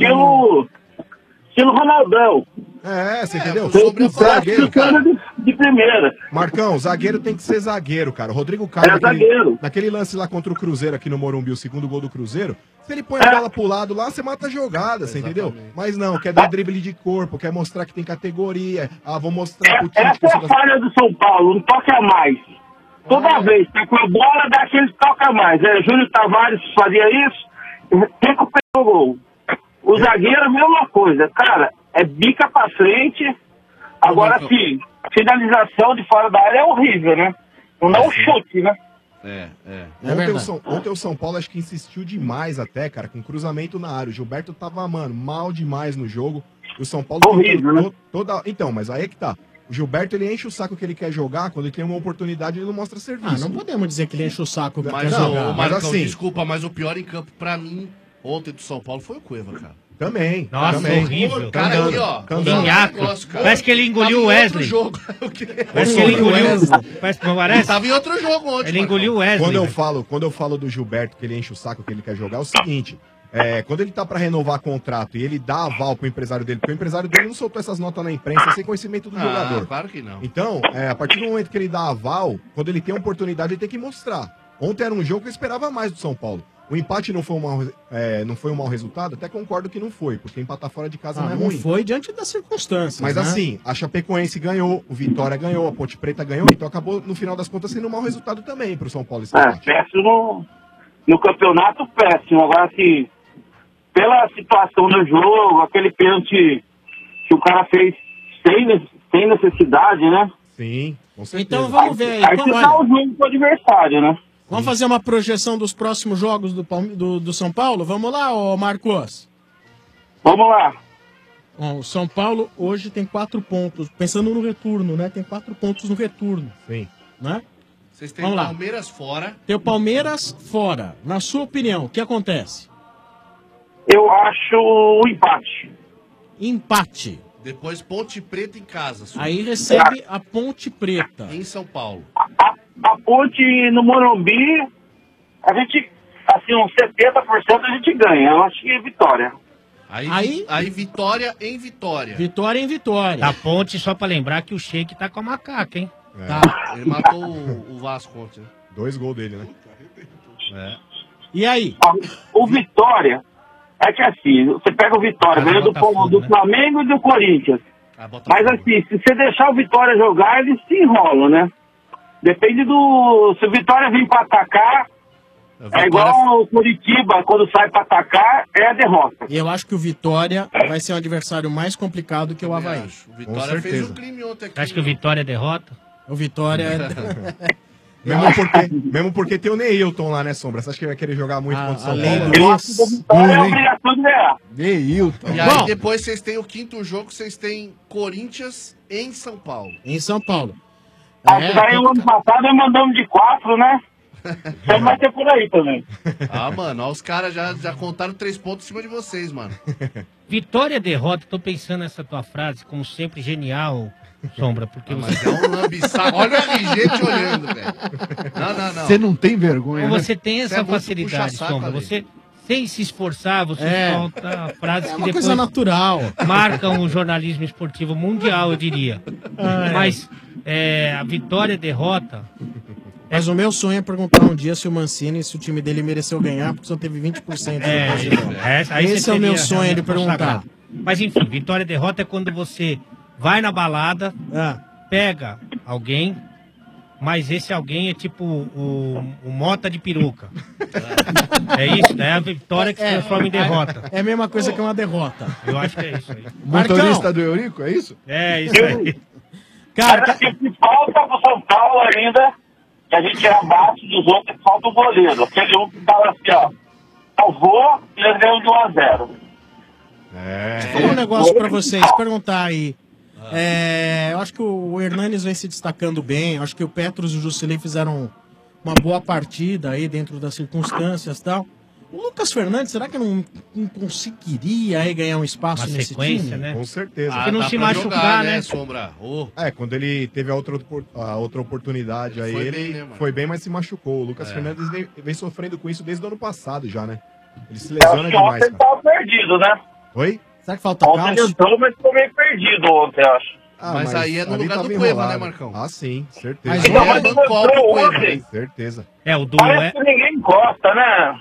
Estilo Ronaldão. Você entendeu? Zagueiro, cara. De primeira. Marcão, zagueiro tem que ser zagueiro, cara. O Rodrigo Caio, zagueiro. naquele lance lá contra o Cruzeiro aqui no Morumbi, o segundo gol do Cruzeiro, se ele põe a bola pro lado lá, você mata a jogada, você entendeu? Mas não, quer dar drible de corpo, quer mostrar que tem categoria. Vou mostrar pro time Essa que é a falha do São Paulo, não toca mais. Toda vez, tá com a bola, dá aquele toca mais. Júlio Tavares fazia isso, recuperou o gol. O zagueiro, a mesma coisa. Cara, é bica pra frente. Agora sim, finalização de fora da área é horrível, né? Não dá um chute, né? Ontem o São Paulo acho que insistiu demais até, cara, com cruzamento na área. O Gilberto tava, mano, mal demais no jogo. O São Paulo... Horrível, né? Então, mas aí é que tá. O Gilberto, ele enche o saco que ele quer jogar, quando ele tem uma oportunidade, ele não mostra serviço. não podemos dizer que ele enche o saco que Mas, quer jogar. Marcão, assim... desculpa, mas o pior em campo pra mim, ontem do São Paulo, foi o Cueva, cara. Também. Nossa, também. horrível. Cara, aqui, ó. Minhaco. Parece que ele engoliu o Wesley. Jogo. Parece que ele engoliu. Parece que não parece? Tava em outro jogo ontem. Ele engoliu o Wesley. Quando eu falo do Gilberto, que ele enche o saco que ele quer jogar, é o seguinte. Quando ele tá pra renovar contrato e ele dá aval pro empresário dele, porque o empresário dele não soltou essas notas na imprensa sem conhecimento do jogador. Claro que não. Então, a partir do momento que ele dá aval, quando ele tem a oportunidade, ele tem que mostrar. Ontem era um jogo que eu esperava mais do São Paulo. O empate não foi um mau resultado? Até concordo que não foi, porque empatar fora de casa não é ruim. Não foi diante das circunstâncias. Mas né? assim, a Chapecoense ganhou, o Vitória ganhou, a Ponte Preta ganhou, então acabou, no final das contas, sendo um mau resultado também pro São Paulo. Péssimo no campeonato, péssimo. Agora, assim, pela situação do jogo, aquele pênalti que o cara fez sem necessidade, né? Sim, com certeza. Então vamos ver aí. Aí você dá o jogo pro adversário, né? Vamos fazer uma projeção dos próximos jogos do São Paulo? Vamos lá, ô Marcos? Vamos lá. O São Paulo hoje tem 4 pontos. Pensando no retorno, né? Tem 4 pontos no retorno. Sim. Né? Vocês têm Vamos o lá. Palmeiras fora. Tem o Palmeiras fora. Na sua opinião, o que acontece? Eu acho o empate. Empate. Depois Ponte Preta em casa. Aí recebe a Ponte Preta. Em São Paulo. A Ponte no Morumbi, a gente, assim, uns 70% a gente ganha. Eu acho que é vitória. Aí Vitória em Vitória. Vitória em Vitória. Da Ponte, só pra lembrar que o Sheik tá com a macaca, hein? Tá. Ele matou o Vasco ontem. 2 gols dele, né? E aí? O Vitória, é que assim, você pega o Vitória, ganha do Flamengo e do Corinthians. Mas assim, se você deixar o Vitória jogar, eles se enrolam, né? Depende do... Se o Vitória vir pra atacar, é igual o Curitiba, quando sai pra atacar, é a derrota. E eu acho que o Vitória vai ser um adversário mais complicado que o Havaí. O Vitória fez um crime ontem aqui. Você acha que o Vitória derrota? O Vitória Mesmo porque tem o Neilton lá, né, Sombra? Você acha que ele vai querer jogar muito contra o São Paulo? Vitória é obrigação de ganhar. Neilton. E aí depois vocês têm o quinto jogo, vocês têm Corinthians em São Paulo. Em São Paulo. Daí o ano passado nós mandamos de 4, né? Então vai ter por aí também. Ah, mano, ó, os caras já contaram 3 pontos em cima de vocês, mano. Vitória, derrota, tô pensando nessa tua frase, como sempre, genial, Sombra, porque Mas é um lambiçado. Olha o RG te olhando, velho. Não. Você não tem vergonha, Ou né? você tem Você é essa muito facilidade, puxa-saco Sombra, ali. você, sem se esforçar, você solta frases É que uma depois coisa natural. marcam o jornalismo esportivo mundial, eu diria. Ah, é. Mas a vitória e derrota... Mas o meu sonho é perguntar um dia se o Mancini, se o time dele mereceu ganhar, porque só teve 20% do Brasileirão. Aí Esse você é o meu teria sonho de realmente perguntar. consagrado. Mas enfim, vitória e derrota é quando você vai na balada, pega alguém, mas esse alguém é tipo o Mota de peruca. É isso, é a vitória que se transforma em derrota. É a mesma coisa que uma derrota. Eu acho que é isso aí. Motorista do Eurico, é isso? É, isso aí. Cara, o que falta pro São Paulo ainda, que a gente é abaixo dos outros, falta o goleiro. Aquele um que fala assim, ó, salvou e eles ganham de 1-0. Deixa eu falar um negócio pra vocês, perguntar aí. Eu acho que o Hernanes vem se destacando bem, eu acho que o Petros e o Jusilei fizeram uma boa partida aí dentro das circunstâncias e tal. O Lucas Fernandes, será que não conseguiria aí ganhar um espaço Uma nesse sequência, time? né? Com certeza. Porque não se machucar, né? Sombra? Quando ele teve a outra oportunidade aí, Foi ele bem, né, mano? foi bem, mas se machucou. O Lucas Fernandes vem sofrendo com isso desde o ano passado já, né? Ele se Eu acho lesiona que demais, ontem ele cara. tava perdido, né? Oi? Será que falta Ontem ele entrou, mas ficou meio perdido ontem, eu acho. Mas aí é no ali lugar tava do Cueva, enrolado. né, Marcão? Ah, sim, certeza. Mas não é banco alto do Cueva. Certeza. O Du Parece que ninguém gosta, né?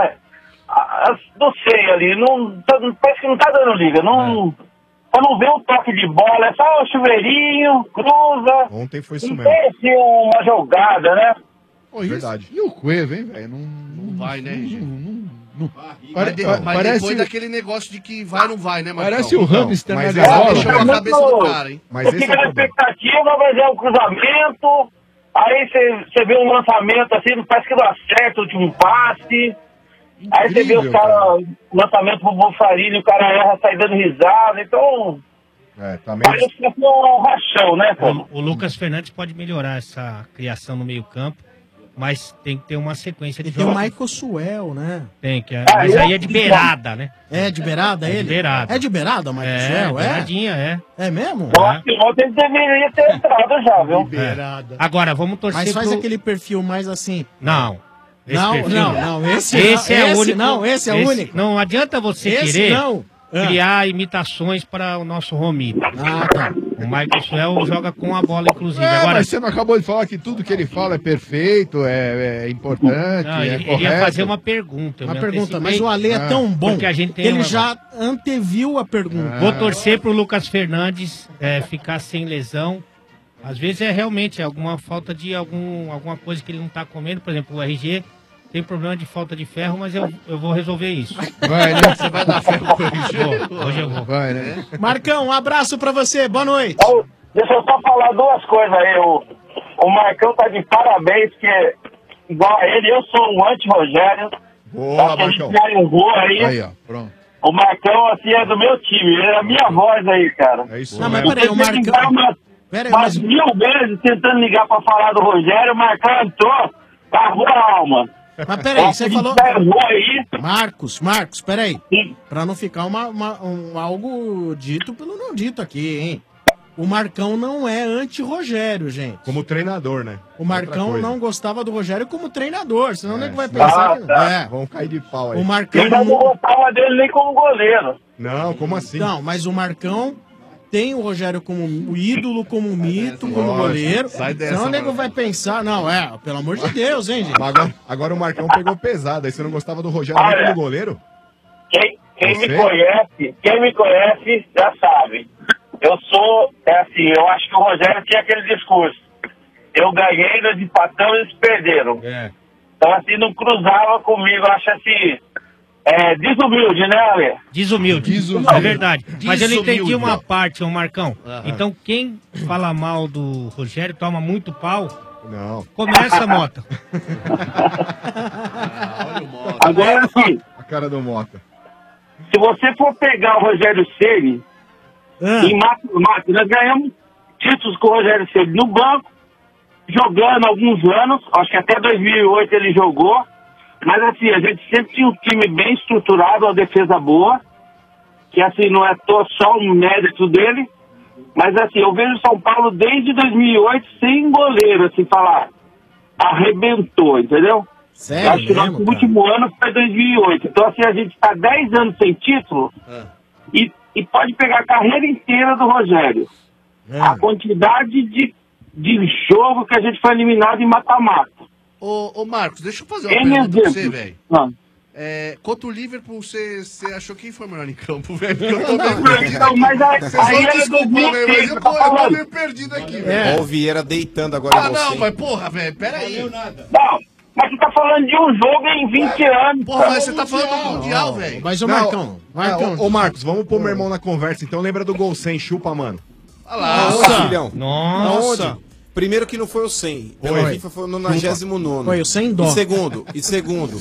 Não sei ali, parece que não tá dando liga. Não, Pra não ver o toque de bola, é só o chuveirinho, cruza. Ontem foi isso não mesmo. tem assim uma jogada, né? Verdade. E o Cueva, hein, velho? Não vai, né, RG? Mas Depois parece- daquele negócio de que vai ou não vai, né, Marcão? Parece o hamster mas na é- gaiola. Deixou a cabeça do cara, hein? Você fica na expectativa, mas é um cruzamento. Aí você vê um lançamento assim, parece que não acerta o último passe. Aí você vê os caras, lançamento pro Bolsarini, o cara erra, sai dando risada. Então, tá meio... parece que é um rachão, né, pô? O Lucas Fernandes pode melhorar essa criação no meio campo, mas tem que ter uma sequência de E tem o jogos. Michael Suel, né? Tem, mas aí é de beirada, né? É de beirada É de ele? beirada. É de beirada o Michael É, Suel? beiradinha, é. É mesmo? Eu acho que ontem ele deveria ter entrado já, viu? Agora, vamos torcer Mas faz pro... aquele perfil mais assim. Não. Não, perfil não, esse é esse o único. não, esse é o único. Não adianta você Esse querer não. criar imitações para o nosso Romito. Ah, tá. O Michael Suel joga com a bola, inclusive. Agora, Mas você não acabou de falar que tudo que ele fala é perfeito, é importante, não, é ele correto? ia fazer uma pergunta. eu Uma me pergunta, antecipei. mas o Ale é tão bom Porque a gente que tem ele uma- já anteviu a pergunta. Vou torcer pro Lucas Fernandes ficar sem lesão. Às vezes é realmente alguma falta de alguma coisa que ele não tá comendo. Por exemplo, o RG tem problema de falta de ferro, mas eu vou resolver isso. Vai, né? Você vai dar ferro pro RG? Hoje eu vou. Vai, né? Marcão, um abraço pra você, boa noite. Deixa eu só falar duas coisas aí. O Marcão tá de parabéns, porque igual a ele, eu sou um anti-Rogério. Boa, Acho que a gente Marcão. garimpou aí. Aí, ó, pronto. O Marcão, assim, é do meu time. Ele é a minha voz aí, cara. É isso Não, mas mesmo. peraí, o Eu tentei ligar Marcão... umas Peraí, umas mas... 1000 vezes tentando ligar pra falar do Rogério. O Marcão entrou, cavou a alma. Mas peraí, você falou... Aí. Marcos, peraí. Pra não ficar algo dito pelo não dito aqui, hein? O Marcão não é anti-Rogério, gente. Como treinador, né? O Marcão Outra coisa. não gostava do Rogério como treinador, senão o nego vai pensar que... Vamos cair de pau aí. O Marcão... Eu não gostava dele nem como goleiro. Não, como assim? Não, mas o Marcão tem o Rogério como o ídolo, como mito, como Lógico. goleiro. Sai dessa, Senão o nego mano. vai pensar, não, pelo amor de Deus, hein, gente? Mas agora o Marcão pegou pesado. Aí você não gostava do Rogério nem como goleiro? Quem Você? me conhece já sabe. Eu sou, eu acho que o Rogério tinha aquele discurso. Eu ganhei, nós empatamos e eles perderam. Então, assim, não cruzava comigo. Eu acho assim, desumilde, né, Ale? Desumilde. É verdade. Mas eu não entendi uma parte, ô Marcão. Aham. Então, quem fala mal do Rogério toma muito pau. Não. Começa, Mota. Agora, assim, A cara do Mota. se você for pegar o Rogério Ceni em mata-mata, nós ganhamos títulos com o Rogério Ceni no banco jogando alguns anos, acho que até 2008 ele jogou, mas assim, a gente sempre tinha um time bem estruturado, uma defesa boa, que assim, não é só um mérito dele, mas assim, eu vejo o São Paulo desde 2008 sem goleiro, assim, falar, arrebentou, entendeu? Sério, eu acho que o nosso mesmo, último ano foi 2008, então assim, a gente está 10 anos sem título, e pode pegar a carreira inteira do Rogério. A quantidade de jogo que a gente foi eliminado em mata-mata. Ô Marcos, deixa eu fazer uma pergunta pra você, velho. Contra o Liverpool, você achou quem foi melhor em campo, velho? Porque eu tô meio perdido. Não, mas aí Vocês é desculpa, velho, mas eu tô meio perdido aqui, velho. Ó o Vieira deitando agora em você. Não, mas porra, velho, peraí. Não, mas você tá falando de um jogo em 20 anos. Porra, mas você tá falando do Mundial, velho. Mas o Não, Marcão. Ô, Marcos, vamos pôr meu irmão na conversa. Então lembra do gol sem chupa, mano? Olha lá. Nossa, filhão. Nossa. Aonde? Primeiro que não foi o 100. Pela FIFA foi no 99º. Foi o 100 dó. E segundo,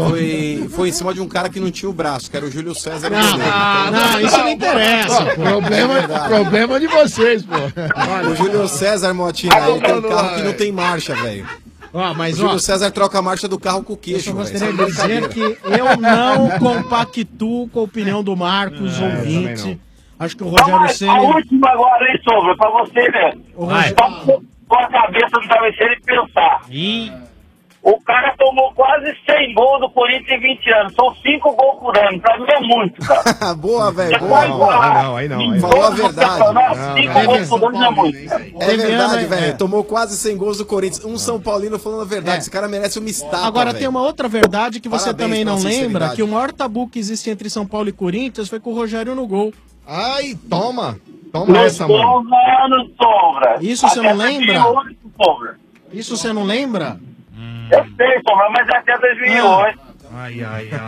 foi em cima de um cara que não tinha o braço, que era o Júlio César. Não, isso não interessa. Problema de vocês, pô. O Júlio César, Motinha, ele tem um carro que não tem marcha, velho. Mas, o Júlio César troca a marcha do carro com o queixo. Eu gostaria de dizer que eu não compactuo com a opinião do Marcos, ouvinte. Acho que o Rogério Ceni... A última agora, hein, Sombra, pra você, né? Só com a cabeça do travesseiro e pensar. O cara tomou quase 100 gols do Corinthians em 20 anos. São 5 gols por ano. Pra mim é muito, cara. Boa, velho. Aí não. Falou a verdade. 5 gols por ano é muito. É verdade, velho. Tomou quase 100 gols do Corinthians. Um São Paulino falando a verdade. Esse cara merece uma estátua. Agora tem uma outra verdade que você Parabéns também não pela lembra, sinceridade. que o maior tabu que existe entre São Paulo e Corinthians foi com o Rogério no gol. Ai, toma essa, mano. Sombra. Isso você não Até lembra? 2008, Sombra. Isso você não lembra? Eu sei, Sombra, mas até 2008. Ai.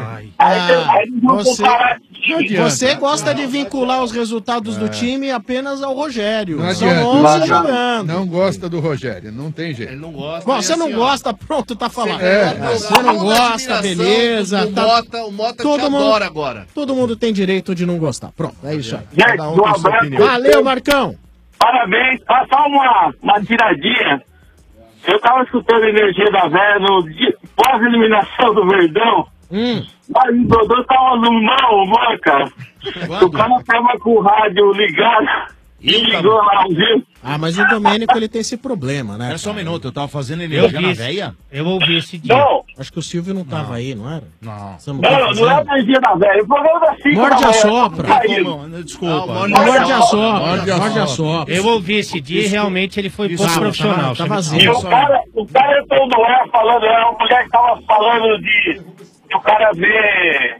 Aí não vou comparar time. Você gosta de vincular os resultados do time apenas ao Rogério. Não São adianta. 11 jogando. Não gosta do Rogério, não tem jeito. Ele não gosta. Bom, você não gosta, pronto, tá falando. É. Você não gosta, beleza. O Mota te adora agora. Todo mundo tem direito de não gostar. Pronto, é isso aí. Gente, um abraço. Valeu, Marcão. Parabéns. Só uma tiradinha. Eu tava escutando a Energia da Véia no pós-eliminação do Verdão. Mas o Dodô tava no mau humor, cara. O cara tava com o rádio ligado e ligou lá ao vivo. Mas o Domênico, ele tem esse problema, né? Era só um minuto, eu tava fazendo Eu energia vi na esse- veia. Eu ouvi esse dia. Não, Acho que o Silvio não tava aí, não era? Não. Você não não, tá não é fazendo? a Energia da Véia. O programa da 5 Morde da a manhã. sopra. Saiu. Desculpa. Morde a sopra. Morde a sopra. Eu ouvi esse dia e realmente ele foi pouco Desculpa, profissional. tá sabe? vazio. E o cara entrou no ar falando, era uma mulher que tava falando de o cara ver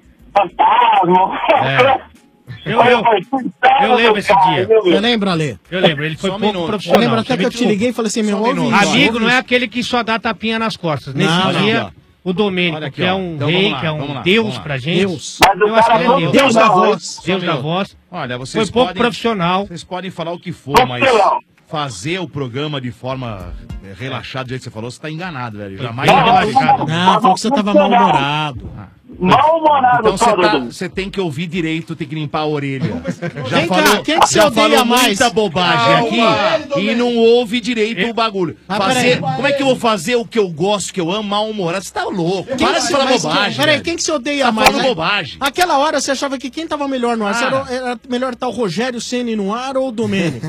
fantasma. Eu lembro esse dia. Você lembra, Alê? Eu lembro, ele foi Só um pouco minuto. Eu profissional. lembro até que eu te liguei e falei assim, meu, Só um ouve minuto. isso. Amigo não é aquele que só dá tapinha nas costas. Nesse Não, dia, não. o Domênico, Olha aqui, que é ó. um Então, rei, vamos lá, que é vamos um lá, Deus vamos lá. pra gente. Deus. Eu acho que ele é Deus. Deus da voz. Deus da voz. Olha, vocês Foi pouco podem, profissional. Vocês podem falar o que for, mas fazer o programa de forma relaxada, do jeito que você falou, você tá enganado, velho. Jamais. Não, falou que você tava mal-humorado. Mal-humorado, Então só, Dudu. você tem que ouvir direito, tem que limpar a orelha. Já Vem cá, falou, quem que você já odeia falou mais? muita bobagem aqui e não ouve direito o bagulho. peraí. Como é que eu vou fazer o que eu gosto, que eu amo, mal-humorado? Você tá louco. Para de falar bobagem. Peraí, velho. quem que você odeia Tá mais? falando bobagem. Aquela hora você achava que quem tava melhor no ar? Era melhor estar o Rogério Ceni no ar ou o Domênico?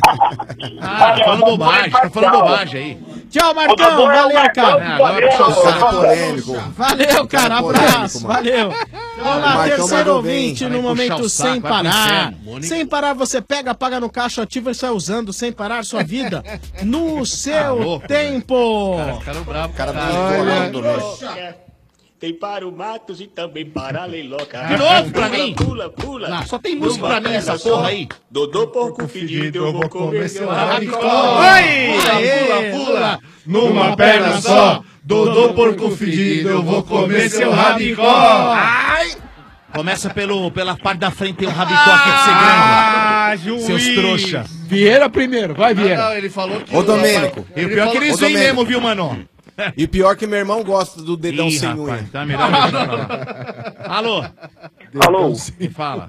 Tá falando bobagem, tá falando bobagem aí. Tchau, Marcão. Valeu, cara. Agora puxou o Cara saco. polêmico. Valeu, cara. Abraço. Valeu. Vamos lá, Marcão terceiro mandou bem. ouvinte Vai no puxar momento o saco, sem vai pro parar. inferno. Sem parar, você pega, apaga no caixa ativo e sai usando sem parar sua vida no seu louco, tempo. Cara bravo. Cara do Tem para o Matos e também para a Leiloca. De novo pra mim? Pula, pula. Não, só tem música pra mim essa porra aí. Dodô porco fedido, eu vou comer seu rabicó. Pula. Numa perna só, Dodô porco fedido, eu vou comer seu rabicó. Ai! Começa pela parte da frente, tem um rabicó aqui pra você grande. Seus trouxa. Vieira primeiro, vai Vieira. Não, ele falou que... Ô, Domênico. E o pior é que eles Ô, vêm Domênico. mesmo, viu, mano? E pior que meu irmão gosta do dedão Ih, sem rapaz, unha. tá melhor deixar pra lá. Alô? Alô, Me fala.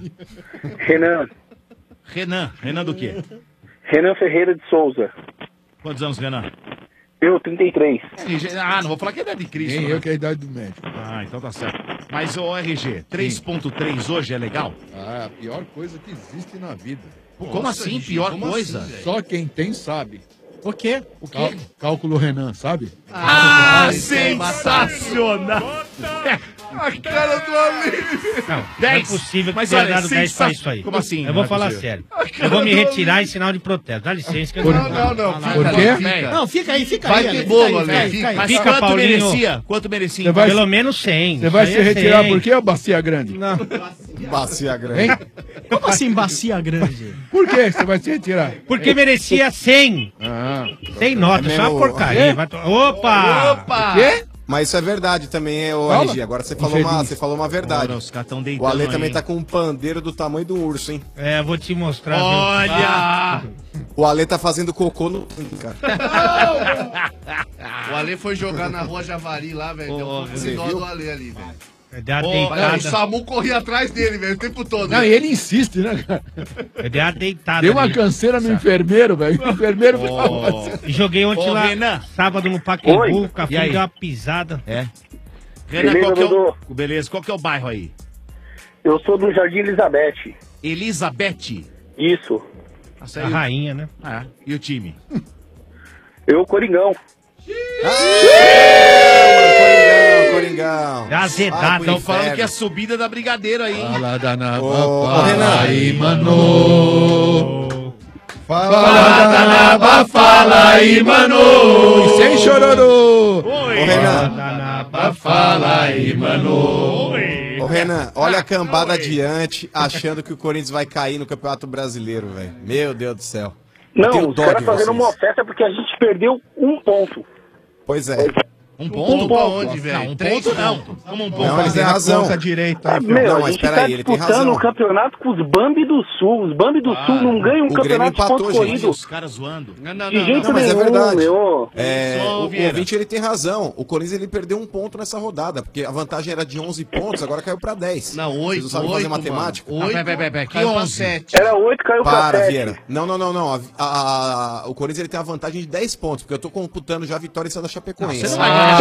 Renan. Renan do quê? Renan Ferreira de Souza. Quantos anos, Renan? Eu, 33. Ah, não vou falar que é a idade de Cristo. Nem né? eu que é a idade do médico. Ah, então tá certo. Mas, ô RG, 3.3 hoje é legal? Ah, a pior coisa que existe na vida. Como assim, pior coisa? assim, só quem tem sabe. O quê? O quê? Cálculo Renan, sabe? Ah, sensacional! A cara do Ale. Não é possível que tenha dado 10 pra isso aí. Como assim? Eu Não vou é falar possível? sério. Eu vou me retirar em sinal de protesto. Dá licença que eu Não. Por quê? Não, fica aí, fica Vai aí. ter bolo, Ale. Mas Fica, quanto Paulinho. merecia? Quanto merecia? Você vai- Pelo menos 100. Você vai Isso se aí é retirar 100. por quê, ô Bacia Grande? Não. Bacia grande. Hein? Como assim bacia grande? Por que você vai se retirar? Porque merecia 100. Ah. 100 notas, É só uma mesmo? porcaria. Vai Opa! O quê? Mas isso é verdade também, ô Fala. RG. Agora você Infeliz. falou uma verdade. Ora, os caras tão O deitando Ale aí, também hein? tá com um pandeiro do tamanho do urso, hein? É, vou te mostrar. viu? Olha! O Ale tá fazendo cocô no... cara. O Ale foi jogar na rua Javari lá, velho. Deu um pouco de você dó viu? do Ale ali, velho. Deu uma Não, o deitada. Samu corria atrás dele, velho, o tempo todo. Não, e ele insiste, né, cara? Eu dei uma deitada. Deu uma ali. canseira no enfermeiro, velho. O enfermeiro E joguei ontem Ô, lá, Renan. sábado no Pacaembu, Oi. o Cafu E aí? deu uma pisada. É. Renan, Beleza, qual que é Dodô? o... Beleza, qual que é o bairro aí? Eu sou do Jardim Elizabeth. Elizabeth. Isso. Nossa, A rainha, né? Ah, e o time? Eu, Coringão. Coringão. Azedado, Estão hein? falando que é a subida da Brigadeiro aí, hein? Fala da Nava, Ô, Renan. aí, mano. Fala da Nava, fala aí, mano. E sem chororô. Oi! Ô, Renan. Fala aí, mano. Ô, Renan, olha a cambada adiante, achando que o Corinthians vai cair no Campeonato Brasileiro, velho. Meu Deus do céu. Eu tenho Não, os dó caras de fazendo vocês. uma festa porque a gente perdeu um ponto. Pois é. Um ponto? ponto. Onde, velho? Não, um Três ponto não. pontos. Como um ponto? Não, ele tem razão. Conta direito aí, filho. Meu, Não, a mas gente peraí, tá ele tem disputando razão. o campeonato com os Bambi do Sul. Os Bambi do Sul não ganham um o Grêmio campeonato de empatou, pontos gente. corridos. Os caras zoando. Não, De jeito Não, mas é nenhum, verdade. meu. O Vieira. ouvinte ele tem razão. O Corinthians ele perdeu um ponto nessa rodada, porque a vantagem era de 11 pontos, agora caiu pra 10. Não, Vocês 8, não sabem 8, fazer matemática? Mano. 8, Pera, que caiu pra 11? 7. Era 8, caiu pra Para, 7. Vieira. Não. O Corinthians ele tem a vantagem de 10 pontos, porque eu tô computando já a vitória em cima da Chapecoense. Não, você não vai ganhar.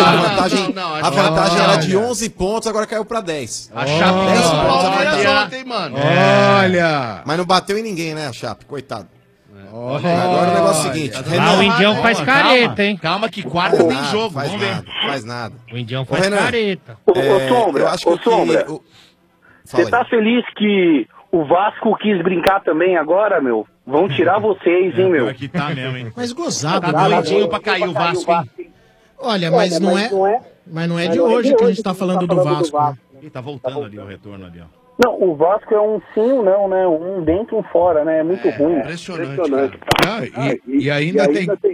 A vantagem era de 11 pontos, agora caiu pra 10. A Chape 10 não pontos a pode vantagem. ganhar. Ontem, mano. Olha. Mas não bateu em ninguém, né, a Chape? Coitado. Agora o negócio é o seguinte. Lá o Indião faz careta, hein? Calma que quarta tem jogo. Faz Vamos ver. nada, faz nada. O Indião Ô, faz Renan, careta. Ô, Sombra, eu acho que ô, o que- Sombra, o- você Fala tá aí. feliz que o Vasco quis brincar também agora, meu? Vão tirar vocês, hein, meu? Aqui tá mesmo, hein? Mas gozado, Tá né? doidinho pra cair o Vasco, hein? Olha, mas não é de hoje que a gente tá falando do Vasco. né? Ih, tá voltando ali o retorno ali, ó. Não, o Vasco é um sim ou não, né? Um dentro e um fora, né? É muito ruim. Impressionante, E ainda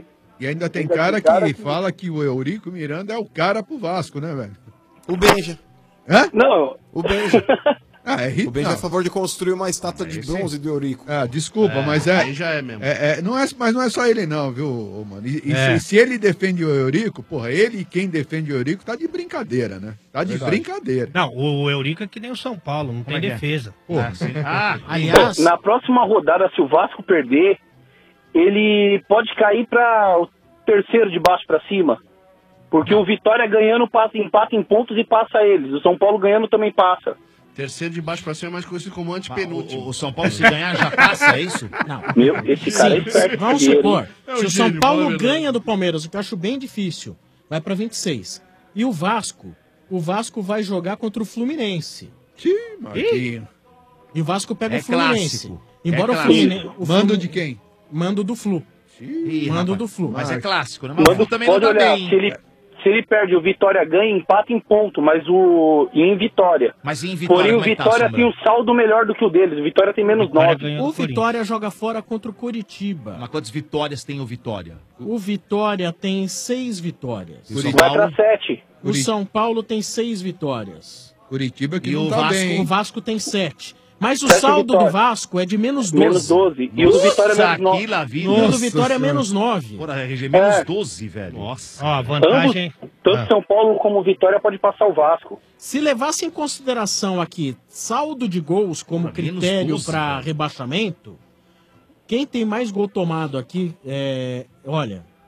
tem cara que fala que o Eurico Miranda é o cara pro Vasco, né, velho? O Benja. Hã? Não. O Benja. Ah, é O Benja é a favor de construir uma estátua de bronze do Eurico. Ah, desculpa, mas é. Aí já é mesmo. Mas não é só ele, não, viu, ô, mano? E É. se ele defende o Eurico, porra, ele e quem defende o Eurico tá de brincadeira, né? Tá de Verdade. brincadeira. Não, o Eurico é que nem o São Paulo, não tem é que é? defesa. Porra. Aliás, Na próxima rodada, se o Vasco perder, ele pode cair para o terceiro de baixo para cima. Porque o Vitória ganhando empata em pontos e passa eles. O São Paulo ganhando também passa. Terceiro de baixo pra cima é mais conhecido como antepenúltimo. O São Paulo, se ganhar, já passa, é isso? Não. Meu, esse cara é esperto. Vamos dele, supor, hein? se o São Paulo ganha do Palmeiras, o que eu acho bem difícil, vai pra 26. E o Vasco vai jogar contra o Fluminense. Marquinhos. E o Vasco pega É o Fluminense. clássico. Embora É o clássico. Fluminense... Mando de quem? Mando do Flu. Ih, Mando rapaz. do Flu. Mas é clássico, né? Mas o Manda, Flu também não pode tá olhar, bem. se ele perde, o Vitória ganha, empata em ponto, mas em Vitória. Mas em Vitória, Porém, o como é que tá, Vitória Sombra? tem um saldo melhor do que o deles. O Vitória tem menos 9. O Vitória joga fora contra o Curitiba. Mas quantas vitórias tem o Vitória? O Vitória tem 6 vitórias. E o São Vai Paulo? pra 7. O São Paulo tem 6 vitórias. Curitiba que E não o tá Vasco? bem. O Vasco tem 7. Mas o 7 saldo do vitórias. Vasco é de menos 12. Menos 12. E o do Vitória é menos 9. Aqui, vida. E o do Vitória é menos 9. Porra, RG, menos É. 12, velho. Nossa. Ó, a vantagem... Tanto São Paulo como Vitória pode passar o Vasco. Se levasse em consideração aqui saldo de gols como Porra, menos critério 12, para velho. rebaixamento, quem tem mais gol tomado aqui olha,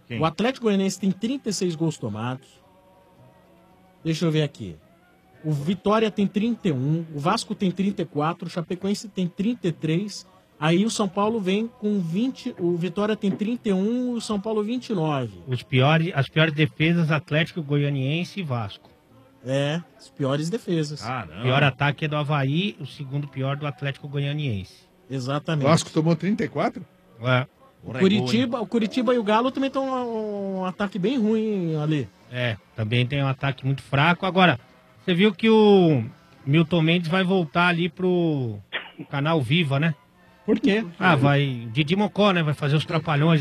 O Atlético Goianiense tem 36 gols tomados. Deixa eu ver aqui. O Vitória tem 31, o Vasco tem 34, o Chapecoense tem 33. Aí o São Paulo vem com 20, o Vitória tem 31, o São Paulo 29. As piores defesas, Atlético Goianiense e Vasco. É, as piores defesas. O pior ataque é do Avaí, o segundo pior do Atlético Goianiense. Exatamente. O Vasco tomou 34? É. O Curitiba e o Galo também estão um ataque bem ruim ali. É, também tem um ataque muito fraco. Agora, você viu que o Milton Mendes vai voltar ali pro canal Viva, né? Por quê? Vai. Didi Mocó, né? Vai fazer os trapalhões.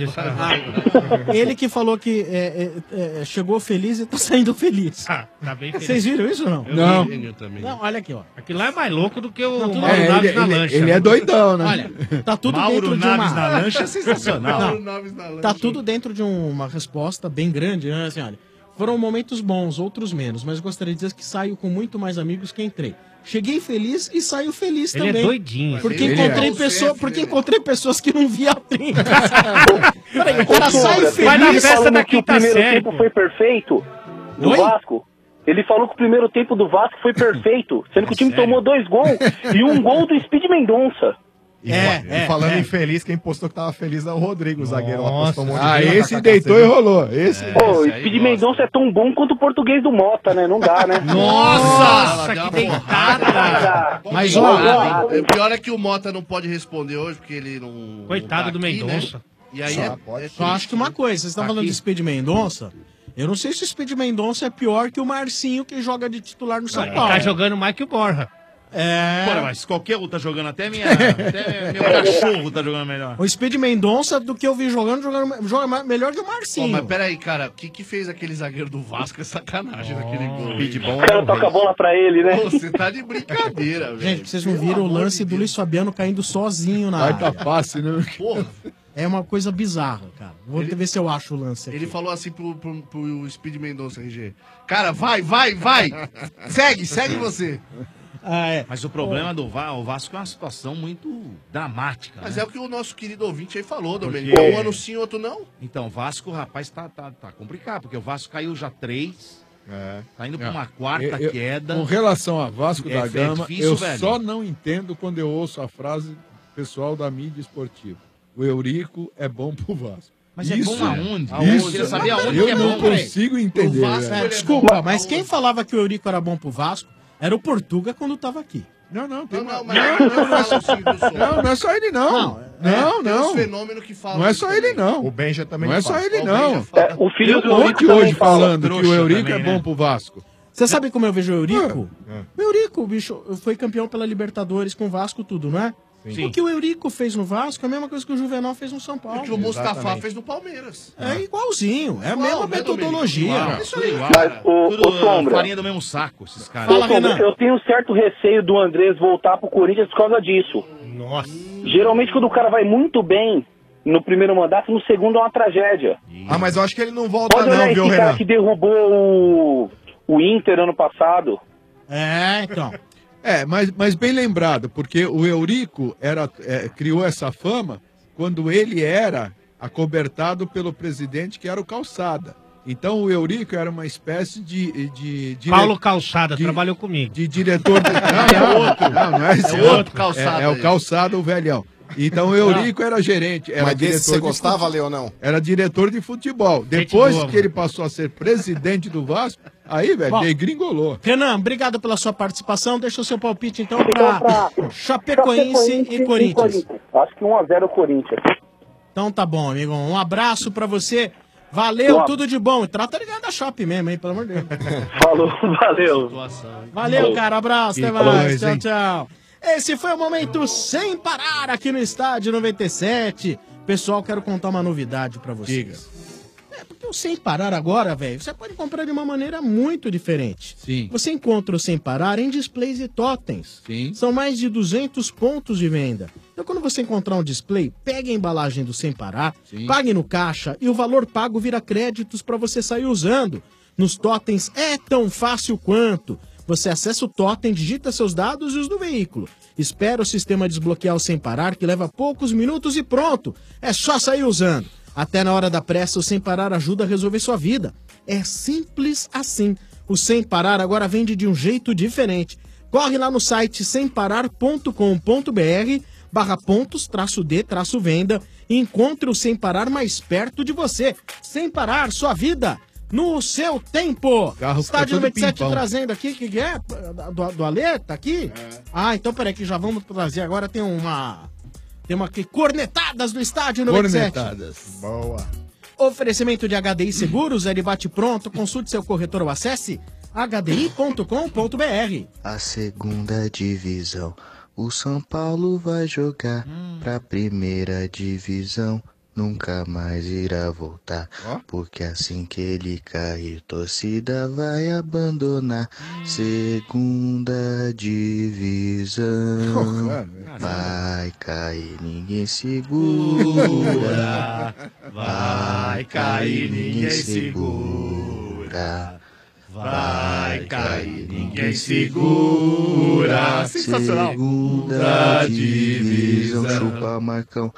Ele que falou que chegou feliz e tá saindo feliz. Tá bem feliz. Vocês viram isso ou não? Não. Não, olha aqui, ó. Aquilo lá é mais louco do que o Não, Mauro Naves na ele, lancha. ele é doidão, né? Olha, tá tudo Mauro dentro de Naves uma... na lancha é sensacional. Não, Mauro Naves na lancha. tá tudo dentro de uma resposta bem grande, né? Assim, olha, foram momentos bons, outros menos, mas gostaria de dizer que saio com muito mais amigos que entrei. Cheguei feliz e saio feliz Ele também. é doidinho. Porque Ele encontrei pessoas que não via a 30. Peraí, o cara sai feliz. Vai na festa da que o quinta primeiro série. tempo foi perfeito do Oi? Vasco. Ele falou que o primeiro tempo do Vasco foi perfeito, sendo que o time tomou 2 gols e um gol do Speed Mendonça. E falando em feliz, quem postou que tava feliz é o Rodrigo, o zagueiro. Lá postou um monte de gente, esse deitou e rolou. Esse... Pô, o Speed Mendonça é tão bom quanto o português do Mota, né? Não dá, né? Nossa, que deitada! Mas, O pior é que o Mota não pode responder hoje, porque ele não. Coitado não do aqui, Mendonça. Né? E aí Só acho que uma coisa, vocês estão falando de Speed Mendonça, eu não sei se o Speed Mendonça é pior que o Marcinho que joga de titular no São Paulo. Tá jogando mais que o Borja. Porra, mas qualquer um tá jogando, até meu cachorro tá jogando melhor. O Speed Mendonça, do que eu vi joga melhor que o Marcinho. Mas peraí, cara, o que fez aquele zagueiro do Vasco é sacanagem naquele gol? O cara toca a bola pra ele, né? Pô, você tá de brincadeira, velho. Gente, vocês não viram o lance do Luiz Fabiano caindo sozinho na Vai tá área. passe, né? Porra. É uma coisa bizarra, cara. Vou ver se eu acho o lance aqui. Ele falou assim pro Speed Mendonça, RG. Cara, vai! segue você. Mas o problema do Vasco é uma situação muito dramática. Mas né? é o que o nosso querido ouvinte aí falou, Domênico. Um ano sim, outro não. Então, o Vasco, rapaz, tá complicado, porque o Vasco caiu já 3. Tá indo pra uma quarta queda. Com relação a Vasco da Gama, difícil, eu velho. só não entendo quando eu ouço a frase pessoal da mídia esportiva. O Eurico é bom pro Vasco. Mas é bom aonde? Isso. Eu queria saber aonde Eu que é não bom, consigo entender. velho. Desculpa, mas quem falava que o Eurico era bom pro Vasco era o Portuga quando tava aqui. Não, Não, não é só ele, não. Tem uns fenômenos que falam. Não é só ele, não. O Benja também Não é só fala. ele, não. O filho Tem do um monte Eurico também hoje fala. falando que o Trouxa Eurico também, é bom né? pro Vasco. Você sabe como eu vejo o Eurico? O Eurico, bicho, foi campeão pela Libertadores com o Vasco, tudo, não é? Sim. O que o Eurico fez no Vasco é a mesma coisa que o Juvenal fez no São Paulo. O que o Mustafa fez no Palmeiras. É igualzinho, é a mesma metodologia. Isso aí, Mas, Tudo Sombra, farinha do mesmo saco, esses caras. Fala, Sombra, Renan. eu tenho um certo receio do Andrés voltar pro Corinthians por causa disso. Nossa. Geralmente, quando o cara vai muito bem no primeiro mandato, no segundo é uma tragédia. Ah, mas eu acho que ele não volta Pode olhar não, esse viu, cara Renan? que derrubou o Inter ano passado. Então. Mas bem lembrado, porque o Eurico criou essa fama quando ele era acobertado pelo presidente que era o Calçada. Então o Eurico era uma espécie de Paulo Calçada, trabalhou comigo. de diretor... Não é esse É outro Calçada É o aí. Calçada, o velhão. Então o Eurico era gerente. Era Mas desse diretor você de gostava, futebol. Leonão? Era diretor de futebol. Depois que ele passou a ser presidente do Vasco, aí, velho, Bom, degringolou. Renan, obrigado pela sua participação. Deixa o seu palpite, então, pra Chapecoense e Corinthians. Acho que 1x0 Corinthians. Então tá bom, amigo. Um abraço pra você. Valeu, Boa. tudo de bom. Trata de ganhar da Shop mesmo, hein? Pelo amor de Deus. Falou, valeu. Valeu, cara. Abraço, Que até mais. coisa, Tchau, hein? tchau. Esse foi o Momento Sem Parar aqui no Estádio 97. Pessoal, quero contar uma novidade pra vocês. Diga. Porque o Sem Parar agora, velho, você pode comprar de uma maneira muito diferente. Sim. Você encontra o Sem Parar em displays e totens. Sim. São mais de 200 pontos de venda. Então, quando você encontrar um display, pegue a embalagem do Sem Parar, Sim. pague no caixa e o valor pago vira créditos para você sair usando. Nos totens é tão fácil quanto. Você acessa o totem, digita seus dados e os do veículo. Espera o sistema desbloquear o Sem Parar, que leva poucos minutos e pronto. É só sair usando. Até na hora da pressa, o Sem Parar ajuda a resolver sua vida. É simples assim. O Sem Parar agora vende de um jeito diferente. Corre lá no site semparar.com.br/pontos-d-venda e encontre o Sem Parar mais perto de você. Sem Parar, sua vida no seu tempo. Estádio 97 trazendo aqui, o que é? Do Alê? Tá aqui? Ah, então peraí que já vamos trazer agora, tem uma aqui, cornetadas do Estádio 97. Cornetadas. Boa. Oferecimento de HDI Seguros, é de bate pronto, consulte seu corretor ou acesse hdi.com.br. A segunda divisão, o São Paulo vai jogar pra primeira divisão. Nunca mais irá voltar, porque assim que ele cair, torcida vai abandonar. Segunda divisão, vai cair, ninguém segura. Vai cair, ninguém segura. Vai cair, ninguém segura. Sensacional. Segunda divisão, chupa Marcão.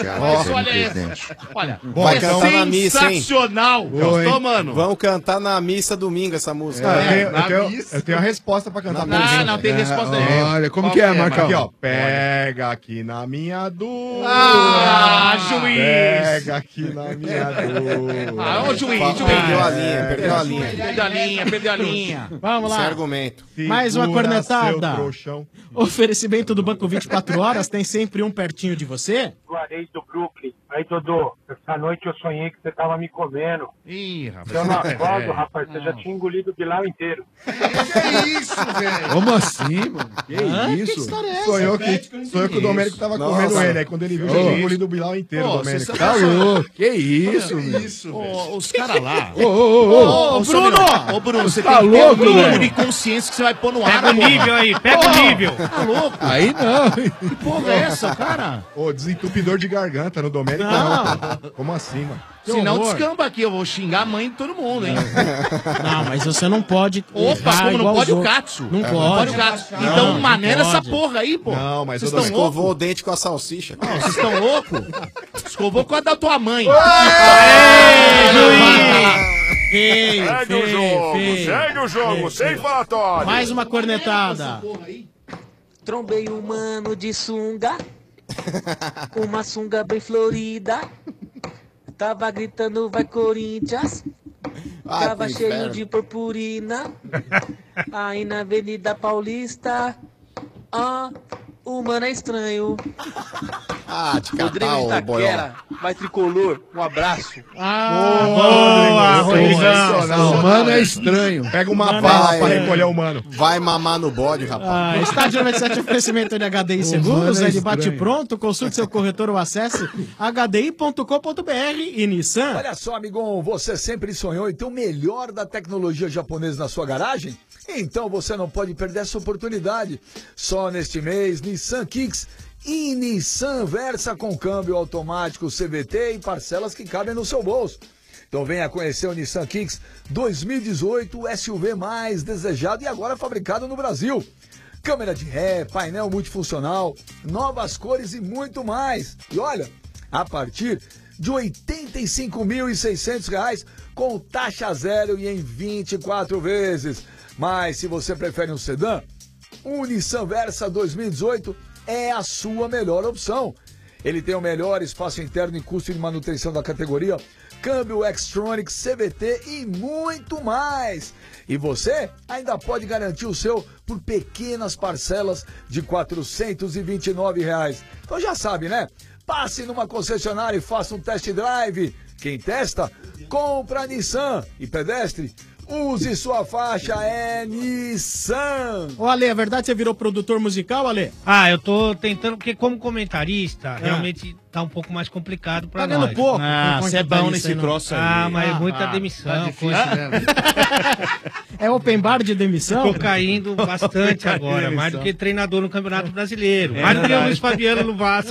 Olha, Vai cantar na missa, hein? Sensacional. Gostou, mano? Vamos cantar na missa domingo essa música. Eu tenho a resposta pra cantar. Não tem resposta aí. Olha, como que é, Marcão? Aqui, ó. Pega aqui na minha dor. Juiz. Pega aqui na minha dor. Ô, juiz. Perdeu a linha, perdeu a linha. Perdeu a linha. Vamos lá. Esse argumento. Mais uma Segura cornetada. seu trouxão. Oferecimento do Banco 24 Horas, tem sempre um pertinho de você. Juarez do Brooklyn. Aí, Dodô, essa noite eu sonhei que você tava me comendo. Ih, rapaz. Eu não acordo, rapaz, você já tinha engolido o Bilal inteiro. Que isso, velho? Como assim, mano? Que isso? Que história é essa? Sonhou que o Domênico tava comendo ele. Aí quando ele viu, já tinha engolido o Bilal inteiro, Ô, Domênico. vocês Tá louco? Que isso, Que velho? isso, velho? Os caras lá. Ô, Bruno! Ô, Bruno, você Tá tem que ter louco, o mínimo velho? de consciência que você vai pôr no ar. Pega o nível aí, pega o nível. Tá louco? Aí não. Que porra é essa, cara? Ô, desentupidor de garganta no Domênico, não. Como assim, mano? Senão descamba aqui, eu vou xingar a mãe de todo mundo, hein? Não, mas você não pode. Opa, errar como não igual pode os o outros. Katsu? Não pode. o Katsu. Não, Então não maneira essa pode. porra aí, pô. Não, mas vocês o estão loucos? Escovou o dente com a salsicha. Não, vocês estão loucos? Escovou com a da tua mãe. Segue o jogo, segue o jogo, sem falatório. Mais uma cornetada. Trombei um mano de sunga, uma sunga bem florida. Tava gritando vai Corinthians, tava cheio de purpurina. Aí na Avenida Paulista, ó, o mano é estranho. Ah, te Rodrigo catar, ô boiol. Itaquera, vai tricolor, um abraço. Boa, Não, mano, é estranho. Pega uma bala pra recolher o mano. Vai mamar no bode, rapaz. Estádio 97, oferecimento de HDI Seguros, mano, é é de bate estranho. pronto, consulte seu corretor ou acesse hdi.com.br e Nissan. Olha só, amigão, você sempre sonhou em ter o melhor da tecnologia japonesa na sua garagem? Então você não pode perder essa oportunidade. Só neste mês, Nissan Kicks e Nissan Versa com câmbio automático CVT e parcelas que cabem no seu bolso. Então venha conhecer o Nissan Kicks 2018, o SUV mais desejado e agora fabricado no Brasil. Câmera de ré, painel multifuncional, novas cores e muito mais. E olha, a partir de R$ 85.600 com taxa zero e em 24 vezes. Mas se você prefere um sedã, o Nissan Versa 2018 é a sua melhor opção. Ele tem o melhor espaço interno e custo de manutenção da categoria, câmbio Xtronic, CVT e muito mais. E você ainda pode garantir o seu por pequenas parcelas de R$ 429. Então já sabe, né? Passe numa concessionária e faça um test drive. Quem testa, compra Nissan. E pedestre, use sua faixa, é Nissan. Ô, Ale, é verdade que você virou produtor musical, Ale? Ah, eu tô tentando, porque como comentarista, realmente tá um pouco mais complicado pra Tá nós. ganhando pouco? Ah, você é bom nesse troço aí. Ah, mas muita demissão. Tá difícil coisa. mesmo. É open bar de demissão? Tô caindo bastante agora, mais do que treinador no Campeonato Brasileiro. Mais do que o Luiz Fabiano no Vasco.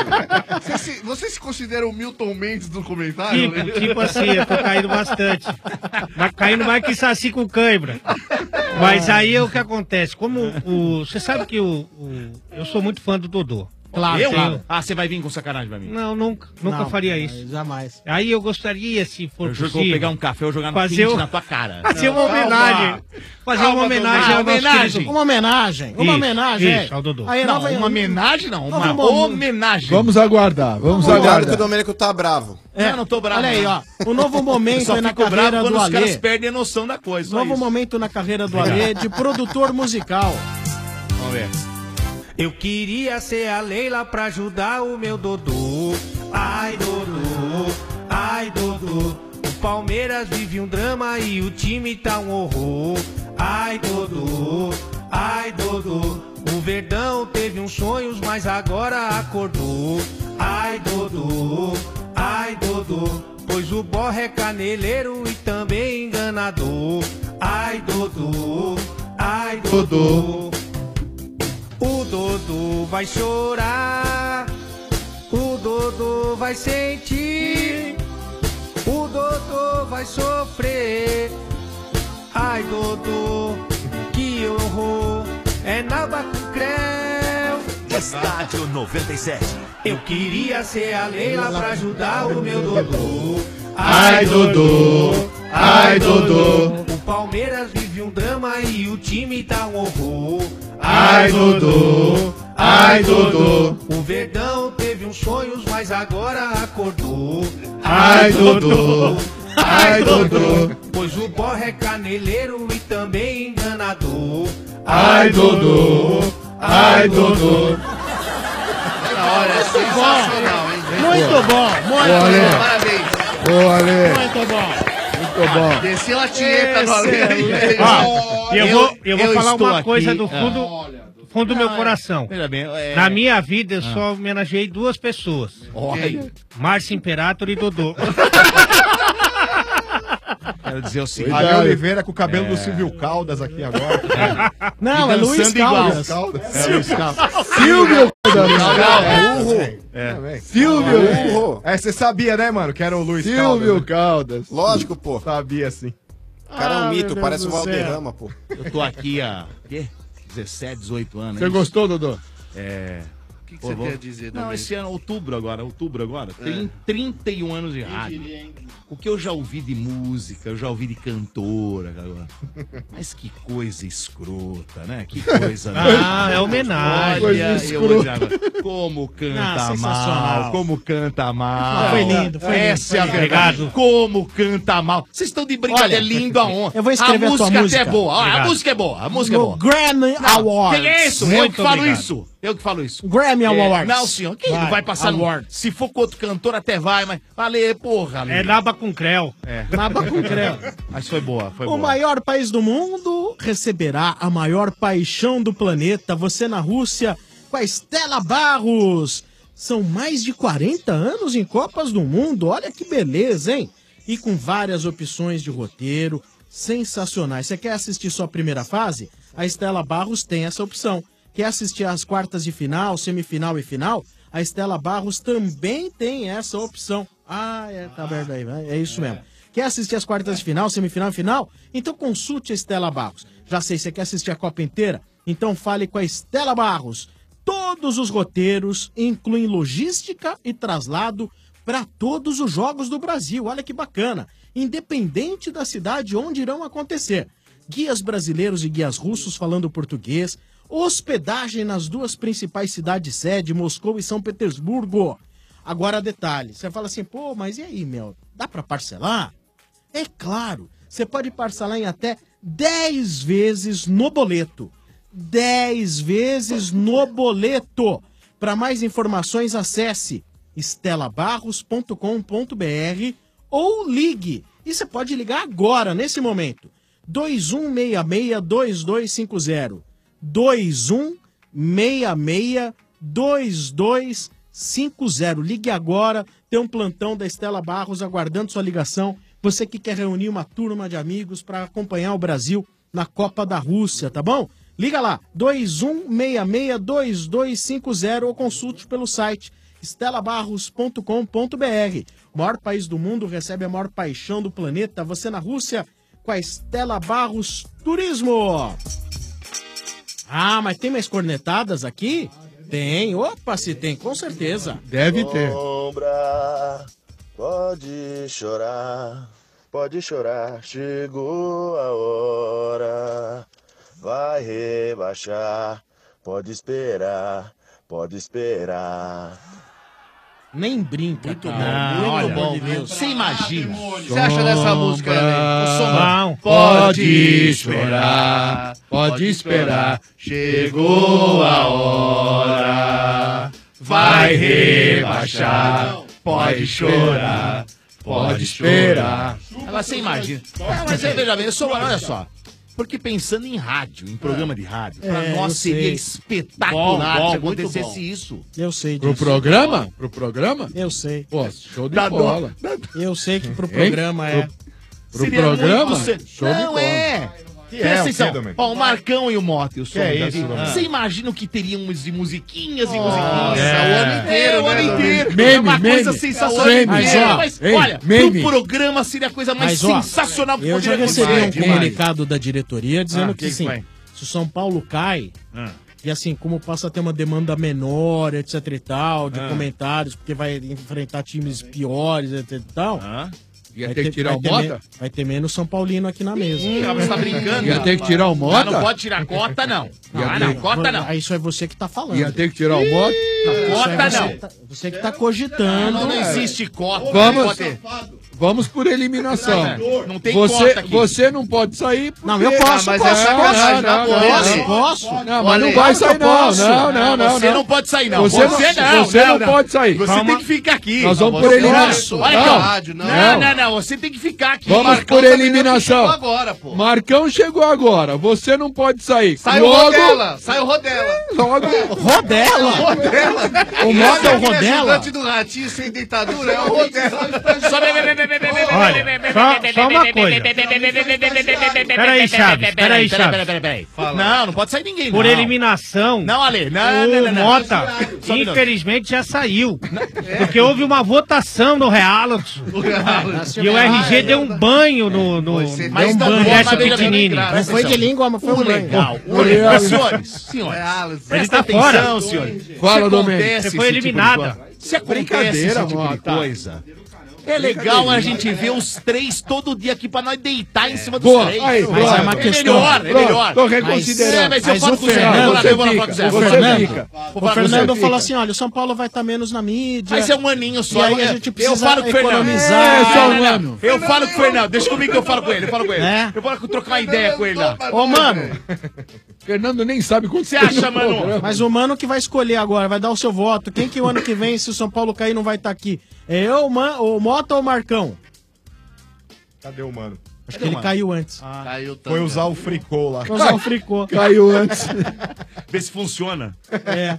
Você se considera o Milton Mendes do comentário? Tipo assim, eu tô caindo bastante. Mas caindo mais que Saci com cãibra. Mas aí é o que acontece. Como você sabe que eu sou muito fã do Dodô. Claro, Eu? claro. Ah, você vai vir com sacanagem pra mim? Não, nunca Não, faria isso. Jamais. Aí eu gostaria, se for Eu juro que eu possível... vou pegar um café e jogar no fazer pinte um- na tua cara. Fazer uma Calma. homenagem. Fazer uma homenagem ao nosso querido- Uma homenagem. Uma Isso, homenagem. isso, ao Dodô. Aí Não, nova- uma homenagem não, uma Novo mundo. homenagem. Vamos aguardar, vamos Cuidado que o aguardar. Domênico tá bravo. Não, não tô bravo. Olha aí, não. ó. O novo momento Só aí na fico bravo carreira quando do os caras Alê. perdem a noção da coisa. só Novo isso. momento na carreira do Alê de produtor musical. Vamos ver. Eu queria ser a Leila pra ajudar o meu Dodô. Ai, Dodô, ai, Dodô. O Palmeiras vive um drama e o time tá um horror. Ai, Dodô, ai, Dodô. O Verdão teve uns sonhos, mas agora acordou. Ai, Dodô, ai, Dodô. Pois o Borra é caneleiro e também enganador. Ai, Dodô, ai, Dodô. O Dodô vai chorar, o Dodô vai sentir, o Dodô vai sofrer. Ai, Dodô, que horror, é naba com creu. Estádio 97. Eu queria ser a Leila pra ajudar o meu Dodô. Ai, Dodô, ai, Dodô. O Palmeiras vive um drama e o time tá um horror. Ai, Dodô, ai, Dodô. O Verdão teve uns sonhos, mas agora acordou. Ai, Dodô, ai, Dodô. Pois o Borra é caneleiro e também enganador. Ai, Dodô, ai, Dodô. Na hora, é sensacional, hein? Muito bom, muito Boa, Ale. bom. Parabéns. Boa, Ale. Muito bom. Muito bom. Desceu a tinheta no Ale. Ó, eu vou falar estou uma coisa aqui, do fundo do meu coração. Veja bem, Na minha vida, eu só homenageei duas pessoas. Olha. Márcio Imperator e Dodô. Quero dizer o seguinte. Ale Oliveira com o cabelo do Silvio Caldas aqui agora. Não, E é Luiz dançando igual. Caldas. É, Luiz Caldas. Silvio Silvio. É, você sabia, né, mano, que era o Luiz Caldas. Silvio né? Caldas. Lógico, pô. Sabia, sim. O cara é um Ah, mito, meu parece o Deus do Valderrama, pô. Eu tô aqui há, quê? 17, 18 anos. Você hein? gostou, Dodô? É. O que você tem a dizer, Não, Domênico? esse ano, outubro agora. Tem 31 anos de rádio. O que eu já ouvi de música, eu já ouvi de cantora. Mas que coisa escrota, né? Que coisa... Ah, é homenagem. Olha, eu vou dizer agora, como canta mal, sensacional. como canta mal. Foi lindo, foi lindo. Essa é a Foi lindo. verdade. Obrigado. Como canta mal. Vocês estão de brincadeira, Olha, lindo aonde? eu vou escrever a a tua música música. até é boa. Ó, a Obrigado. música é boa, a música é No boa. Grammy Não, Awards. quem é isso? Eu Muito que falo obrigado. isso. Eu que falo isso. Grammy Awards. Não, senhor. Quem não vai passar no Awards. Se for com outro cantor, até vai, mas... Ale, porra, Ale. É naba com creu. É. Naba com creu. Mas foi boa, foi O boa. maior país do mundo receberá a maior paixão do planeta. Você na Rússia com a Estela Barros. São mais de 40 anos em Copas do Mundo. Olha que beleza, hein? E com várias opções de roteiro sensacionais. Você quer assistir só a primeira fase? A Estela Barros tem essa opção. Quer assistir às quartas de final, semifinal e final? A Estela Barros também tem essa opção. Ah, tá aberto aí, é isso mesmo. Quer assistir as quartas de final, semifinal e final? Então consulte a Estela Barros. Já sei, você quer assistir a Copa inteira? Então fale com a Estela Barros. Todos os roteiros incluem logística e traslado para todos os jogos do Brasil. Olha que bacana. Independente da cidade onde irão acontecer. Guias brasileiros e guias russos falando português. Hospedagem nas duas principais cidades sede, Moscou e São Petersburgo. Agora detalhe, você fala assim, pô, mas e aí, meu? Dá para parcelar? É claro, você pode parcelar em até 10 vezes no boleto. 10 vezes no boleto. Para mais informações, acesse estelabarros.com.br ou ligue. E você pode ligar agora, nesse momento. 2166-2250. 2166-2250. Ligue agora, tem um plantão da Estela Barros aguardando sua ligação. Você que quer reunir uma turma de amigos para acompanhar o Brasil na Copa da Rússia, tá bom? Liga lá, 2166-2250 ou consulte pelo site estelabarros.com.br. O maior país do mundo recebe a maior paixão do planeta. Você na Rússia com a Estela Barros Turismo. Ah, mas tem mais cornetadas aqui? Tem, opa, se tem, com certeza. Deve ter. Sombra, pode chorar, chegou a hora. Vai rebaixar, pode esperar. Nem brinca, Muito cara. bom, Muito olha, bom de Deus. Você imagina. O que você acha dessa música, né? O som Pode chorar, pode esperar, chegou a hora. Vai rebaixar, pode chorar, pode esperar. Agora você imagina. Mas você veja bem, olha só. Porque pensando em rádio, em programa de rádio, pra É, nós eu seria sei. espetacular Bom, se muito acontecesse bom. isso. Eu sei Pro disso. programa? Pro programa? Eu sei. Pô, show de Dá bola. Eu sei que pro Hein? programa é. Pro Seria programa? muito se- Show de Não bola. é. Que Presta é, o atenção. quê, Domênico? Ó, o Marcão e o Mota e o som. é Davi. isso, Domênico? Você imagina o que teríamos de musiquinhas e Nossa, musiquinhas? o ano inteiro, o ano né, inteiro. Domênico? É uma Meme, coisa meme. sensacional. Meme. Mas, Ei, olha, meme. pro programa seria a coisa mais Mas, ó, sensacional que eu já poderia recebi um acontecer. comunicado da diretoria dizendo Ah, que que sim, foi? se o São Paulo cai, e assim, como passa a ter uma demanda menor, etc e tal, de comentários, porque vai enfrentar times piores, etc e tal. Ia ter que tirar o Mota? Vai ter menos São Paulino aqui na mesa. Você tá brincando? Ia ter que tirar o Ah, Mota? não pode tirar cota, não. Ia Ah, ter- não, cota não. Aí isso é você que tá falando. Ia ter que tirar o Mota? Cota Isso é não. você que tá cogitando. Não existe cota. Vamos, Pode ter. vamos por eliminação. Não tem você, cota aqui. Você não pode sair. Porque... Não, eu posso, mas posso, é posso, sacanagem, não pode. posso. Não, mas não Olha, vai sair, não. posso. Não. Você não pode sair, não. Você não pode sair. Você Calma. tem que ficar aqui. Nós vamos Você por não. eliminação. Olha Não. aqui, ó. Não. Você tem que ficar aqui. Vamos Marcão por também não eliminação. chegou agora, pô. Marcão chegou agora. Você não pode sair. Sai o Logo, Rodela, sai o Rodela. logo. Rodela? Rodela. O Mota é o Aquele Rodela? ajudante do Ratinho sem dentadura é o Rodela. Olha, só uma coisa. Peraí, Chaves, peraí, Chaves. Peraí. Não pode sair ninguém, Por não. eliminação, Não, Ale. o Não. Mota, Só um minuto. infelizmente, já saiu. Porque houve uma votação no reality. E o RG deu um banho no deu um banho nessa pequenine. Não foi de língua, mas foi um banho. Legal. Senhores, Ele presta tá fora. atenção, senhores. Fala, Se Domênico. acontece Você foi esse tipo de eliminada. coisa- Se acontece Brincadeira, esse tipo de Mota. coisa, é legal a gente ver os três todo dia aqui pra nós deitar em cima dos Boa. três. Aí, Mas é uma questão. melhor, é melhor. Tô reconsiderando. Mas eu Mas falo o com o Zé. Fernando, Eu vou lá, você eu vou lá fica, falar com o Zé. você Fernando. fica. O Fernando Você falou fica. assim: olha, o São Paulo vai estar menos na mídia. Mas é um aninho só. E aí a gente eu precisa falo com o Fernando. economizar. É, só um Não, ano. Eu falo com o Fernando. Deixa comigo que eu falo com ele. É? Eu vou trocar uma ideia com ele lá. Ô, mano, Fernando nem sabe quanto Você acha, mano? mas o mano que vai escolher agora, vai dar o seu voto. Quem que o ano que vem, se o São Paulo cair, não vai estar aqui? É eu, o Mota ou o Marcão? Cadê o mano? Acho que ele caiu antes. Caiu Foi usar o fricô lá. Vou usar o fricô. Caiu antes. Vê se funciona. É.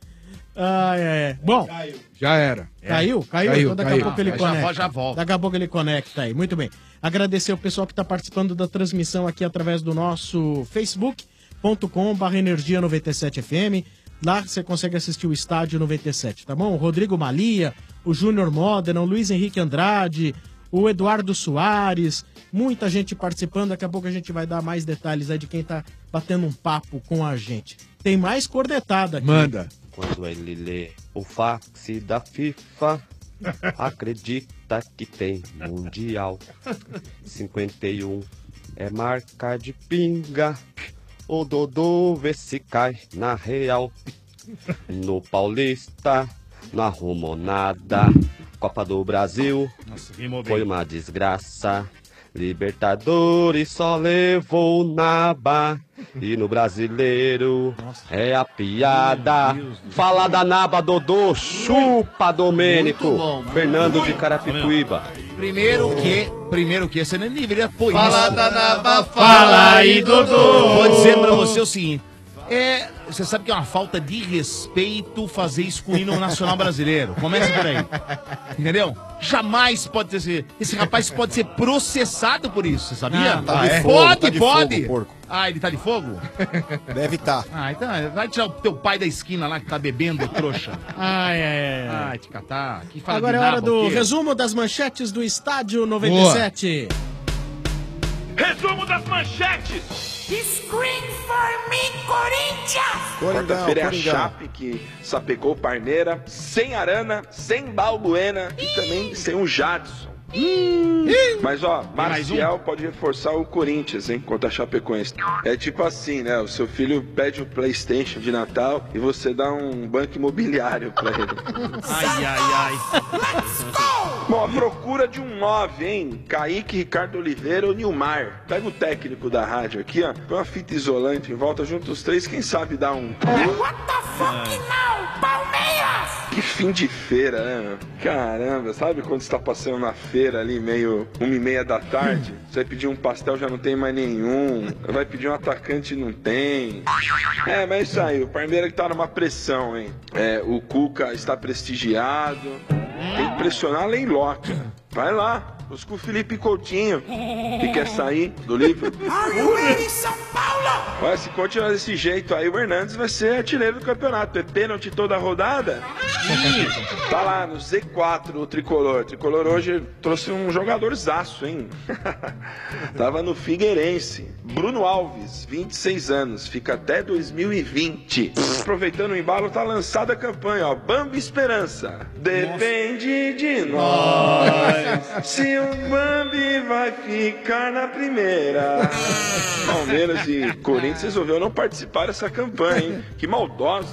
Bom, Já era. caiu? Caiu, Então daqui a caiu. pouco ele Já conecta. já volta. Daqui a pouco ele conecta aí. Muito bem. Agradecer o pessoal que está participando da transmissão aqui através do nosso facebook.com/energia 97 FM. Lá você consegue assistir o Estádio 97, tá bom? O Rodrigo Malia, o Júnior Modena, o Luiz Henrique Andrade, o Eduardo Soares, muita gente participando. Daqui a pouco a gente vai dar mais detalhes aí de quem tá batendo um papo com a gente. Tem mais cornetada aqui. Manda. Quando ele lê o fax da FIFA, acredita que tem Mundial. 51 é marca de pinga. O Dodô vê se cai na real. No Paulista não arrumou nada. Copa do Brasil foi uma desgraça. Libertadores só levou naba. E no Brasileiro é a piada. Fala da naba, Dodô. Chupa, Domênico. Fernando de Carapicuíba. Primeiro que você nem deveria pôr isso. Fala da naba, Fala aí, Dodô. Vou dizer pra você o seguinte. Você sabe que é uma falta de respeito fazer isso com o hino nacional brasileiro. Começa por aí. Entendeu? Jamais pode ser. Esse rapaz pode ser processado por isso, você sabia? Tá de fogo, Pode, tá de pode. fogo, porco. Ah, ele tá de fogo? Deve estar. Ah, então vai tirar o teu pai da esquina lá que tá bebendo, trouxa. Ai, te catar. Que fala Agora é de hora nabo do aqui. resumo das manchetes do Estádio 97. Resumo das manchetes. Scream for me, Corinthians! Quarta-feira é a Chape que sapecou o Parmeira, sem Arana, sem Balbuena e também sem o Jadson. Mas ó, Marcial pode reforçar o Corinthians, hein, contra a Chapecoense. É tipo assim, né? O seu filho pede o PlayStation de Natal e você dá um banco imobiliário pra ele. Ai. Bom, a procura de um 9, hein? Kaique, Ricardo Oliveira ou Nilmar. Pega o técnico da rádio aqui, ó. Põe uma fita isolante em volta, junto os três, quem sabe dá um... What the fuck now, Palmeiras? Que fim de feira, né, meu? Caramba, sabe quando você tá passando na feira ali, meio 1h30 da tarde? Você vai pedir um pastel, já não tem mais nenhum. Vai pedir um atacante, não tem. É, mas é isso aí, o Parmeira que tá numa pressão, hein? É, o Cuca está prestigiado. Tem que pressionar a Leiloca. Vai lá. Busca o Felipe Coutinho, que quer sair do livro. Are you ready, São Paulo? Olha, se continuar desse jeito aí, o Hernandes vai ser artilheiro do campeonato. É pênalti toda a rodada? Tá lá no Z4 o Tricolor. O Tricolor hoje trouxe um jogadorzaço, hein? Tava no Figueirense. Bruno Alves, 26 anos, fica até 2020. Aproveitando o embalo, tá lançada a campanha, ó. Bambi Esperança. Depende de nós. Se o Bambi vai ficar na primeira. Palmeiras e Corinthians resolveu não participar dessa campanha, hein? Que maldoso.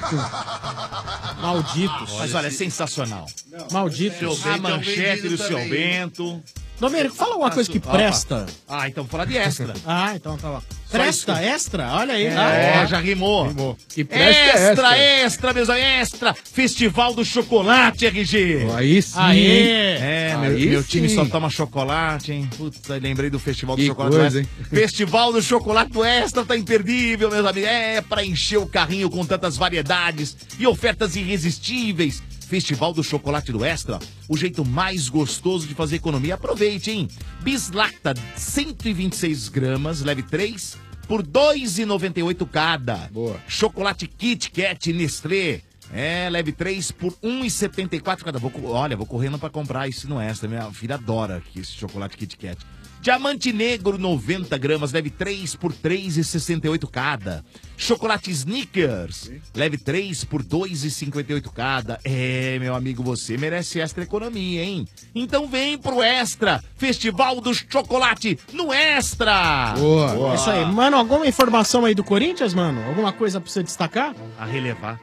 Malditos. Mas olha, é sensacional. Malditos. A manchete do seu Bento. Domênico, fala alguma coisa que presta. Então vou falar de extra. Então tá lá. Presta, extra? Olha aí. Já rimou. Que presta extra, meus amigos, extra. Festival do Chocolate, RG. Aí sim. Meu time só toma chocolate, hein? Putz, lembrei do Festival do Que Chocolate coisa, do Extra. Festival do Chocolate do Extra tá imperdível, meus amigos. É pra encher o carrinho com tantas variedades e ofertas irresistíveis. Festival do Chocolate do Extra, o jeito mais gostoso de fazer economia. Aproveite, hein? Bislacta, 126 gramas, leve 3 por R$ 2,98 cada. Boa. Chocolate Kit Kat Nestlé, leve 3 por R$ 1,74 cada. Vou correndo pra comprar isso no Extra. Minha filha adora esse chocolate Kit Kat. Diamante Negro, 90 gramas, leve 3 por R$ 3,68 cada. Chocolate Snickers, leve 3 por R$ 2,58 cada. Meu amigo, você merece Extra Economia, hein? Então vem pro Extra, Festival do Chocolate no Extra! Boa. Isso aí. Mano, alguma informação aí do Corinthians, mano? Alguma coisa pra você destacar? A relevar.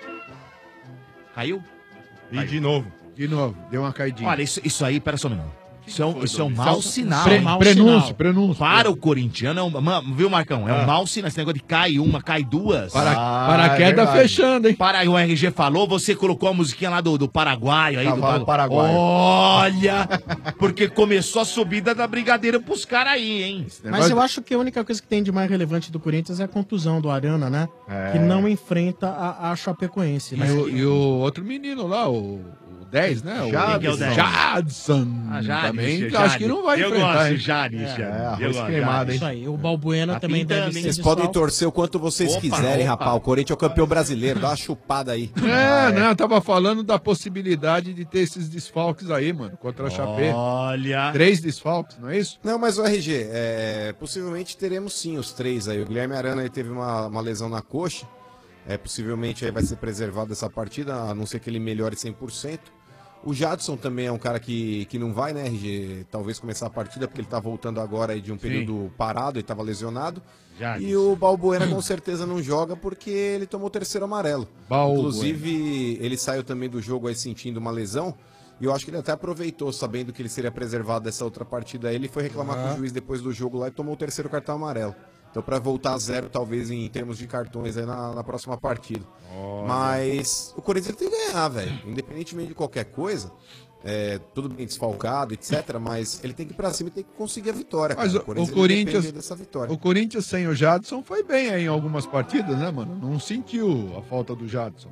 Caiu? E de novo. Deu uma caidinha. Olha, isso aí, pera só um minuto. Isso é um mau sinal. Prenúncio. Para o corintiano, viu, Marcão? É um mau sinal. Esse negócio de cai uma, cai duas. Paraquedas fechando, hein? O RG falou, você colocou a musiquinha lá do paraguaio. Aí, do Paraguai. Olha! Porque começou a subida da brigadeira pros caras aí, hein? Mas eu acho que a única coisa que tem de mais relevante do Corinthians é a contusão do Arana, né? Que não enfrenta a Chapecoense. Né? E o outro menino lá, o 10, né? O Jadson. Também acho que não vai enfrentar. Eu gosto de Jadson. Arroz queimado, hein? Isso aí. O Balbuena também deve ser. Vocês podem torcer o quanto vocês quiserem, rapaz. O Corinthians é o campeão brasileiro. Dá uma chupada aí. Não, tava falando da possibilidade de ter esses desfalques aí, mano, contra a Chapé. Olha. 3 desfalques, não é isso? Não, mas o RG, possivelmente teremos sim os 3 aí. O Guilherme Arana aí teve uma lesão na coxa. Possivelmente aí vai ser preservado essa partida, a não ser que ele melhore 100%. O Jadson também é um cara que não vai, né, RG? Talvez começar a partida, porque ele tá voltando agora aí de um período parado, ele tava lesionado. E o Balbuena com certeza não joga porque ele tomou o 3º amarelo. Inclusive, ele saiu também do jogo aí sentindo uma lesão. E eu acho que ele até aproveitou, sabendo que ele seria preservado dessa outra partida aí. Ele foi reclamar com o juiz depois do jogo lá e tomou o 3º cartão amarelo. Então, para voltar a 0, talvez, em termos de cartões aí na próxima partida. Mas o Corinthians tem que ganhar, velho. Independentemente de qualquer coisa, tudo bem desfalcado, etc. Mas ele tem que ir pra cima e tem que conseguir a vitória. Mas cara. o Corinthians, dessa vitória. o Corinthians sem o Jadson foi bem aí em algumas partidas, né, mano? Não sentiu a falta do Jadson.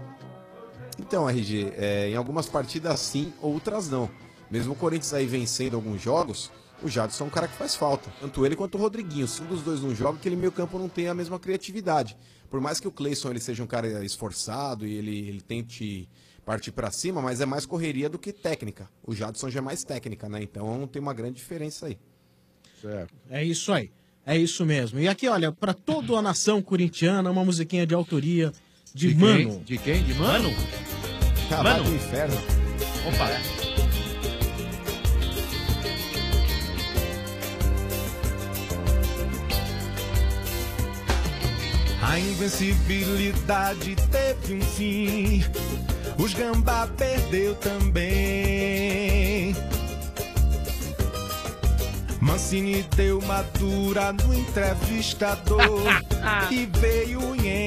Então, RG, em algumas partidas sim, outras não. Mesmo o Corinthians aí vencendo alguns jogos, o Jadson é um cara que faz falta. Tanto ele quanto o Rodriguinho. Se um dos dois não joga, aquele meio campo não tem a mesma criatividade. Por mais que o Cleison ele seja um cara esforçado e ele tente partir pra cima, mas é mais correria do que técnica. O Jadson já é mais técnica, né? Então tem uma grande diferença aí. Certo. É isso aí. É isso mesmo. E aqui, olha, pra toda a nação corintiana, uma musiquinha de autoria de De Mano. quem? De quem? De Mano? Cavalo do inferno. Opa. A invencibilidade teve um fim. Os Gambá perdeu também. Mancini deu uma dura no entrevistador e veio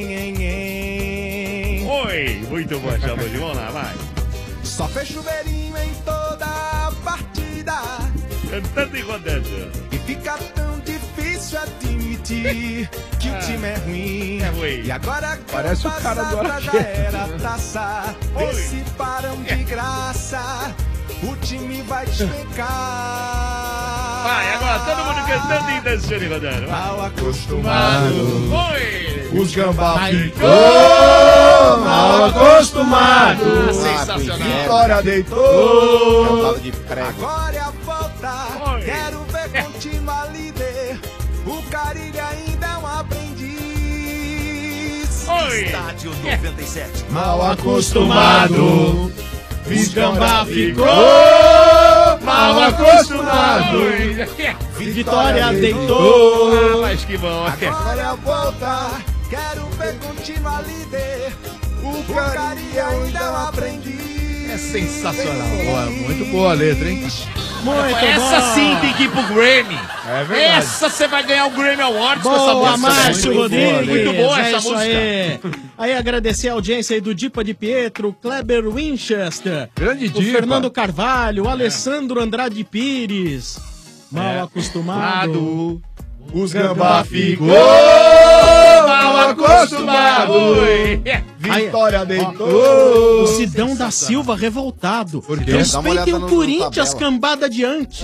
nhen. Oi, muito bom, chamou de vamos lá, vai. Só fez chuveirinho em toda a partida. Cantando e rodando. E fica tão difícil admitir que o time é ruim. É ruim. E agora que Parece o cara do passada já Arqueiro. era taça. Oi. Esse parão de graça, o time vai despencar. Vai, agora todo mundo cantando e dançando e rodando. Vai. Mal acostumado. Oi! Os Gambá ficou mal acostumado. Ah, sensacional. Vitória deitou. Cavalo de prego. Agora é a volta. Oi. Quero ver continuar líder. O Carilho ainda é um aprendiz. Oi! Estádio 97. Mal acostumado. Os Gambá ficou mal acostumado. Vitória deitou. Ah, mas que bom. Agora é a volta. Quero ver continuar líder. O Carilho ainda é um aprendiz. É sensacional. Boa, muito boa a letra, hein? Muito Essa bom. sim tem que ir pro Grammy. É verdade. Essa você vai ganhar o Grammy Awards com essa Boa, música. Márcio Muito Rodrigues. Muito boa É essa isso música. Aí agradecer a audiência aí do Dipa de Pietro, Kleber Winchester, Grande o Dipa. Fernando Carvalho, o Alessandro Andrade Pires. Mal acostumado. Os Gambá ficou Mal acostumado. Oi. Vitória O deitou. Sidão da Silva revoltado. Por quê? Dá uma Respeitem olhada o no Corinthians, tabela. cambada adiante.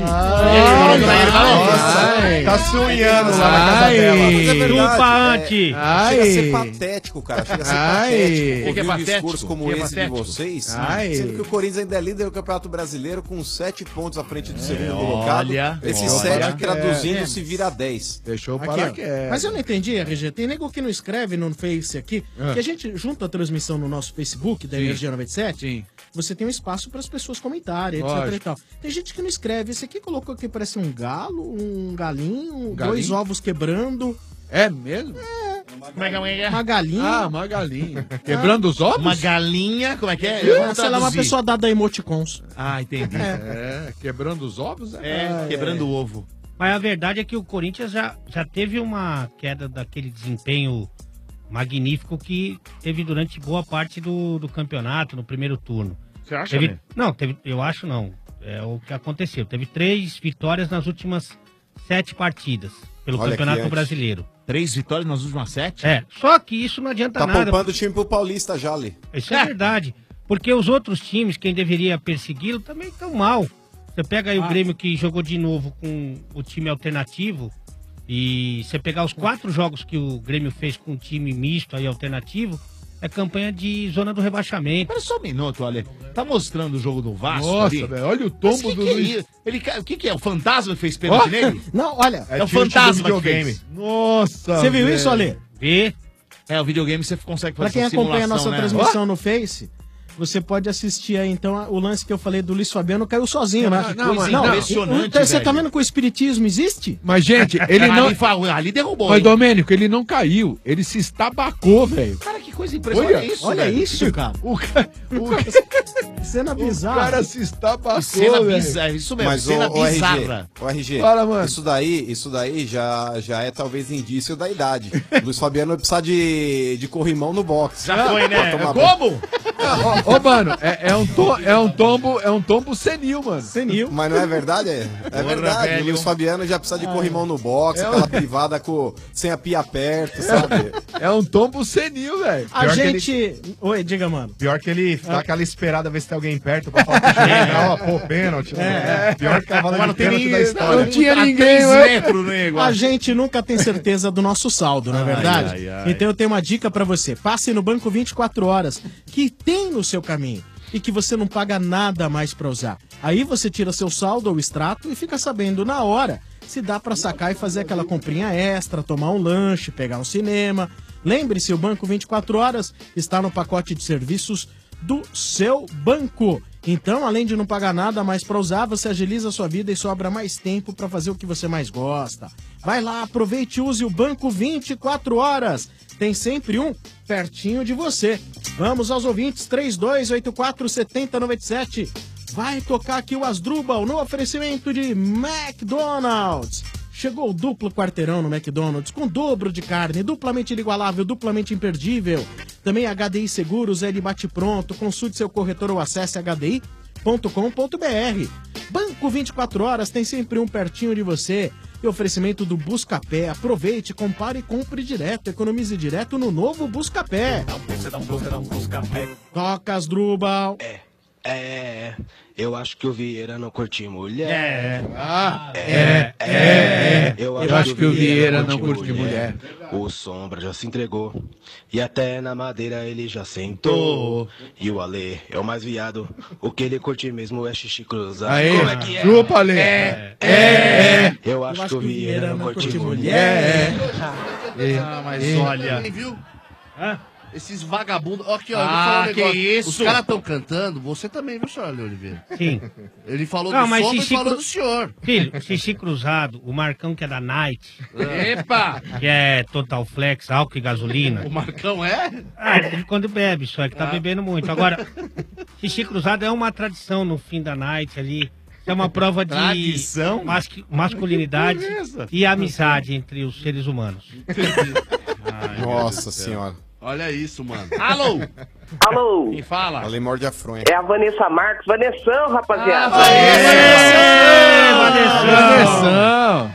Nossa, tá sonhando lá na casa dela. Mas é verdade, Chupa antes. Chega a ser patético, cara. Chega a ser Ai. patético. Que é Ouvir um patético? discurso como Que é esse patético? de vocês, Ai. sendo que o Corinthians ainda é líder do Campeonato Brasileiro com 7 pontos à frente do segundo olha, colocado. Esses olha. 7 traduzindo se vira 10. Deixou Aqui, parar ó. que é. Mas eu não entendi, RG. Tem nego que não escreve no Face aqui, que a gente junta a transmissão no nosso Facebook da Energia 97. Sim. Você tem um espaço para as pessoas comentarem, etc. Lógico. E tal. Tem gente que não escreve. Esse aqui colocou aqui, parece um galo, um galinho, galinho? 2 ovos quebrando, É mesmo? Como é que é? uma galinha. Ah, uma galinha. Quebrando os ovos? Uma galinha, como é que é? Sei lá, uma pessoa dada emoticons. Ah, entendi. É, quebrando os ovos? É, quebrando o ovo. Mas a verdade é que o Corinthians já teve uma queda daquele desempenho magnífico que teve durante boa parte do campeonato, no primeiro turno. Você acha, Teve, né? não, eu acho não. É o que aconteceu. Teve 3 vitórias nas últimas 7 partidas pelo Olha Campeonato que antes. Brasileiro. 3 vitórias nas últimas 7? É, só que isso não adianta Tá nada. poupando o time pro Paulista já ali. Isso é verdade. Porque os outros times, quem deveria persegui-lo, também estão mal. Você pega aí o Grêmio que jogou de novo com o time alternativo e você pegar os 4 jogos que o Grêmio fez com um time misto aí alternativo, é campanha de zona do rebaixamento. Espera só um minuto, olha. Tá mostrando o jogo do Vasco Nossa, ali? velho, olha o Mas tombo que do que é Luiz. isso? O que é? O fantasma que fez pênalti nele? Não, olha. É o tilt do fantasma que videogame. fez. Nossa, Você viu velho. isso, Ale? Vê? É, o videogame você consegue Pra fazer quem essa acompanha a simulação, nossa né? transmissão no Face, você pode assistir aí, então, o lance que eu falei do Luiz Fabiano caiu sozinho, né? não, mas impressionante, Então, você velho. tá vendo que o espiritismo existe? Mas, gente, ele não... Ali derrubou, Mas, hein? Domênico, ele não caiu. Ele se estabacou, velho. Cara, que coisa impressionante. Olha velho. isso, cara. O cara, Cena o bizarra. cara se estabacou, Cena velho. bizarra. Isso mesmo, Mas cena o bizarra. RG, Fala, mano. isso daí já é talvez indício da idade. O Luiz Fabiano vai precisar de corrimão no boxe. Já foi, né? Pra tomar banho. Como? Ô, mano, é um tombo senil, mano. Senil. Mas não é verdade? É verdade. velho. O Luiz Fabiano já precisa de corrimão no boxe, aquela privada sem a pia perto, sabe? É um tombo senil, velho. A Pior que gente... Oi, diga, mano. Pior que ele dá aquela esperada ver se tem alguém perto pra falar que chega, ó, pô, pênalti. Pior que cavalo Agora de tem pênalti nem- da história. Não tinha A ninguém, 3 né? metros, nego. A gente nunca tem certeza do nosso saldo, não é verdade? ai, ai. Então eu tenho uma dica pra você. Passe no Banco 24 Horas, que tem no seu caminho. e que você não paga nada mais para usar. Aí você tira seu saldo ou extrato e fica sabendo na hora se dá para sacar e fazer aquela comprinha extra, tomar um lanche, pegar um cinema. Lembre-se, o Banco 24 Horas está no pacote de serviços do seu banco. Então, além de não pagar nada mais para usar, você agiliza a sua vida e sobra mais tempo para fazer o que você mais gosta. Vai lá, aproveite e use o Banco 24 Horas. Tem sempre um pertinho de você. Vamos aos ouvintes, 3284-7097. Vai tocar aqui o Asdrubal no oferecimento de McDonald's. Chegou o duplo quarteirão no McDonald's, com dobro de carne, duplamente inigualável, duplamente imperdível. Também HDI Seguros é de bate-pronto. Consulte seu corretor ou acesse hdi.com.br. Banco 24 Horas tem sempre um pertinho de você. E oferecimento do Buscapé. Aproveite, compare e compre direto. Economize direto no novo Buscapé. Toca Asdrubal. Eu acho que o Vieira não curte mulher. Eu acho que o Vieira não curte mulher. O Sombra já se entregou. E até na madeira ele já sentou. E o Ale é o mais viado. O que ele curte mesmo é xixi cruzado. Aí, como é que é? chupa, Ale. Eu acho que o Vieira não curte mulher. Mas olha. Viu? Esses vagabundos. Ó, aqui, ó. Ah, ele que falou um negócio. isso? Os caras estão cantando. Você também, viu, senhor Ale Oliveira? Sim. Ele falou Não, do mas som e xixi falou do senhor. Filho, xixi cruzado, o Marcão que é da Night. Epa! Que é Total Flex, álcool e gasolina. O Marcão é? Ah, ele quando bebe, só é que tá bebendo muito. Agora, xixi cruzado é uma tradição no fim da night ali. É uma prova de Tradição? masculinidade e amizade entre os seres humanos. Nossa senhora. Olha isso, mano. Alô? Alô? Quem fala? Falei morde a fronha. É a Vanessa Marques. Vanessão, rapaziada. Vanessão.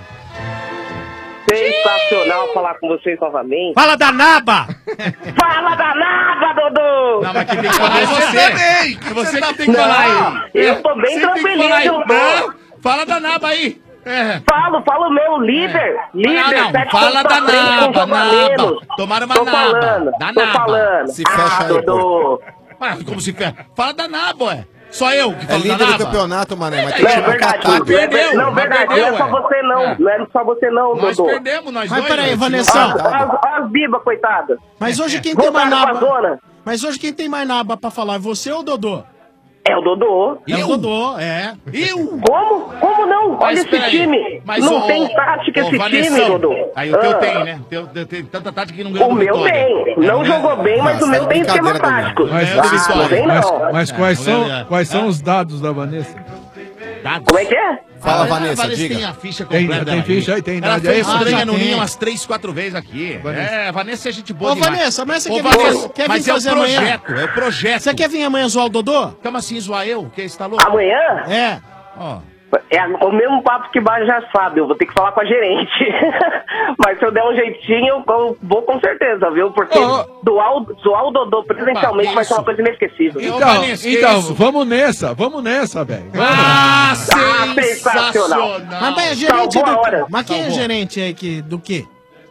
Sensacional falar com vocês novamente. Fala da Naba! Fala da Naba, Dodô! Não, mas quem tem que falar é você. também! Você que tem que falar aí. Eu tô bem Você tem que tranquilinho, falar aí. Dodô. Fala da Naba aí. Falo meu líder. Líder, Não, 7 fala pontos da pra frente, com Naba, jogo a menos. Naba. Tomaram uma Tô Naba. falando, Da tô Naba. falando. Se fecha aí, Dodô. Mas como se fecha? Fala da Naba, ué. Só eu que É falo da líder do Naba. campeonato, mané. Mas Não, tem que é ir no verdade. Catar. Perdeu, Não, mas verdade. perdeu, Não é só ué. você não. Não é só você não, Nós Dodô. perdemos, nós Mas dois. peraí, velho. Vanessa. Olha as bibas, coitada. Mas hoje quem tem mais Voltaram pra naba... zona. Mas hoje quem tem mais naba pra falar é você ou o Dodô? É o Dodô. É o Dodô, é. Como? Como não? Olha esse espera aí. time. Mas, Não ô, tem tática ô, esse Vanessão, time, Dodô. Aí o teu Ah. tem, né? O teu tem tanta tática que não ganhou O do meu Vitória. tem. Não jogou bem, mas o meu tem esquema tático. Não tem não. Mas quais são os dados da Vanessa? Dados? Como é que é? Fala, A Vanessa, tem diga. a ficha Tem completa. ficha aí, tem Ela idade aí? fez estranha no tem. ninho umas 3, 4 vezes aqui. Vanessa. É, Vanessa é gente boa Ô, demais. Vanessa, mas você Ô, quer Vanessa, vir, quer vir mas é o fazer amanhã? projeto, é o projeto. Você quer vir amanhã zoar o Dodô? Como assim, zoar eu? Que você tá louco? Amanhã? É. Ó. É o mesmo papo que o Bar já sabe, eu vou ter que falar com a gerente. Mas se eu der um jeitinho, eu vou com certeza, viu? Porque zoar o Dodô presencialmente vai ser uma coisa inesquecível. Então, vamos nessa, velho. Ah, sensacional. Mas bem, a gerente Salvou a do... hora. Mas quem é Salvou. gerente aí do quê?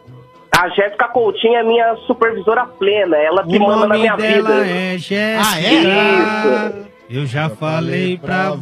A Jéssica Coutinho é minha supervisora plena, ela que O manda na nome minha dela vida. é Jéssica. Ah, é? Isso. Eu já falei pra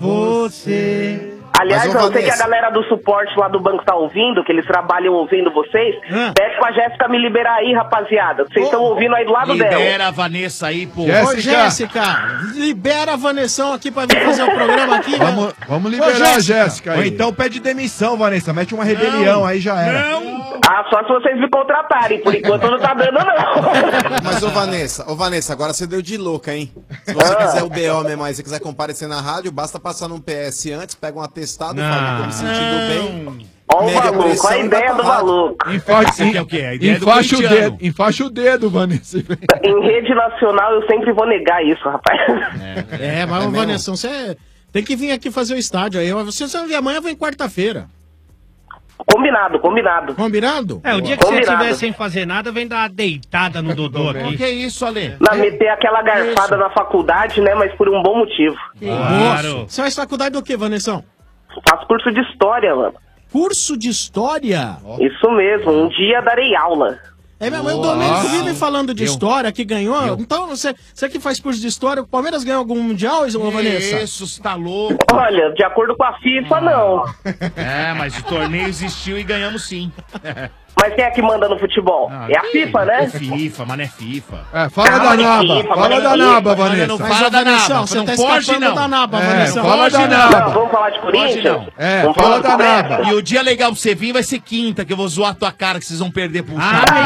você. Aliás, Mas, ô, eu sei que a Vanessa. galera do suporte lá do banco tá ouvindo, que eles trabalham ouvindo vocês. Pede pra Jéssica me liberar aí, rapaziada. Vocês estão ouvindo aí do lado dela. Libera a Vanessa aí, pô. Ô, Jéssica, libera a Vanessão aqui pra vir fazer o programa aqui. Vamos liberar a Jéssica Ou aí. então pede demissão, Vanessa. Mete uma rebelião, aí já era. Ah, só se vocês me contratarem. Por enquanto não tá dando, não. Mas, ô Vanessa, agora você deu de louca, hein? Se você quiser o BO mesmo aí, se quiser comparecer na rádio, basta passar num PS antes, pega um atestado, fala, tô me sentindo bem. Ó o mede a maluco, pressão a e vai ideia pra do rádio. maluco. Você quer o quê? A ideia do Enfaixa o corintiano. dedo, enfaixa o dedo, Vanessa. Em rede nacional eu sempre vou negar isso, rapaz. É, mas ô, Vanessão, você tem que vir aqui fazer o estádio aí. Você vai vir amanhã, vem quarta-feira. Combinado, combinado. Combinado? É, o dia que você Combinado. estiver sem fazer nada, vem dar uma deitada no Dodô aqui. Que isso, Ale? Na meter aquela garfada na faculdade, né? Mas por um bom motivo. Claro. Você faz faculdade do quê, Vanessão? Faço curso de história, mano. Curso de história? Isso mesmo, um dia darei aula. É, meu, o Domênico vive falando de história, que ganhou. Então, você que faz curso de história, o Palmeiras ganhou algum mundial, ô Vanessa? Isso, você tá louco. Olha, de acordo com a FIFA, não. É, mas o torneio existiu e ganhamos sim. Mas quem é que manda no futebol? É a FIFA, né? É FIFA, mas não é FIFA. Fala da Naba, fala da Naba, Vanessa. Não fala da Naba, você não tá pode escapando não. da Naba, Vanessa. Fala da Não, Naba. vamos falar de Corinthians? É, fala da Naba. E o dia legal pra você vir vai ser quinta, que eu vou zoar a tua cara, que vocês vão perder pro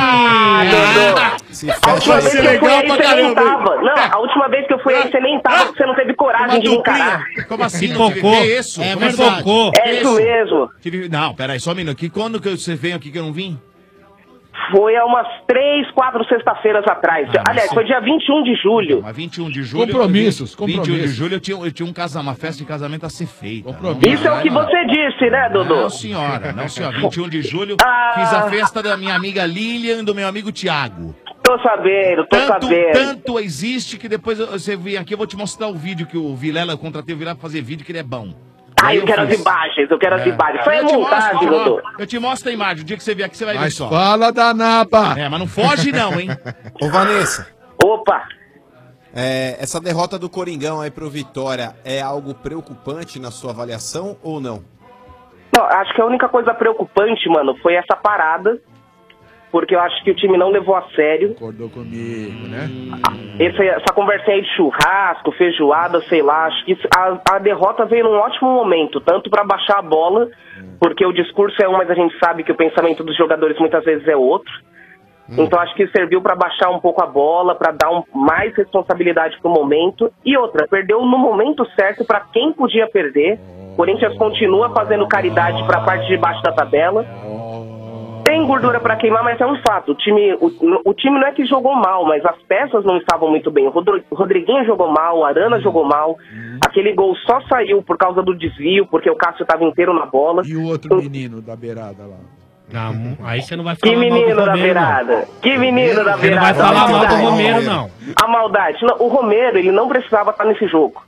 Se a última vez que eu fui aí, você nem tava. Não, a última vez que eu fui aí, você nem tava, porque você não teve coragem de me encarar. Como assim? Se Não tive- focou. Que isso? É Como assim? verdade. Focou. É isso mesmo. Não, peraí, só um minuto. Que quando que você veio aqui que eu não vim? Foi há umas 3, 4 sexta-feiras atrás. Aliás, foi dia 21 de julho. Mas 21 de julho... Compromissos. 21 de julho eu tinha uma festa de casamento a ser feita. Isso é o que você disse, né, Dodô? Não, senhora. Não, senhora. 21 de julho fiz a festa da minha amiga Lilian e do meu amigo Thiago. Tô sabendo. Tanto existe que depois você vir aqui, eu vou te mostrar o vídeo que o Vilela, eu contratei o Vilela pra fazer vídeo, que ele é bom. Ah, eu quero as imagens, Foi a Eu te montagem, mostro, Dodô. Eu te mostro a imagem, o dia que você vier aqui você vai ver Mas só. fala da Naba. É, mas não foge não, hein? Ô, Vanessa. Opa. Essa derrota do Coringão aí pro Vitória é algo preocupante na sua avaliação ou não? Não, acho que a única coisa preocupante, mano, foi essa parada. Porque eu acho que o time não levou a sério. Acordou comigo, né? Essa conversinha aí de churrasco, feijoada, sei lá. Acho que a derrota veio num ótimo momento. Tanto pra baixar a bola, porque o discurso é um, mas a gente sabe que o pensamento dos jogadores muitas vezes é outro. Então acho que serviu pra baixar um pouco a bola, pra dar mais responsabilidade pro momento. E outra, perdeu no momento certo pra quem podia perder. O Corinthians continua fazendo caridade pra parte de baixo da tabela. Tem gordura pra queimar, mas é um fato. O time não é que jogou mal, mas as peças não estavam muito bem. O Rodriguinho jogou mal, o Arana jogou mal. Aquele gol só saiu por causa do desvio, porque o Cássio estava inteiro na bola. E o outro menino da beirada lá? Não, aí você não vai falar Que mal do menino da Romero, beirada. não. Que menino da Você não beirada. vai falar mal do maldade. Romero, não. A maldade. Não, o Romero, ele não precisava estar nesse jogo.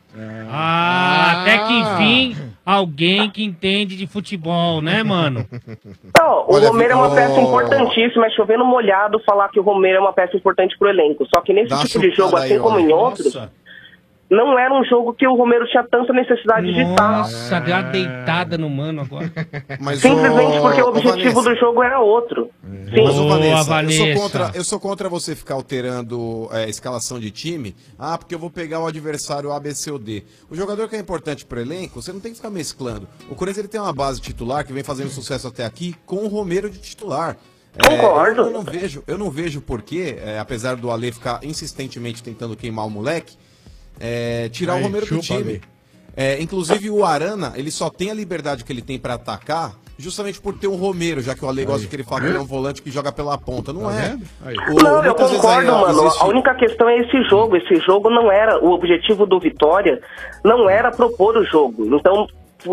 Até que enfim, alguém que entende de futebol, né, mano? Não, o Romero é uma peça importantíssima. É chovendo molhado falar que o Romero é uma peça importante pro elenco. Só que nesse tipo de jogo, assim como em outros, não era um jogo que o Romero tinha tanta necessidade de estar. Nossa, deu uma deitada no mano agora. Simplesmente porque o objetivo do jogo era outro. Sim. Mas, ô, Vanessa, Vanessa. Eu sou contra você ficar alterando a escalação de time. Ah, porque eu vou pegar o adversário A, B, C ou D. O jogador que é importante pro elenco, você não tem que ficar mesclando. O Corinthians ele tem uma base titular que vem fazendo sucesso até aqui com o Romero de titular. Concordo. Eu não vejo porquê, apesar do Ale ficar insistentemente tentando queimar o moleque, tirar o Romero do time. Inclusive o Arana, ele só tem a liberdade que ele tem pra atacar justamente por ter um Romero, já que o Ale gosta que ele fala que ele é um volante que joga pela ponta. Não é. Não, eu concordo, mano. A única questão é esse jogo. Esse jogo não era... O objetivo do Vitória não era propor o jogo. Então,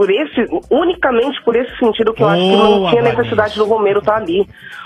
unicamente por esse sentido que eu acho que não tinha necessidade do Romero estar ali.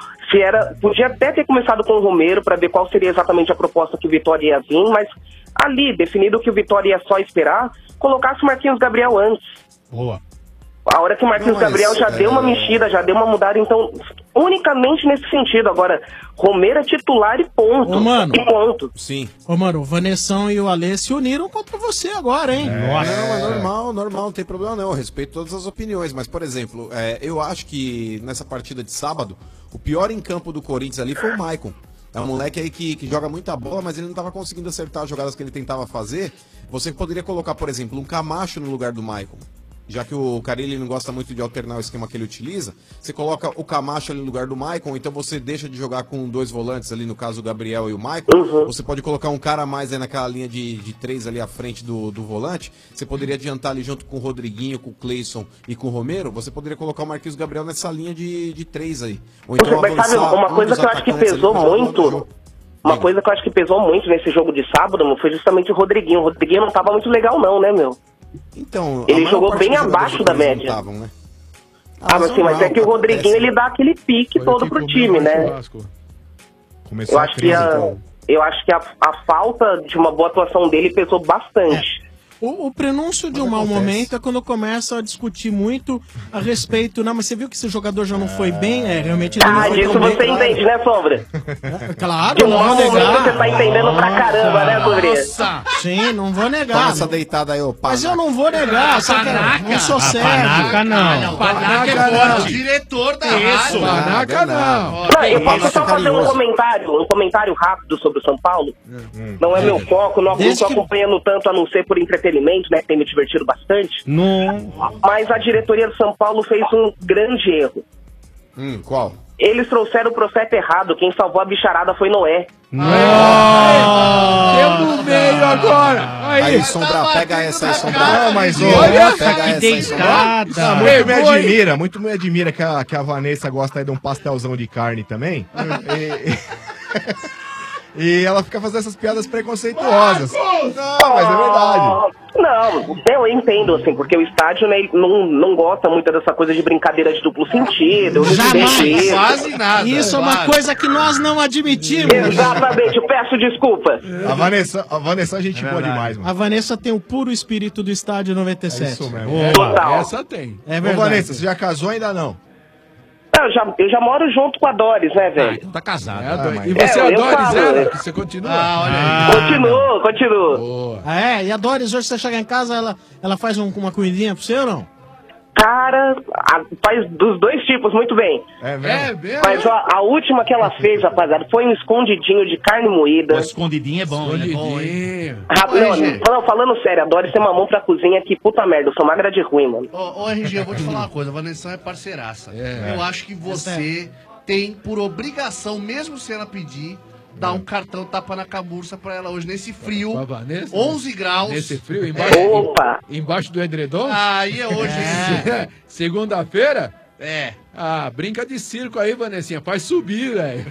Podia até ter começado com o Romero para ver qual seria exatamente a proposta que o Vitória ia vir, mas ali, definido que o Vitória ia só esperar, colocasse o Marquinhos Gabriel antes. Boa. A hora que o Marquinhos Gabriel já deu uma mexida, já deu uma mudada, então, unicamente nesse sentido. Agora, Romero é titular e ponto. Ô, mano. E ponto. Sim. Ô, mano, o Vanessão e o Alê se uniram contra você agora, hein? Nossa. Não, é normal, não tem problema não. Eu respeito todas as opiniões. Mas, por exemplo, eu acho que nessa partida de sábado, o pior em campo do Corinthians ali foi o Maicon. É um moleque aí que joga muita bola, mas ele não estava conseguindo acertar as jogadas que ele tentava fazer. Você poderia colocar, por exemplo, um Camacho no lugar do Maicon. Já que o Carille não gosta muito de alternar o esquema que ele utiliza, você coloca o Camacho ali no lugar do Maicon, então você deixa de jogar com 2 volantes ali, no caso o Gabriel e o Maicon. Você pode colocar um cara a mais aí naquela linha de 3 ali à frente do volante. Você poderia adiantar ali junto com o Rodriguinho, com o Cleison e com o Romero. Você poderia colocar o Marquinhos Gabriel nessa linha de 3 aí. Ou então mas sabe, uma coisa que eu acho que pesou muito... Uma coisa que eu acho que pesou muito nesse jogo de sábado, meu, foi justamente o Rodriguinho. O Rodriguinho não tava muito legal não, né, meu? Então, ele jogou bem abaixo da média. Tavam, né? Mas é que o Rodriguinho ele dá aquele pique todo pro time, né? Eu acho que a falta de uma boa atuação dele pesou bastante. O prenúncio de um mau momento é quando começa a discutir muito a respeito. Não, mas você viu que esse jogador já não foi bem? Realmente ele não foi disso tão bem. você entende, né, Sombra? Claro, De um não vou mau momento negar. você tá entendendo pra caramba, né, Sombrinha? Nossa. Sim, não vou negar. Toma essa deitada aí, ô Mas eu não vou negar, só que eu não sou cego. Panaca não. Panaca é O forte. diretor da Isso. rádio. Panaca não. Não, eu posso só fazer um comentário rápido sobre o São Paulo? Não é meu foco, não estou acompanhando tanto, a não ser por entretenimento, né, que tem me divertido bastante. Não. Mas a diretoria do São Paulo fez um grande erro. Qual? Eles trouxeram o profeta errado, quem salvou a bicharada foi Noé. Eu no meio agora. Aí, Sombra, pega essa aí, Sombra. Não, mas Olha, pega essa aí, deitada. Muito me admira que a Vanessa gosta aí de um pastelzão de carne também. E ela fica fazendo essas piadas preconceituosas. Não, mas é verdade. Não, eu entendo, assim, porque o estádio, né, não gosta muito dessa coisa de brincadeira de duplo sentido. Jamais. Quase nada. Isso é uma coisa que nós não admitimos. Exatamente, eu peço desculpas. A Vanessa é gente boa demais, mano. A Vanessa tem o puro espírito do estádio 97. É isso mesmo. Total. Essa tem. É Ô, verdade. Vanessa, você já casou ainda não? Eu já moro junto com a Doris, né, velho? Não tá casado. E você eu adora falo, ela? né? Que você continua? Continuo. E a Doris, hoje você chegar em casa, ela faz uma comidinha pra você ou não? Cara, faz dos dois tipos muito bem. É mesmo? Mas a última que ela fez, rapaziada, foi um escondidinho de carne moída. O escondidinho é bom, né? Falando sério, a Doris tem uma mão pra cozinha que, puta merda, eu sou magra de ruim, mano. Ô, RG, eu vou te falar uma coisa, a Vanessa é parceiraça. Eu acho que você tem por obrigação, mesmo se ela pedir, dar um cartão tapa na cabeça pra ela hoje, nesse frio, Pra Vanessa? 11 graus. Nesse frio, embaixo do edredom? Aí é hoje. Segunda-feira? É. Ah, brinca de circo aí, Vanessinha. Faz subir, velho.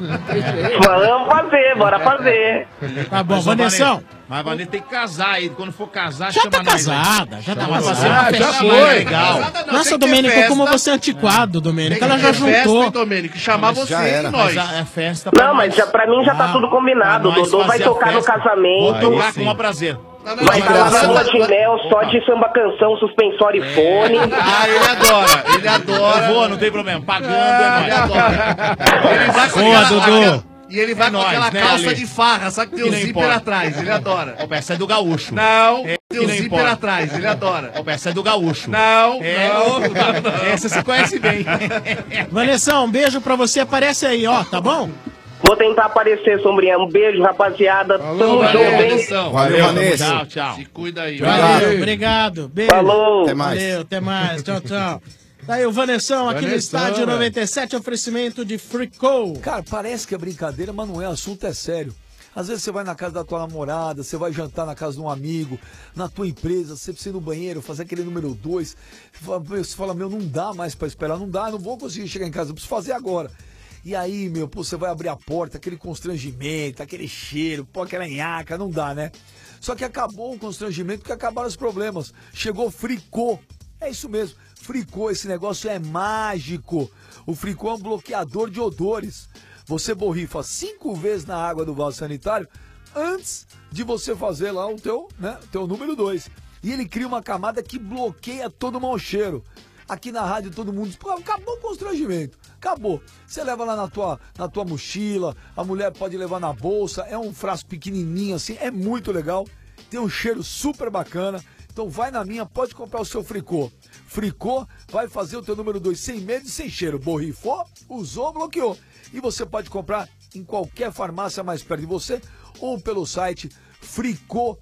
Vamos fazer, bora fazer. Tá bom, Vanessão. Mas a Vanessa tem que casar aí. Quando for casar, Já chama tá nós aí. casada, já tá Chama nós. casada. Já Festinha foi. legal. Casada não, Nossa, tem que ter Domênico, festa. como você é antiquado, Domênico. Ela já Tem que ter juntou. festa, hein, Domênico? Chamar Mas você já e era. nós. Mas é festa Não, mas pra mim já tá tudo combinado. O pra nós Dodô vai fazer a tocar no festa. casamento. Vai, com o prazer. Vai estar lá na lua de mel, só de samba canção, suspensório e fone. Ah, ele adora, ele adora. Eu vou, não tem problema. Pagando é Ele nóis. adora. Ele vai com Boa, aquela- Dudu. E ele vai É com nóis, aquela né, calça Ale? de farra, sabe que tem Que o não zíper importa. atrás, ele adora. Essa é do gaúcho. Não, É, tem que o não zíper importa. atrás, ele adora. Essa é do gaúcho. Não, É, não. Essa você conhece bem. Vanessão, um beijo pra você. Aparece aí, ó, tá bom? Vou tentar aparecer, Sombrinha. Um beijo, rapaziada. Tamo junto, hein? Valeu, Vanessa. Tchau, tchau. Se cuida aí. Valeu, obrigado. Beijo. Falou. Até mais. Valeu, até mais. Tchau, tchau. Tá aí o Vanessão aqui no Vanessão, estádio velho. 97, oferecimento de Fricou. Cara, parece que é brincadeira, mas não é, o assunto é sério. Às vezes você vai na casa da tua namorada, você vai jantar na casa de um amigo, na tua empresa, você precisa ir no banheiro, fazer aquele número 2. Você fala, meu, não dá mais pra esperar, não dá, não vou conseguir chegar em casa, eu preciso fazer agora. E aí, meu, pô, você vai abrir a porta, aquele constrangimento, aquele cheiro, pô, aquela nhaca, não dá, né? Só que acabou o constrangimento porque acabaram os problemas. Chegou Fricô. É isso mesmo, Fricô, esse negócio é mágico. O Fricô é um bloqueador de odores. Você borrifa 5 vezes na água do vaso sanitário antes de você fazer lá o teu número 2. E ele cria uma camada que bloqueia todo o mau cheiro. Aqui na rádio todo mundo diz, pô, acabou o constrangimento, acabou. Você leva lá na tua mochila, a mulher pode levar na bolsa, é um frasco pequenininho assim, é muito legal, tem um cheiro super bacana. Então vai na minha, pode comprar o seu Fricô. Fricô vai fazer o teu número 2 sem medo e sem cheiro. Borrifou, usou, bloqueou. E você pode comprar em qualquer farmácia mais perto de você ou pelo site fricô.com.br,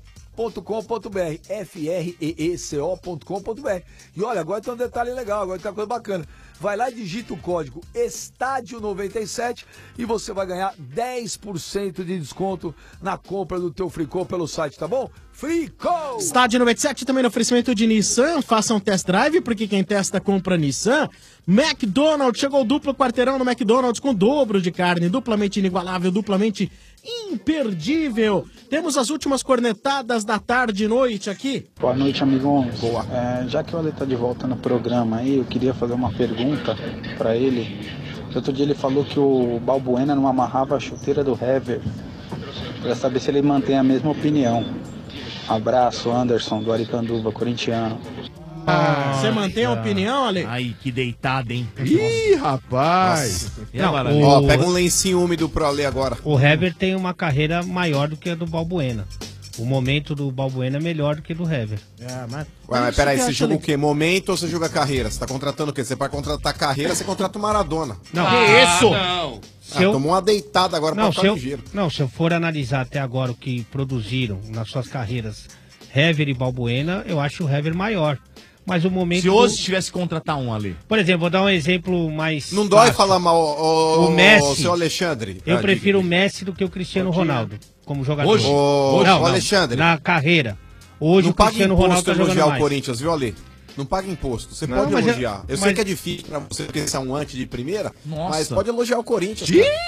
freeeco.com.br. E olha, agora tem um detalhe legal, agora tem uma coisa bacana. Vai lá e digita o código ESTÁDIO97 e você vai ganhar 10% de desconto na compra do teu Fricô pelo site, tá bom? Fricô! Estádio 97 também no oferecimento de Nissan. Faça um test drive, porque quem testa compra Nissan. McDonald's, chegou o duplo quarteirão no McDonald's com dobro de carne, duplamente inigualável, duplamente imperdível. Temos as últimas cornetadas da tarde e noite aqui. Boa noite, amigões. Boa. Já que o Ale tá de volta no programa aí, eu queria fazer uma pergunta pra ele. Outro dia ele falou que o Balbuena não amarrava a chuteira do Hever. Queria saber se ele mantém a mesma opinião. Abraço, Anderson, do Aricanduva, corintiano. Você mantém a opinião, Ale? Aí, que deitada, hein? Ih, rapaz. Ó, pega um lencinho úmido pro Ale agora. O Hever tem uma carreira maior do que a do Balbuena. O momento do Balbuena é melhor do que do Hever. Ué, mas peraí, você joga o quê? Momento ou você joga carreira? Você tá contratando o quê? Você vai contratar carreira, você contrata o Maradona. Não. Que isso? Não. Tomou uma deitada agora pra ficar ligeiro. Se eu for analisar até agora o que produziram nas suas carreiras Hever e Balbuena, eu acho o Hever maior. Mas o momento... Se hoje tivesse que contratar um ali. Por exemplo, vou dar um exemplo mais... Não dói falar mal, o Messi, seu Alexandre. Eu prefiro o Messi do que o Cristiano Ronaldo, como jogador. Hoje? Não, Alexandre. na carreira. Hoje não o Cristiano Ronaldo tá jogando elogiar mais. o Corinthians, viu, Ale? Não paga imposto. Você Não, pode mas elogiar. Eu sei mas- que é difícil pra você, porque você é um anti de primeira, Nossa. mas pode elogiar o Corinthians.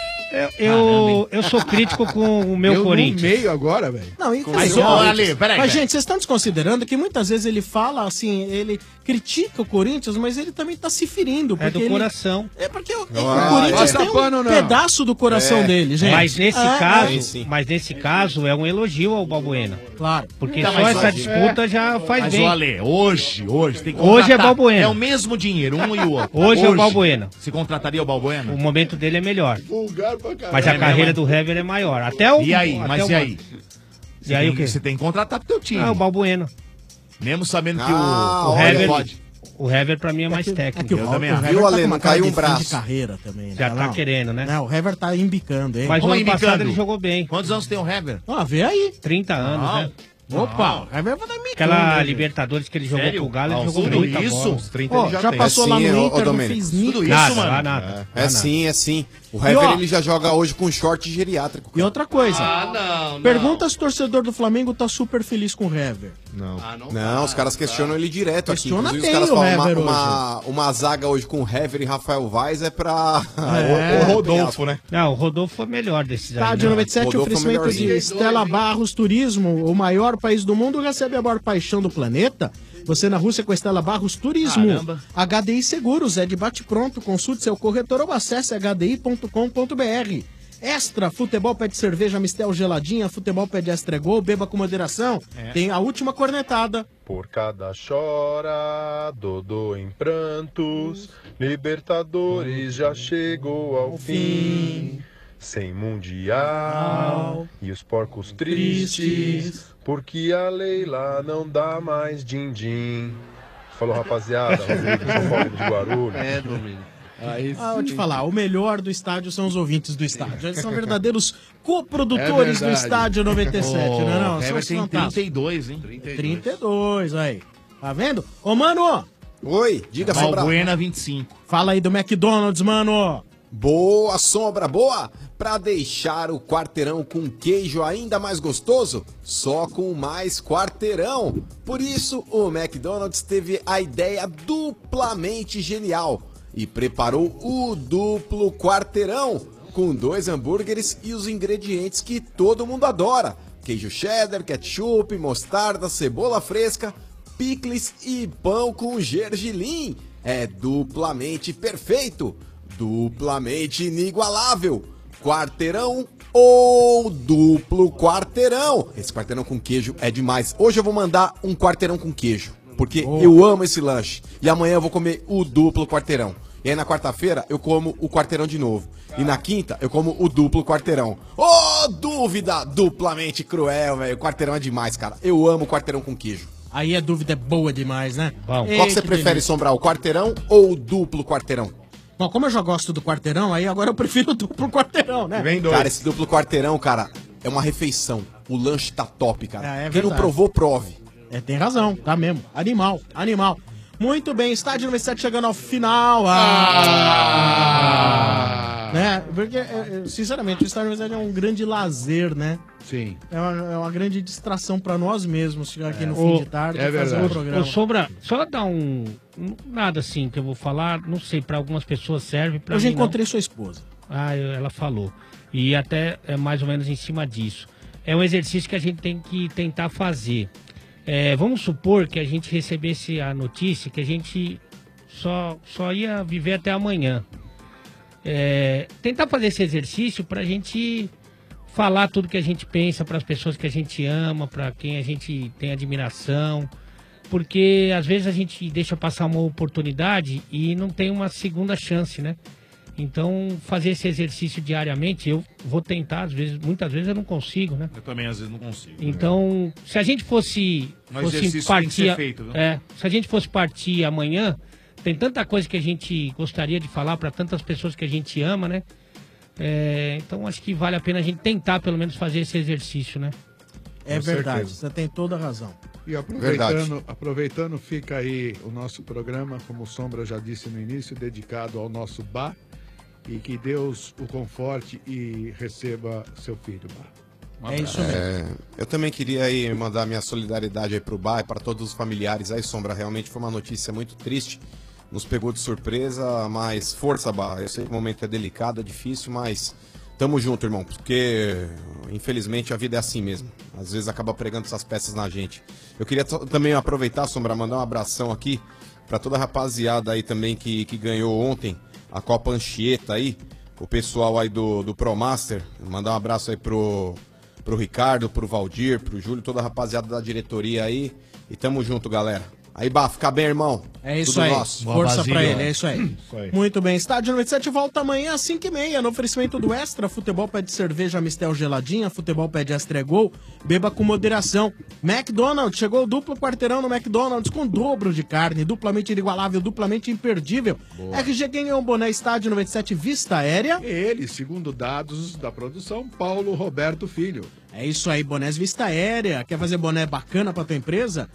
Eu sou crítico com o meu Corinthians. No meio agora, velho. Não, e Mas, legal, Ale, peraí, mas peraí. gente, vocês estão desconsiderando que muitas vezes ele fala assim, ele critica o Corinthians, mas ele também tá se ferindo. É do ele- coração. É porque o Ah, Corinthians passa tem um pano, não. pedaço do coração dele, gente. Mas nesse É, caso, é. mas nesse caso é um elogio ao Balbuena. Claro. Porque Tá, só mas essa hoje- disputa já faz Mas bem. o Ale, hoje tem que Hoje é contratar. Balbuena. É o mesmo dinheiro, um e o outro. Hoje é o Balbuena. Se contrataria o Balbuena? O momento dele é melhor. Vulgar pra caralho. Mas a carreira do Hever é maior. Até o. E aí? até Mas o- e aí? E aí o quê? Você tem que contratar pro teu time. Ah, o Balbuena. Mesmo sabendo que o o Hever pode. O Hever pra mim é mais técnico. que o Hever tá com uma cara de fim de carreira também. né? Já tá Não. querendo, né? Não, o Hever tá embicando, hein? Mas o ano passado ele jogou bem. Quantos anos tem o Hever? Ah, vê aí. 30 anos, Não. né? Opa, o Hever vai dar embicando. Aquela né, Libertadores que ele jogou Sério? pro Galo, Ah, ele jogou tudo muita isso? bola. Uns 30 Ó, ele já já tem. passou lá no ô, Inter, não Domênico. fez Tudo nada. isso, Nada, mano. nada. É sim, é sim. O Hever, E, ó, ele já joga hoje com short geriátrico. E outra coisa. não. Pergunta se o torcedor do Flamengo tá super feliz com o Hever. Não. Não, os caras questionam ele direto Questiona aqui. bem Inclusive, os o caras falam Hever uma zaga hoje com Hever e Rafael Vaz é pra... É. o Rodolfo, né? Não, o Rodolfo foi melhor desses aí. Estádio né? 97, Rodolfo é oferecimento de melhorzinho. Stella Barros Turismo, o maior país do mundo, recebe a maior paixão do planeta. Você na Rússia com a Stella Barros Turismo. Caramba. HDI Seguros, é de bate-pronto. Consulte seu corretor ou acesse hdi.com.br. Extra, futebol pede cerveja, Mistel geladinha, futebol pede extra gol, beba com moderação. Tem a última cornetada. Por cada chora, Dodô em prantos, Libertadores já chegou ao fim. Sem mundial e os porcos tristes, porque a Leila não dá mais din-din. Falou, rapaziada, Rodrigo, São Paulo de Guarulhos. É, Domênico. Vou te falar, o melhor do estádio são os ouvintes do estádio. Eles são verdadeiros É coprodutores do verdade. estádio 97, Ô, não é não? o Hever São tem fantásticos. 32, hein? 32, aí. Tá vendo? Ô, mano, Oi, diga, Sombra. Balbuena 25. fala aí do McDonald's, mano. Boa, Sombra, boa! Pra deixar o quarteirão com queijo ainda mais gostoso, só com mais quarteirão. Por isso, o McDonald's teve a ideia duplamente genial e preparou o duplo quarteirão, com 2 hambúrgueres e os ingredientes que todo mundo adora: queijo cheddar, ketchup, mostarda, cebola fresca, picles e pão com gergelim. É duplamente perfeito, duplamente inigualável. Quarteirão ou duplo quarteirão. Esse quarteirão com queijo é demais. Hoje eu vou mandar um quarteirão com queijo, porque eu amo esse lanche. E amanhã eu vou comer o duplo quarteirão. E aí na quarta-feira eu como o quarteirão de novo. E na quinta eu como o duplo quarteirão. Ô, dúvida duplamente cruel, velho. O quarteirão é demais, cara. Eu amo quarteirão com queijo. Aí a dúvida é boa demais, né? Qual que você prefere, Sombrar, o quarteirão ou o duplo quarteirão? Bom, como eu já gosto do quarteirão, aí agora eu prefiro o duplo quarteirão, né? Cara, esse duplo quarteirão, cara, é uma refeição. O lanche tá top, cara. É Quem não verdade. provou, prove. É, tem razão, tá mesmo. Animal, animal. Muito bem, estádio 97 chegando ao final. Né? Porque, sinceramente, o estádio 97 é um grande lazer, né? Sim. É uma grande distração pra nós mesmos chegar aqui no fim de tarde e fazer um programa. Ô, Sombra, só dar nada assim que eu vou falar, não sei, pra algumas pessoas serve, pra Hoje mim encontrei sua esposa. Ela falou. E até é mais ou menos em cima disso. É um exercício que a gente tem que tentar fazer. Vamos supor que a gente recebesse a notícia que a gente só ia viver até amanhã. Tentar fazer esse exercício pra gente falar tudo que a gente pensa para as pessoas que a gente ama, para quem a gente tem admiração, porque às vezes a gente deixa passar uma oportunidade e não tem uma segunda chance, né? Então, fazer esse exercício diariamente, eu vou tentar, às vezes, muitas vezes eu não consigo, né? Eu também às vezes não consigo. Então, se a gente fosse exercício partir, tem que ser feito, viu? se a gente fosse partir amanhã, tem tanta coisa que a gente gostaria de falar para tantas pessoas que a gente ama, né? Então, acho que vale a pena a gente tentar, pelo menos, fazer esse exercício, né? É verdade, você tem toda a razão. E aproveitando, fica aí o nosso programa, como o Sombra já disse no início, dedicado ao nosso Bá, e que Deus o conforte e receba seu filho, Bá. É isso mesmo. Eu também queria aí mandar minha solidariedade aí pro Bá e para todos os familiares aí, Sombra. Realmente foi uma notícia muito triste. Nos pegou de surpresa, mas força, Bá. Eu sei que o momento é delicado, é difícil, mas tamo junto, irmão. Porque, infelizmente, a vida é assim mesmo. Às vezes acaba pregando essas peças na gente. Eu queria também aproveitar, Sombra, mandar um abração aqui para toda a rapaziada aí também que ganhou ontem a Copa Anchieta aí. O pessoal aí do ProMaster. Mandar um abraço aí pro Ricardo, pro Valdir, pro Júlio, toda a rapaziada da diretoria aí. E tamo junto, galera. Aí, Bá, fica bem, irmão. É isso Tudo aí. nosso. Força pra ele, é isso aí. Muito bem. Estádio 97 volta amanhã às 5h30 no oferecimento do Extra. Futebol pede cerveja Mistel geladinha. Futebol pede Extra é Gol. Beba com moderação. McDonald's. Chegou o duplo quarteirão no McDonald's com dobro de carne. Duplamente inigualável, duplamente imperdível. RG ganhou um boné Estádio 97 Vista Aérea. Ele, segundo dados da produção, Paulo Roberto Filho. É isso aí, bonés Vista Aérea. Quer fazer boné bacana pra tua empresa?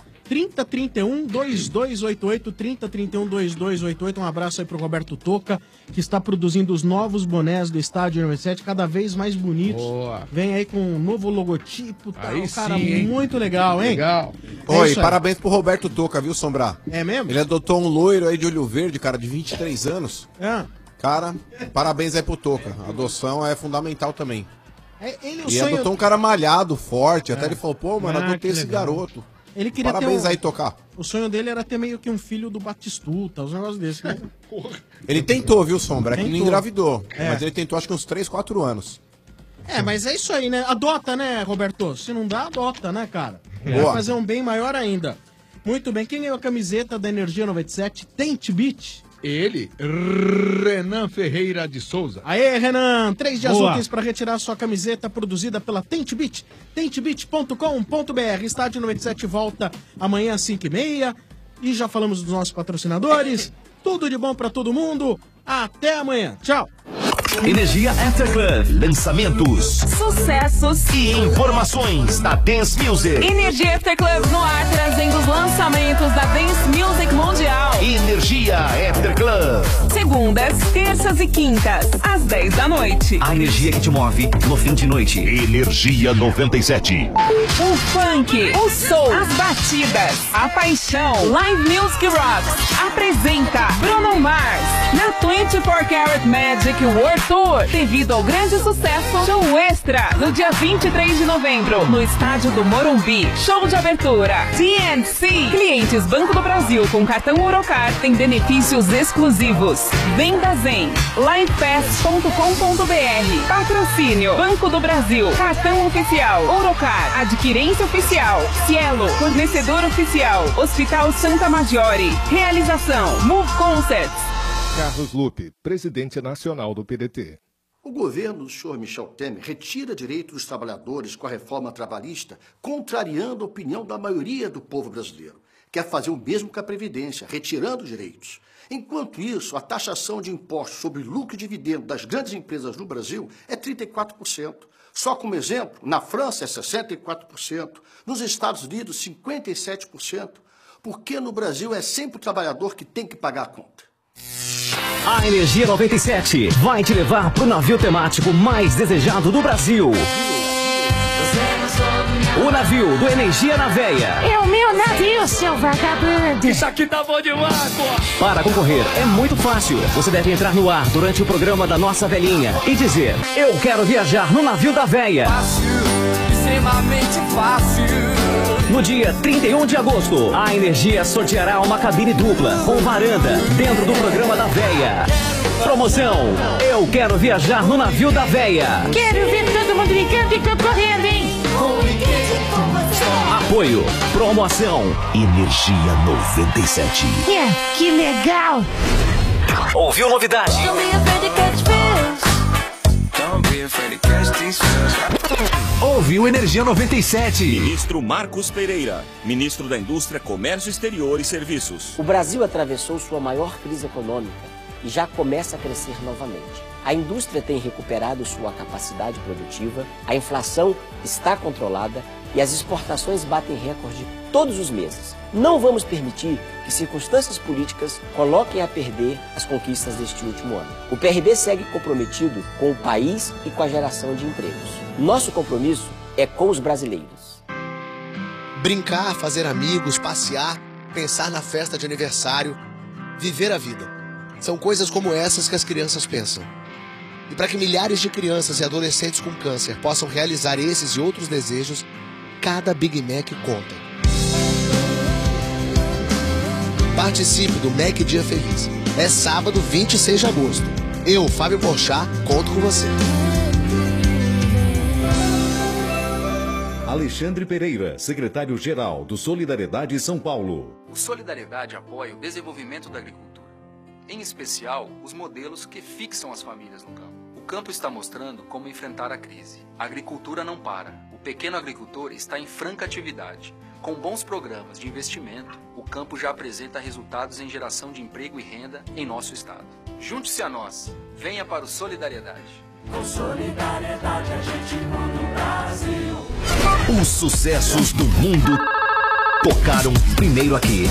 3031-2288, 3031-2288. Um abraço aí pro Roberto Toca, que está produzindo os novos bonés do Estádio 97, cada vez mais bonitos. Boa. Vem aí com um novo logotipo, tal. Aí Cara, sim, hein? muito legal, hein? Legal. Oi, parabéns pro Roberto Toca, viu, Sombra? É mesmo? Ele adotou um loiro aí de olho verde, cara, de 23 anos. Cara, parabéns aí pro Toca. A adoção é fundamental também. E adotou um cara malhado, forte. Até ele falou, pô, mano, adotei esse garoto. Ele queria Parabéns ter aí, Tocar. O sonho dele era ter meio que um filho do Batistuta, uns negócios desses, né? Ele tentou, viu, Sombra? É que não Tentou. engravidou. É. Mas ele tentou acho que uns 3, 4 anos. Mas é isso aí, né? Adota, né, Roberto? Se não dá, adota, né, cara? Boa. Vai fazer um bem maior ainda. Muito bem. Quem ganhou a camiseta da Energia 97? Tente Beat. Ele, Renan Ferreira de Souza. Aê, Renan! 3 dias Boa. úteis para retirar sua camiseta produzida pela Tente Beat. Tentebeat.com.br. Estádio 97 volta amanhã às 5h30. E já falamos dos nossos patrocinadores. Tudo de bom para todo mundo. Até amanhã. Tchau. Energia After Club, lançamentos, Sucessos e informações da Dance Music. Energia After Club no ar, trazendo os lançamentos da Dance Music Mundial. Energia After Club. Segundas, terças e quintas, às 10 da noite. A energia que te move no fim de noite. Energia 97. O funk, o soul, as batidas, a paixão. Live Music Rocks apresenta Bruno Mars na 24 Karat Magic World Tour. Devido ao grande sucesso, show extra no dia 23 de novembro no estádio do Morumbi. Show de abertura TNC. Clientes Banco do Brasil com cartão Orocar têm benefícios exclusivos. Venda Zen. Livepass.com.br. Patrocínio Banco do Brasil. Cartão oficial Orocar. Adquirência oficial Cielo. Fornecedor oficial Hospital Santa Maggiore. Realização Move Concerts. Carlos Lupe, presidente nacional do PDT. O governo do senhor Michel Temer retira direitos dos trabalhadores com a reforma trabalhista, contrariando a opinião da maioria do povo brasileiro. Quer fazer o mesmo com a Previdência, retirando direitos. Enquanto isso, a taxação de impostos sobre lucro e dividendo das grandes empresas no Brasil é 34%. Só como exemplo, na França é 64%, nos Estados Unidos 57%. Porque no Brasil é sempre o trabalhador que tem que pagar a conta. A Energia 97 vai te levar pro navio temático mais desejado do Brasil. O navio do Energia na Veia. É o meu navio, seu vagabundo. Isso aqui tá bom demais, pô. Para concorrer é muito fácil. Você deve entrar no ar durante o programa da Nossa Velhinha e dizer: eu quero viajar no navio da Veia. Fácil, extremamente fácil. No dia 31 de agosto, a Energia sorteará uma cabine dupla com varanda dentro do programa da Veia. Promoção: eu quero viajar no navio da Veia. Quero ver todo Estamos brincando e concorrendo, hein? Apoio, promoção, Energia 97. Que legal! Ouviu novidade? Ouviu Energia 97. Ministro Marcos Pereira, ministro da Indústria, Comércio Exterior e Serviços. O Brasil atravessou sua maior crise econômica e já começa a crescer novamente. A indústria tem recuperado sua capacidade produtiva, a inflação está controlada e as exportações batem recorde todos os meses. Não vamos permitir que circunstâncias políticas coloquem a perder as conquistas deste último ano. O PRB segue comprometido com o país e com a geração de empregos. Nosso compromisso é com os brasileiros. Brincar, fazer amigos, passear, pensar na festa de aniversário, viver a vida. São coisas como essas que as crianças pensam. E para que milhares de crianças e adolescentes com câncer possam realizar esses e outros desejos, cada Big Mac conta. Participe do Mac Dia Feliz. É sábado, 26 de agosto. Eu, Fábio Porchat, conto com você. Alexandre Pereira, secretário-geral do Solidariedade São Paulo. O Solidariedade apoia o desenvolvimento da agricultura, em especial os modelos que fixam as famílias no campo. O campo está mostrando como enfrentar a crise. A agricultura não para. O pequeno agricultor está em franca atividade. Com bons programas de investimento, o campo já apresenta resultados em geração de emprego e renda em nosso estado. Junte-se a nós. Venha para o Solidariedade. Com solidariedade a gente muda o Brasil. Os sucessos do mundo tocaram primeiro aqui.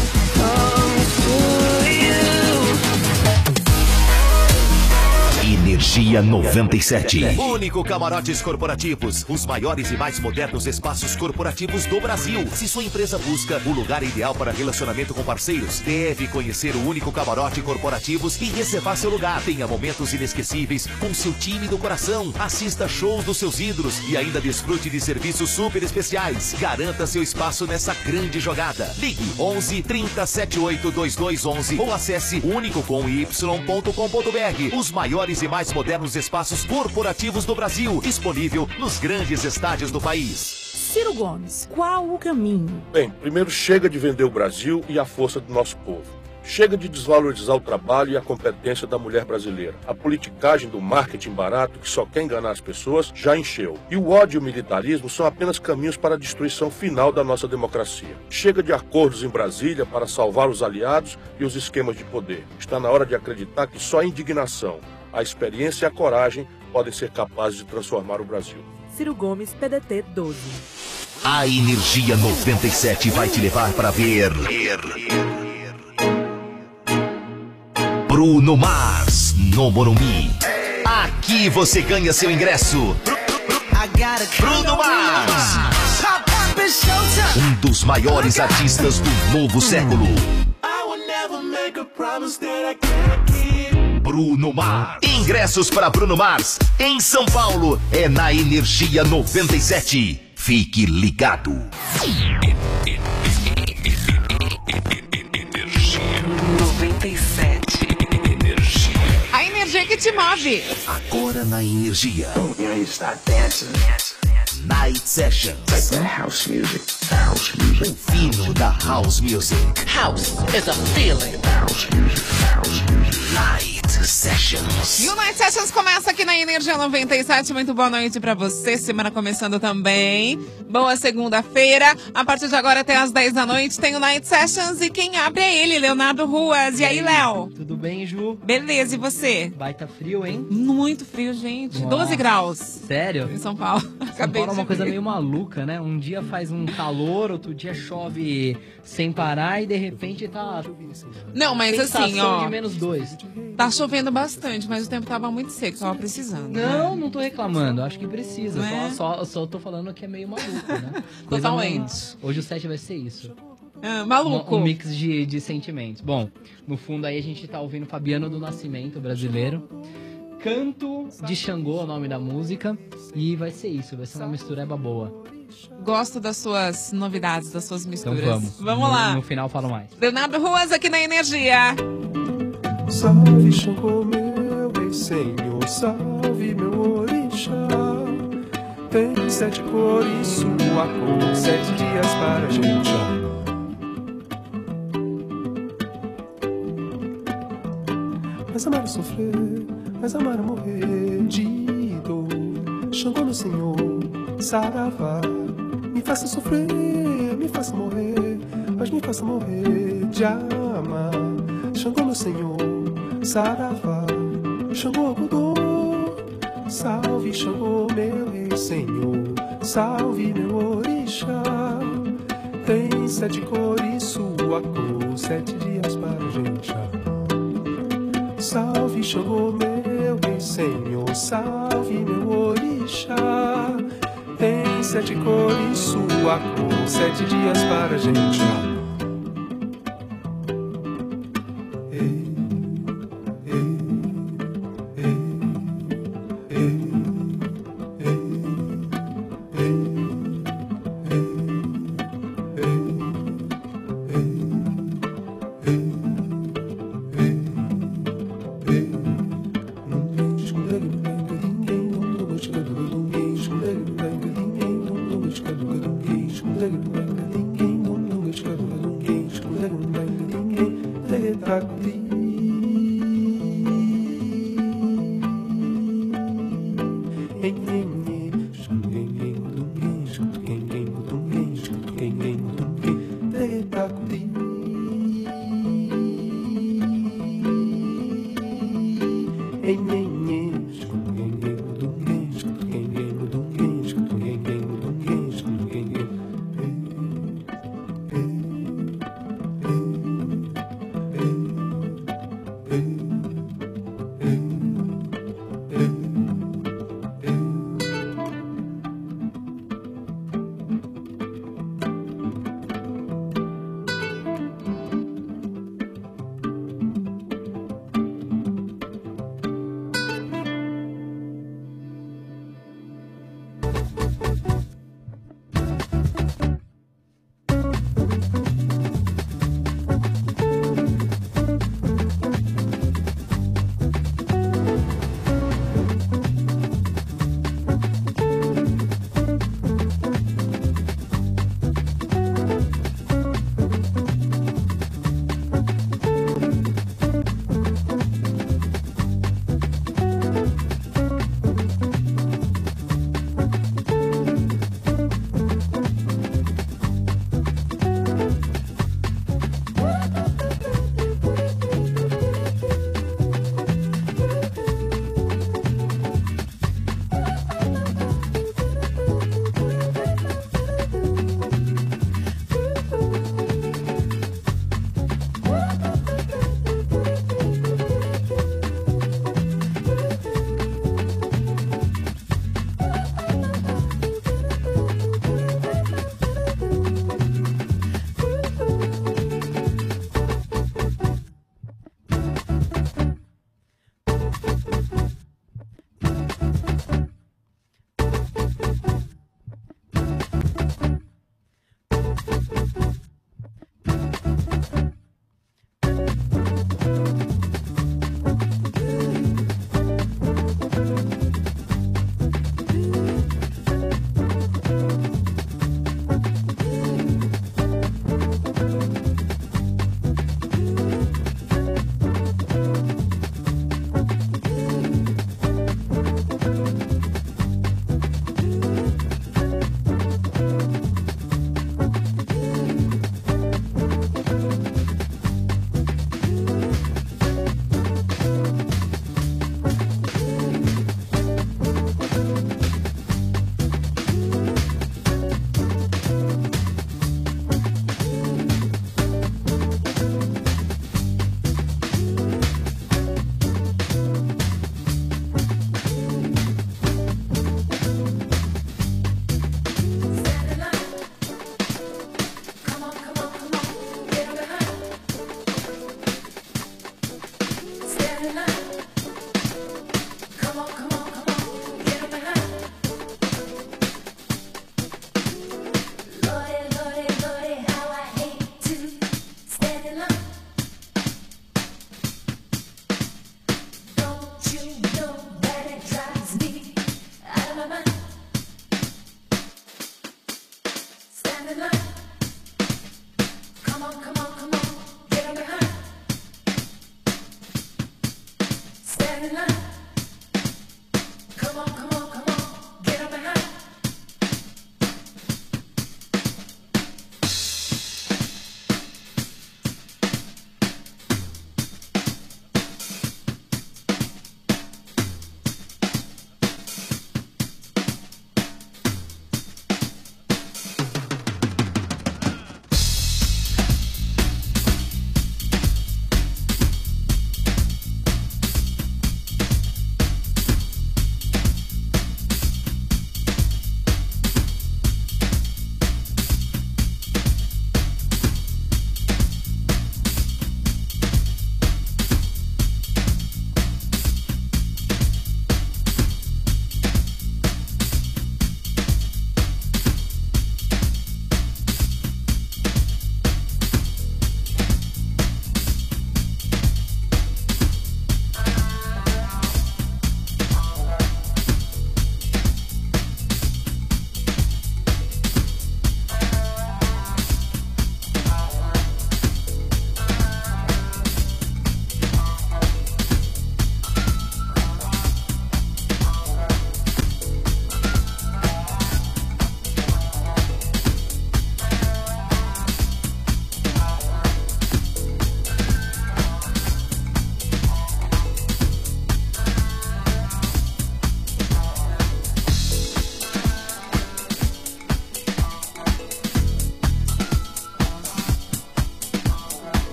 Energia 97. Único Camarotes Corporativos. Os maiores e mais modernos espaços corporativos do Brasil. Se sua empresa busca o lugar ideal para relacionamento com parceiros, deve conhecer o Único Camarote Corporativos e reservar seu lugar. Tenha momentos inesquecíveis com seu time do coração. Assista shows dos seus ídolos e ainda desfrute de serviços super especiais. Garanta seu espaço nessa grande jogada. Ligue 11 30 78 2211 ou acesse unicocomy.com.br. Os maiores e mais modernos espaços corporativos do Brasil, disponível nos grandes estádios do país. Ciro Gomes, qual o caminho? Bem, primeiro chega de vender o Brasil e a força do nosso povo. Chega de desvalorizar o trabalho e a competência da mulher brasileira. A politicagem do marketing barato, que só quer enganar as pessoas, já encheu. E o ódio e o militarismo são apenas caminhos para a destruição final da nossa democracia. Chega de acordos em Brasília para salvar os aliados e os esquemas de poder. Está na hora de acreditar que só a indignação, a experiência e a coragem podem ser capazes de transformar o Brasil. Ciro Gomes, PDT 12. A Energia 97 vai te levar para ver Bruno Mars no Morumbi. Aqui você ganha seu ingresso. Bruno Mars, um dos maiores artistas do novo século. Bruno Mars. Ingressos para Bruno Mars em São Paulo é na Energia 97. Fique ligado. Energia 97. A energia que te move. Agora na Energia. Night Sessions. House music. House music. O fino da House Music. House is a feeling. House music. House music. Night Sessions. E o Night Sessions começa aqui na Energia 97. Muito boa noite pra você. Semana começando também. Boa segunda-feira. A partir de agora até as 10 da noite tem o Night Sessions. E quem abre é ele, Leonardo Ruas. E aí, Léo? Tudo bem, Ju? Beleza, e você? Baita frio, hein? Muito frio, gente. Nossa. 12 graus. Sério? Em São Paulo. São Paulo é uma coisa meio maluca, né? Um dia faz um calor, outro dia chove sem parar e de repente tá... Não, mas sensação assim, ó... de -2. Tá chovendo bastante, mas o tempo tava muito seco, tava precisando. Não tô reclamando, acho que precisa. Só tô falando que é meio maluco, né? Totalmente. Hoje o set vai ser isso. Maluco. Um mix de sentimentos. Bom, no fundo aí a gente tá ouvindo Fabiano do Nascimento, brasileiro. Canto de Xangô é o nome da música. E vai ser isso, vai ser uma mistureba boa. Gosto das suas novidades, das suas misturas. Então Vamos lá. No final falo mais. Leonardo Ruas aqui na Energia. Salve Xangô, meu bem senhor, salve meu orixá. Tem 7 cores, sua cor, 7 dias para a gente amar. Mas amar é sofrer, mas amar é morrer de dor. Xangô meu senhor, saravá. Me faça sofrer, me faça morrer, mas me faça morrer de amar. Xangô meu senhor, saravá. Xangô Godô, salve Xangô meu rei senhor, salve meu orixá. Tem 7 cores, sua cor, 7 dias para a gente amar. Salve Xangô meu rei senhor, salve meu orixá. Tem 7 cores, sua cor, 7 dias para a gente amar.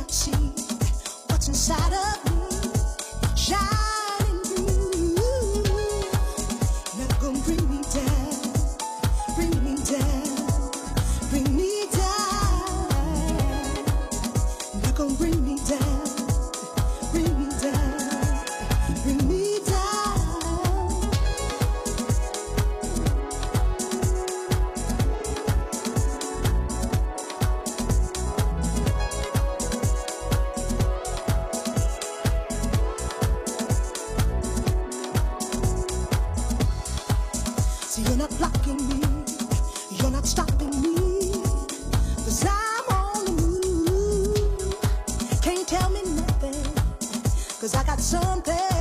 see what's inside of me, shining through. Not gonna bring me down, bring me down, bring me down. Not gonna bring me down, bring me down, bring me down. See, you're not blocking me, you're not stopping me, 'cause I'm on the move. Can't tell me nothing, 'cause I got something